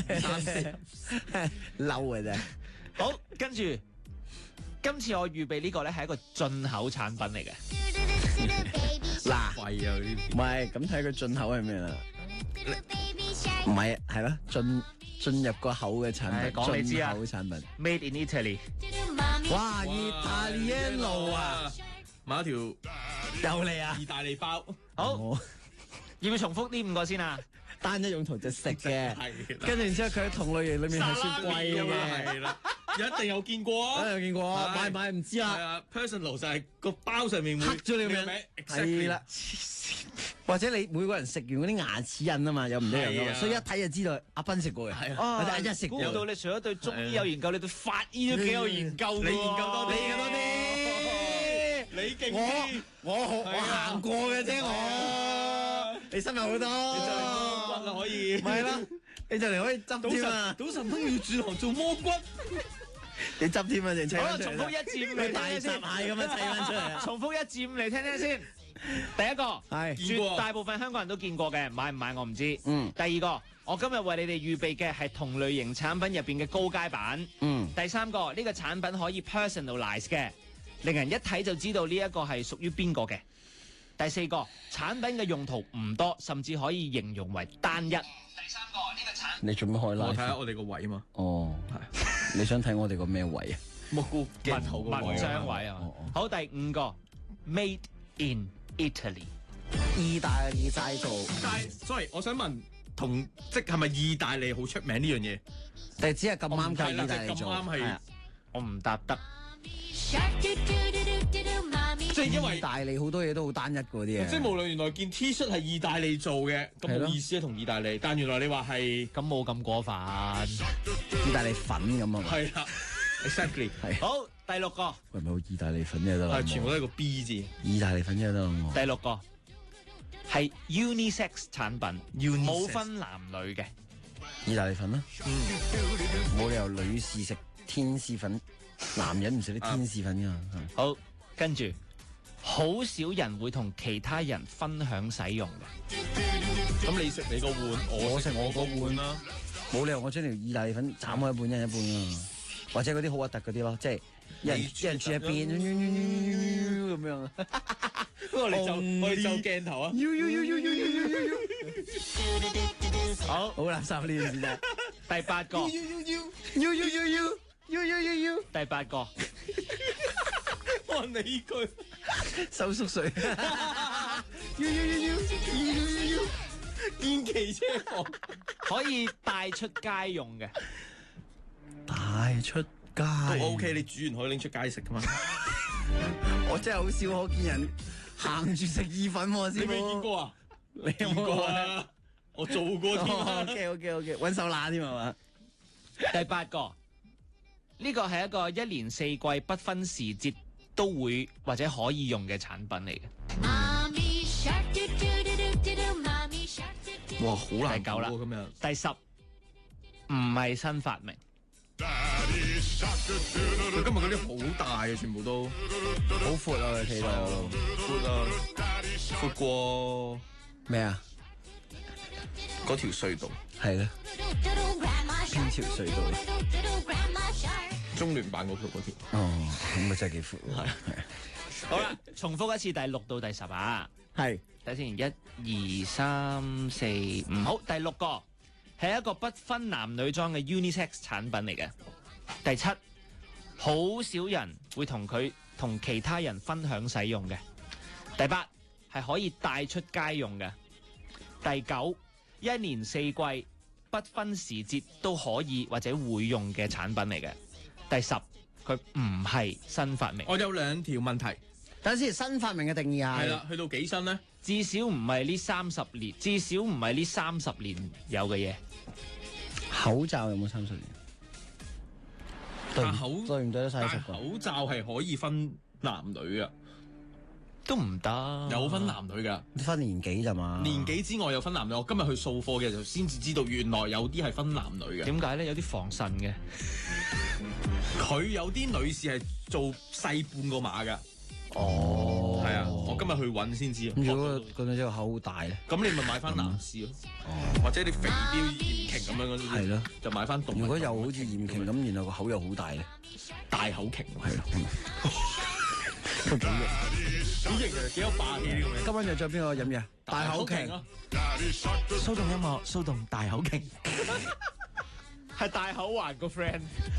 ，1、2、3， 嬲嘅啫。 好，跟住。今次我預備呢個咧係一個進口產品嚟嘅。 嗱， 貴啊呢啲。 唔係，咁睇佢進口係咩啦？唔係，係咯，進入個口嘅產品。 講你知啊。 進口產品。 Made in Italy。 哇，意大利路啊！ 買一條又嚟啊！ 意大利包。 好。要唔要重複呢5個先啊？ 單一用途就食嘅，跟住然之後佢喺同類型裏面係算貴嘅， 係啦，一定有見過啊， 有見過，買唔知啊。 係啊 ，personal 就係個包上面刻咗你個名，係啦。或者你每個人食完嗰啲牙齒印啊嘛，有唔一樣噶嘛，所以一睇就知道阿斌食過嘅。 或者一食估到你除咗對中醫有研究，你對法醫都幾有研究㗎喎。 你研究多啲， 你研究多啲， 你勁啲。 我行過嘅啫，我你深入好多。 可以， 咪係啦，你就嚟可以執添啊！ 賭神都要轉行做魔骨， 你執添啊！淨係好啦，重複1至5嚟聽聽先， 係咁樣砌翻出嚟。 重複1至5嚟聽聽先。第一個係絕大部分香港人都見過嘅，買唔買我唔知。第二個，我今日為你哋預備嘅係同類型產品入邊嘅高階版。第三個，呢個產品可以 personalize 嘅，令人一睇就知道呢一個係屬於邊個嘅。第4個，產品嘅用途唔多，甚至可以形容為單一。第3個，呢個產你做咩開啦？ 我睇下我哋個位嘛。 哦，係。你想睇我哋個咩位啊？ 鏡頭個位。 文章位啊。好，第5個 ，Made in Italy， 意大利製造。 但係，sorry，我想問，即係咪意大利好出名呢樣嘢？ 定係只係咁啱計意大利做？ 咁啱係， 我唔答得。 即係因為意大利好多嘢都好單一嗰啲嘢。 即係無論原來件 T 恤係意大利做嘅，咁係咯冇意思啊，同意大利。但原來你話係咁冇咁過分， 意大利粉咁啊。 係啦 ，exactly 係。 好，第六個喂，咪好意大利粉啫得啦。 係全部都係個 B 字。 意大利粉啫得啦。 第六個係 unisex 產品，冇分男女嘅。 意大利粉啦。冇理由女士食天使粉，男人唔食啲天使粉㗎。 好，跟住好少人會同其他人分享使用嘅。 咁你食你個碗，我食我個碗啦。 冇理由我將條意大利粉斬開一半一人一半啊！或者嗰啲好核突嗰啲咯，即係一人住一邊咁樣。 我哋就鏡頭啊！ 好垃圾呢件事真係。 第八個，第八個， 哇！你句收縮水， 見騎車房可以帶出街用嘅， 帶出街都 OK， 你煮完可以拎出街食噶嘛？ 我真係好少可見人行住食意粉喎，師傅。 你未見過啊？ 你有見過啊？我做過添啊。 OK，揾手乸添係嘛？ 第八個，呢個係一個一年四季不分時節都會或者可以用嘅產品嚟嘅。 哇，好難第九啦， 咁樣。 第十，唔係新發明。 佢今日嗰啲好大嘅，全部都好闊啊！佢企到闊啊，闊過咩啊？ 嗰條隧道係咧，邊條隧道？ 中聯辦嗰條。 哦，咁啊真係幾闊。係。 好啦，重複一次第六到第十啊。 係。 睇先，1、2、3、4、5。好，第六個係一個不分男女裝嘅 unisex 產品嚟嘅。第七，好少人會同其他人分享使用嘅。第八，係可以帶出街用嘅。第九，一年四季不分時節都可以或者會用嘅產品嚟嘅。第十，佢唔係新發明。 我有兩條問題。 等先，新發明嘅定義係啦，去到幾新咧？ 至少唔係呢30年，至少唔係呢30年有嘅嘢。 口罩有冇30年？對唔對得晒但口罩係可以分男女噶， 都唔得。 有分男女噶， 分年紀咋嘛？ 年紀之外有分男女。我今日去掃貨嘅時候先至知道，原來有啲係分男女嘅。 點解咧？有啲防腎嘅。 佢有啲女士係做細半個碼噶。 哦， 係啊，我今日去揾先知。 如果個女仔個口好大咧， 咁你咪買翻男士咯。或者你肥啲嚴瓊咁樣嗰啲， 係咯， 就買翻動物。 如果又好似嚴瓊咁，然後個口又好大咧， 大口瓊係咯，都幾型， 幾型啊，幾有霸氣呢個名。 今晚又再邊個飲嘢？大口瓊咯， 騷動音樂，騷動大口瓊， 係大口環個 friend。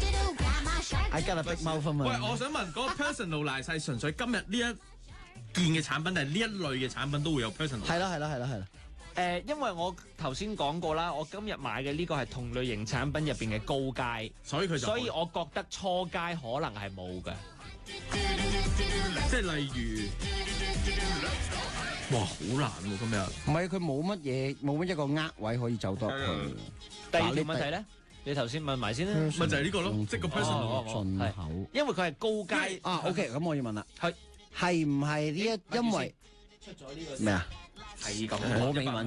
I got a big mouth 啊嘛。 喂，我想問嗰個 personalize 係純粹今日呢一件嘅產品，定係呢一類嘅產品都會有 personalize？ 係啦。 因為我頭先講過啦，我今日買嘅呢個係同類型產品入邊嘅高階， 所以我覺得初階可能係冇嘅。 即係例如，哇，好難喎今日。 唔係佢冇乜一個位可以走得去。 第二條問題咧？你頭先問埋先啦， 咪就係呢個咯，即係個 personal 進口， 因為佢係高階啊。OK， 咁我要問啦，係唔係呢一因為出咗呢個咩啊？ 係咁， 我未問完，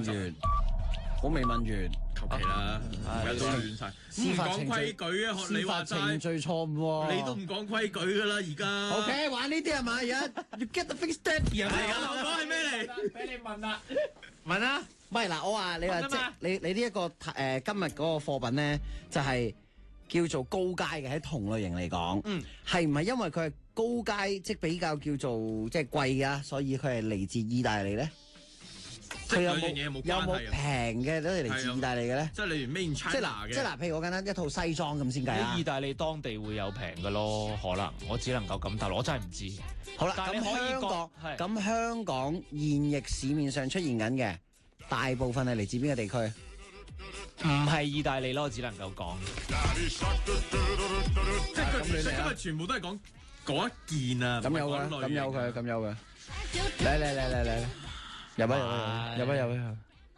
求其啦，而家都亂晒，唔講規矩啊，學你話齋， 程序錯誤喎， 你都唔講規矩噶啦，而家。 OK， 玩呢啲係嘛？而家 you get the thing steady 係咪？ 我講係咩嚟？ 俾你問啦，問啦。 唔係嗱，我話你話即你呢一個今日嗰個貨品咧，就係叫做高階嘅喺同類型嚟講，係唔係因為佢係高階，即係比較叫做即係貴啊，所以佢係嚟自意大利咧？佢有冇平嘅都係嚟自意大利嘅咧？ 即係例如 Made in China 嘅， 即係嗱，譬如我簡單一套西裝咁先計啊。 喺意大利當地會有平嘅咯，可能我只能夠咁答，我真係唔知。 好啦，咁香港現役市面上出現緊嘅。大部分係嚟自邊個地區？ 唔係意大利咯，我只能夠講。 即係佢今日全部都係講嗰一件啊， 咁有嘅，咁有嘅，咁有嘅。嚟，入啊！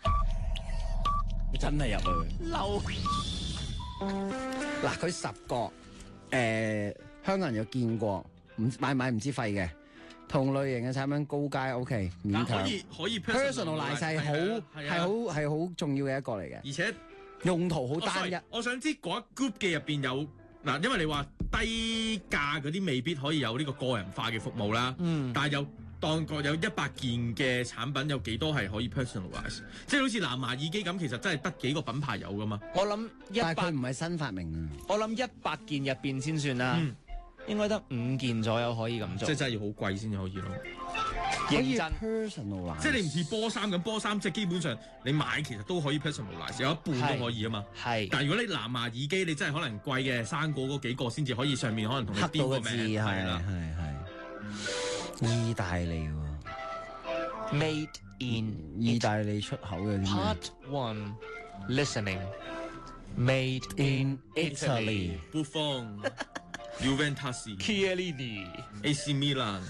真係入去。 嬲。 嗱，佢10個，香港人有見過，買唔知廢嘅。同類型嘅產品高階 OK， 勉強。 可以 personalize 係好重要嘅一個嚟嘅， 而且用途好單一。 我想知嗰一 group 嘅入邊有嗱，因為你話低價嗰啲未必可以有呢個個人化嘅服務啦。但係有當個有100件嘅產品，有幾多係可以 personalize？ 即係好似藍牙耳機咁，其實真係得幾個品牌有噶嘛。 我諗但係佢唔係新發明啊。 我諗100件入邊先算啦。應該得5件左右可以咁做， 即係真係要好貴先至可以咯。 認真 personalize， 即係你唔似波衫咁，波衫即係基本上你買其實都可以 personalize， 有一半都可以啊嘛。 係， 但係如果你藍牙耳機，你真係可能貴嘅生果嗰幾個先至可以上面可能同你標個名，係啦， 意大利喎 ，Made in 意大利出口嘅 Part 1 Listening Made in Italy Buffon。Juventus、Chiellini、AC Milan、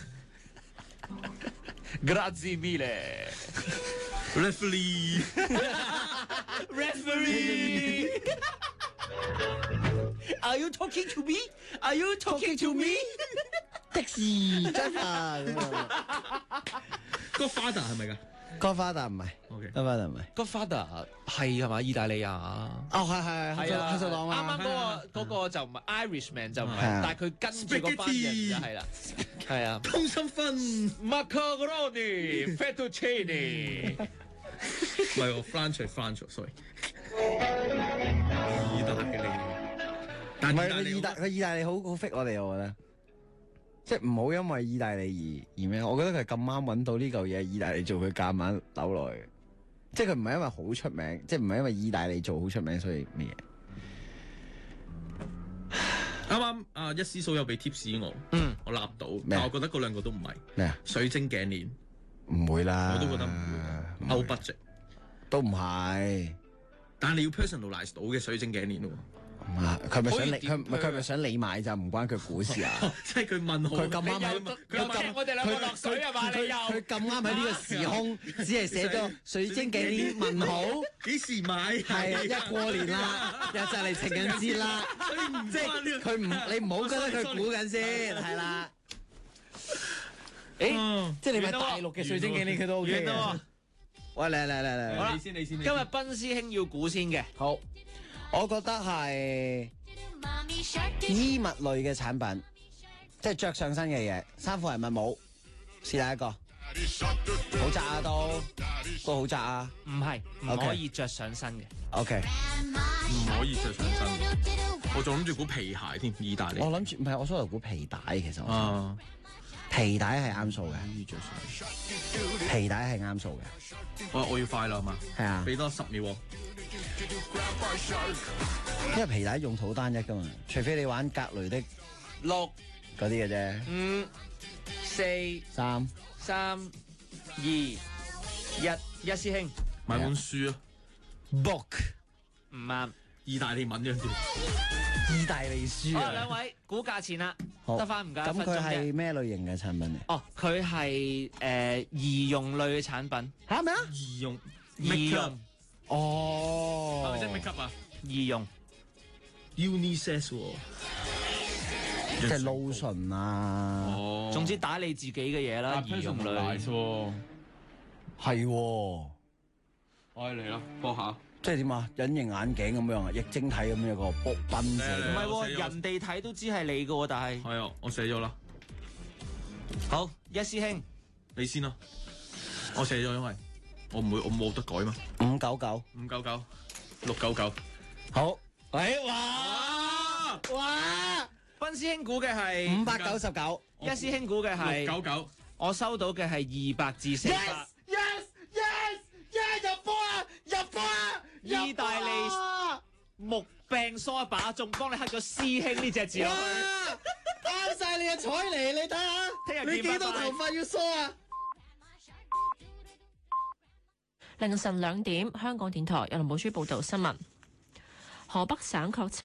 Grazie mille、 Referee。 Are you talking to me? Are you talking to me? 的士 driver 咁啊。 Godfather 係咪㗎 ？Godfather 唔係 ，Godfather 唔係。 Godfather 係嘛？意大利啊？ 哦，係黑手黨啊！ 啱啱嗰個就唔係 Irishman 就唔係，但係佢跟住嗰班人就係啦，係啊。 通心粉 Macaroni Fettuccine， 唔係我 French，sorry。意大利，但係意大利好 fit 我哋，我覺得。即係唔好因為意大利而咩？我覺得佢咁啱揾到呢嚿嘢，意大利做佢夾硬扭落去。即係佢唔係因為好出名，即係唔係因為意大利做好出名，所以咩嘢？ 啱啱一思嫂有俾 tips 我，我立到，但我覺得嗰兩個都唔係咩啊？ 水晶頸鏈唔會啦， 我都覺得唔會，out budget 都唔係。 但係你要 personalize 到嘅水晶頸鏈喎。 佢咪想你，佢咪想你買就唔關佢股事啊！ 即係佢問佢咁啱喺我哋兩個落水啊嘛！ 佢咁啱喺呢個時空，只係寫咗水晶頸鏈問號， 幾時買？ 係一過年啦，又就嚟情人節啦，即係佢唔你唔好覺得佢估緊先，係啦。誒，即係你買大陸嘅水晶頸鏈，佢都 OK 嘅。喂，嚟， 好啦，你先。今日賓師兄要估先嘅， 好。我覺得係衣物類嘅產品，即係着上身嘅嘢，衫褲係咪冇？試第一個，好窄啊都好窄啊， 唔係唔可以着上身嘅。 OK， 唔可以着上身。我仲諗住估皮鞋添，意大利。 我諗住唔係，我初頭估皮帶，其實我皮帶係啱數嘅，皮帶係啱數嘅。 我要快啦，係嘛？ 係啊， 俾多10秒。 因為皮帶用途好單一噶嘛，除非你玩格雷的 6 嗰啲嘅啫。 5、4、3、2、1，一師兄買本書啊 ，book 唔啱， 意大利文嗰啲， 意大利書啊。 好，兩位估價錢啦，得翻唔夠1分鐘啫。 咁佢係咩類型嘅產品嚟？ 哦，佢係儀容類嘅產品。 嚇咩啊？ 儀容。 哦， 係咪真係 make up 啊？ 儀容 unisex 喎， 即係 lotion 啊。 哦， 總之打理自己嘅嘢啦，儀容類喎， 係喎。 我嚟啦，播下。 即係點啊？隱形眼鏡咁樣啊，液晶體咁樣個卜賓字。 唔係喎，人哋睇都知係你嘅喎，但係係啊，我寫咗啦。 好，一師兄， 你先啦。我寫咗，因為我冇得改嘛。 599、 699。 好，喂，哇！ 賓師兄估嘅係 599， 一師兄估嘅係 699， 我收到嘅係200至400。 入波啊！ 意大利木柄梳一把，仲幫你刻咗師兄呢隻字落去。 啱晒你嘅彩嚟，你睇下，你幾多頭髮要梳啊？ 凌晨2點，香港電台有林寶珠報道新聞。河北省確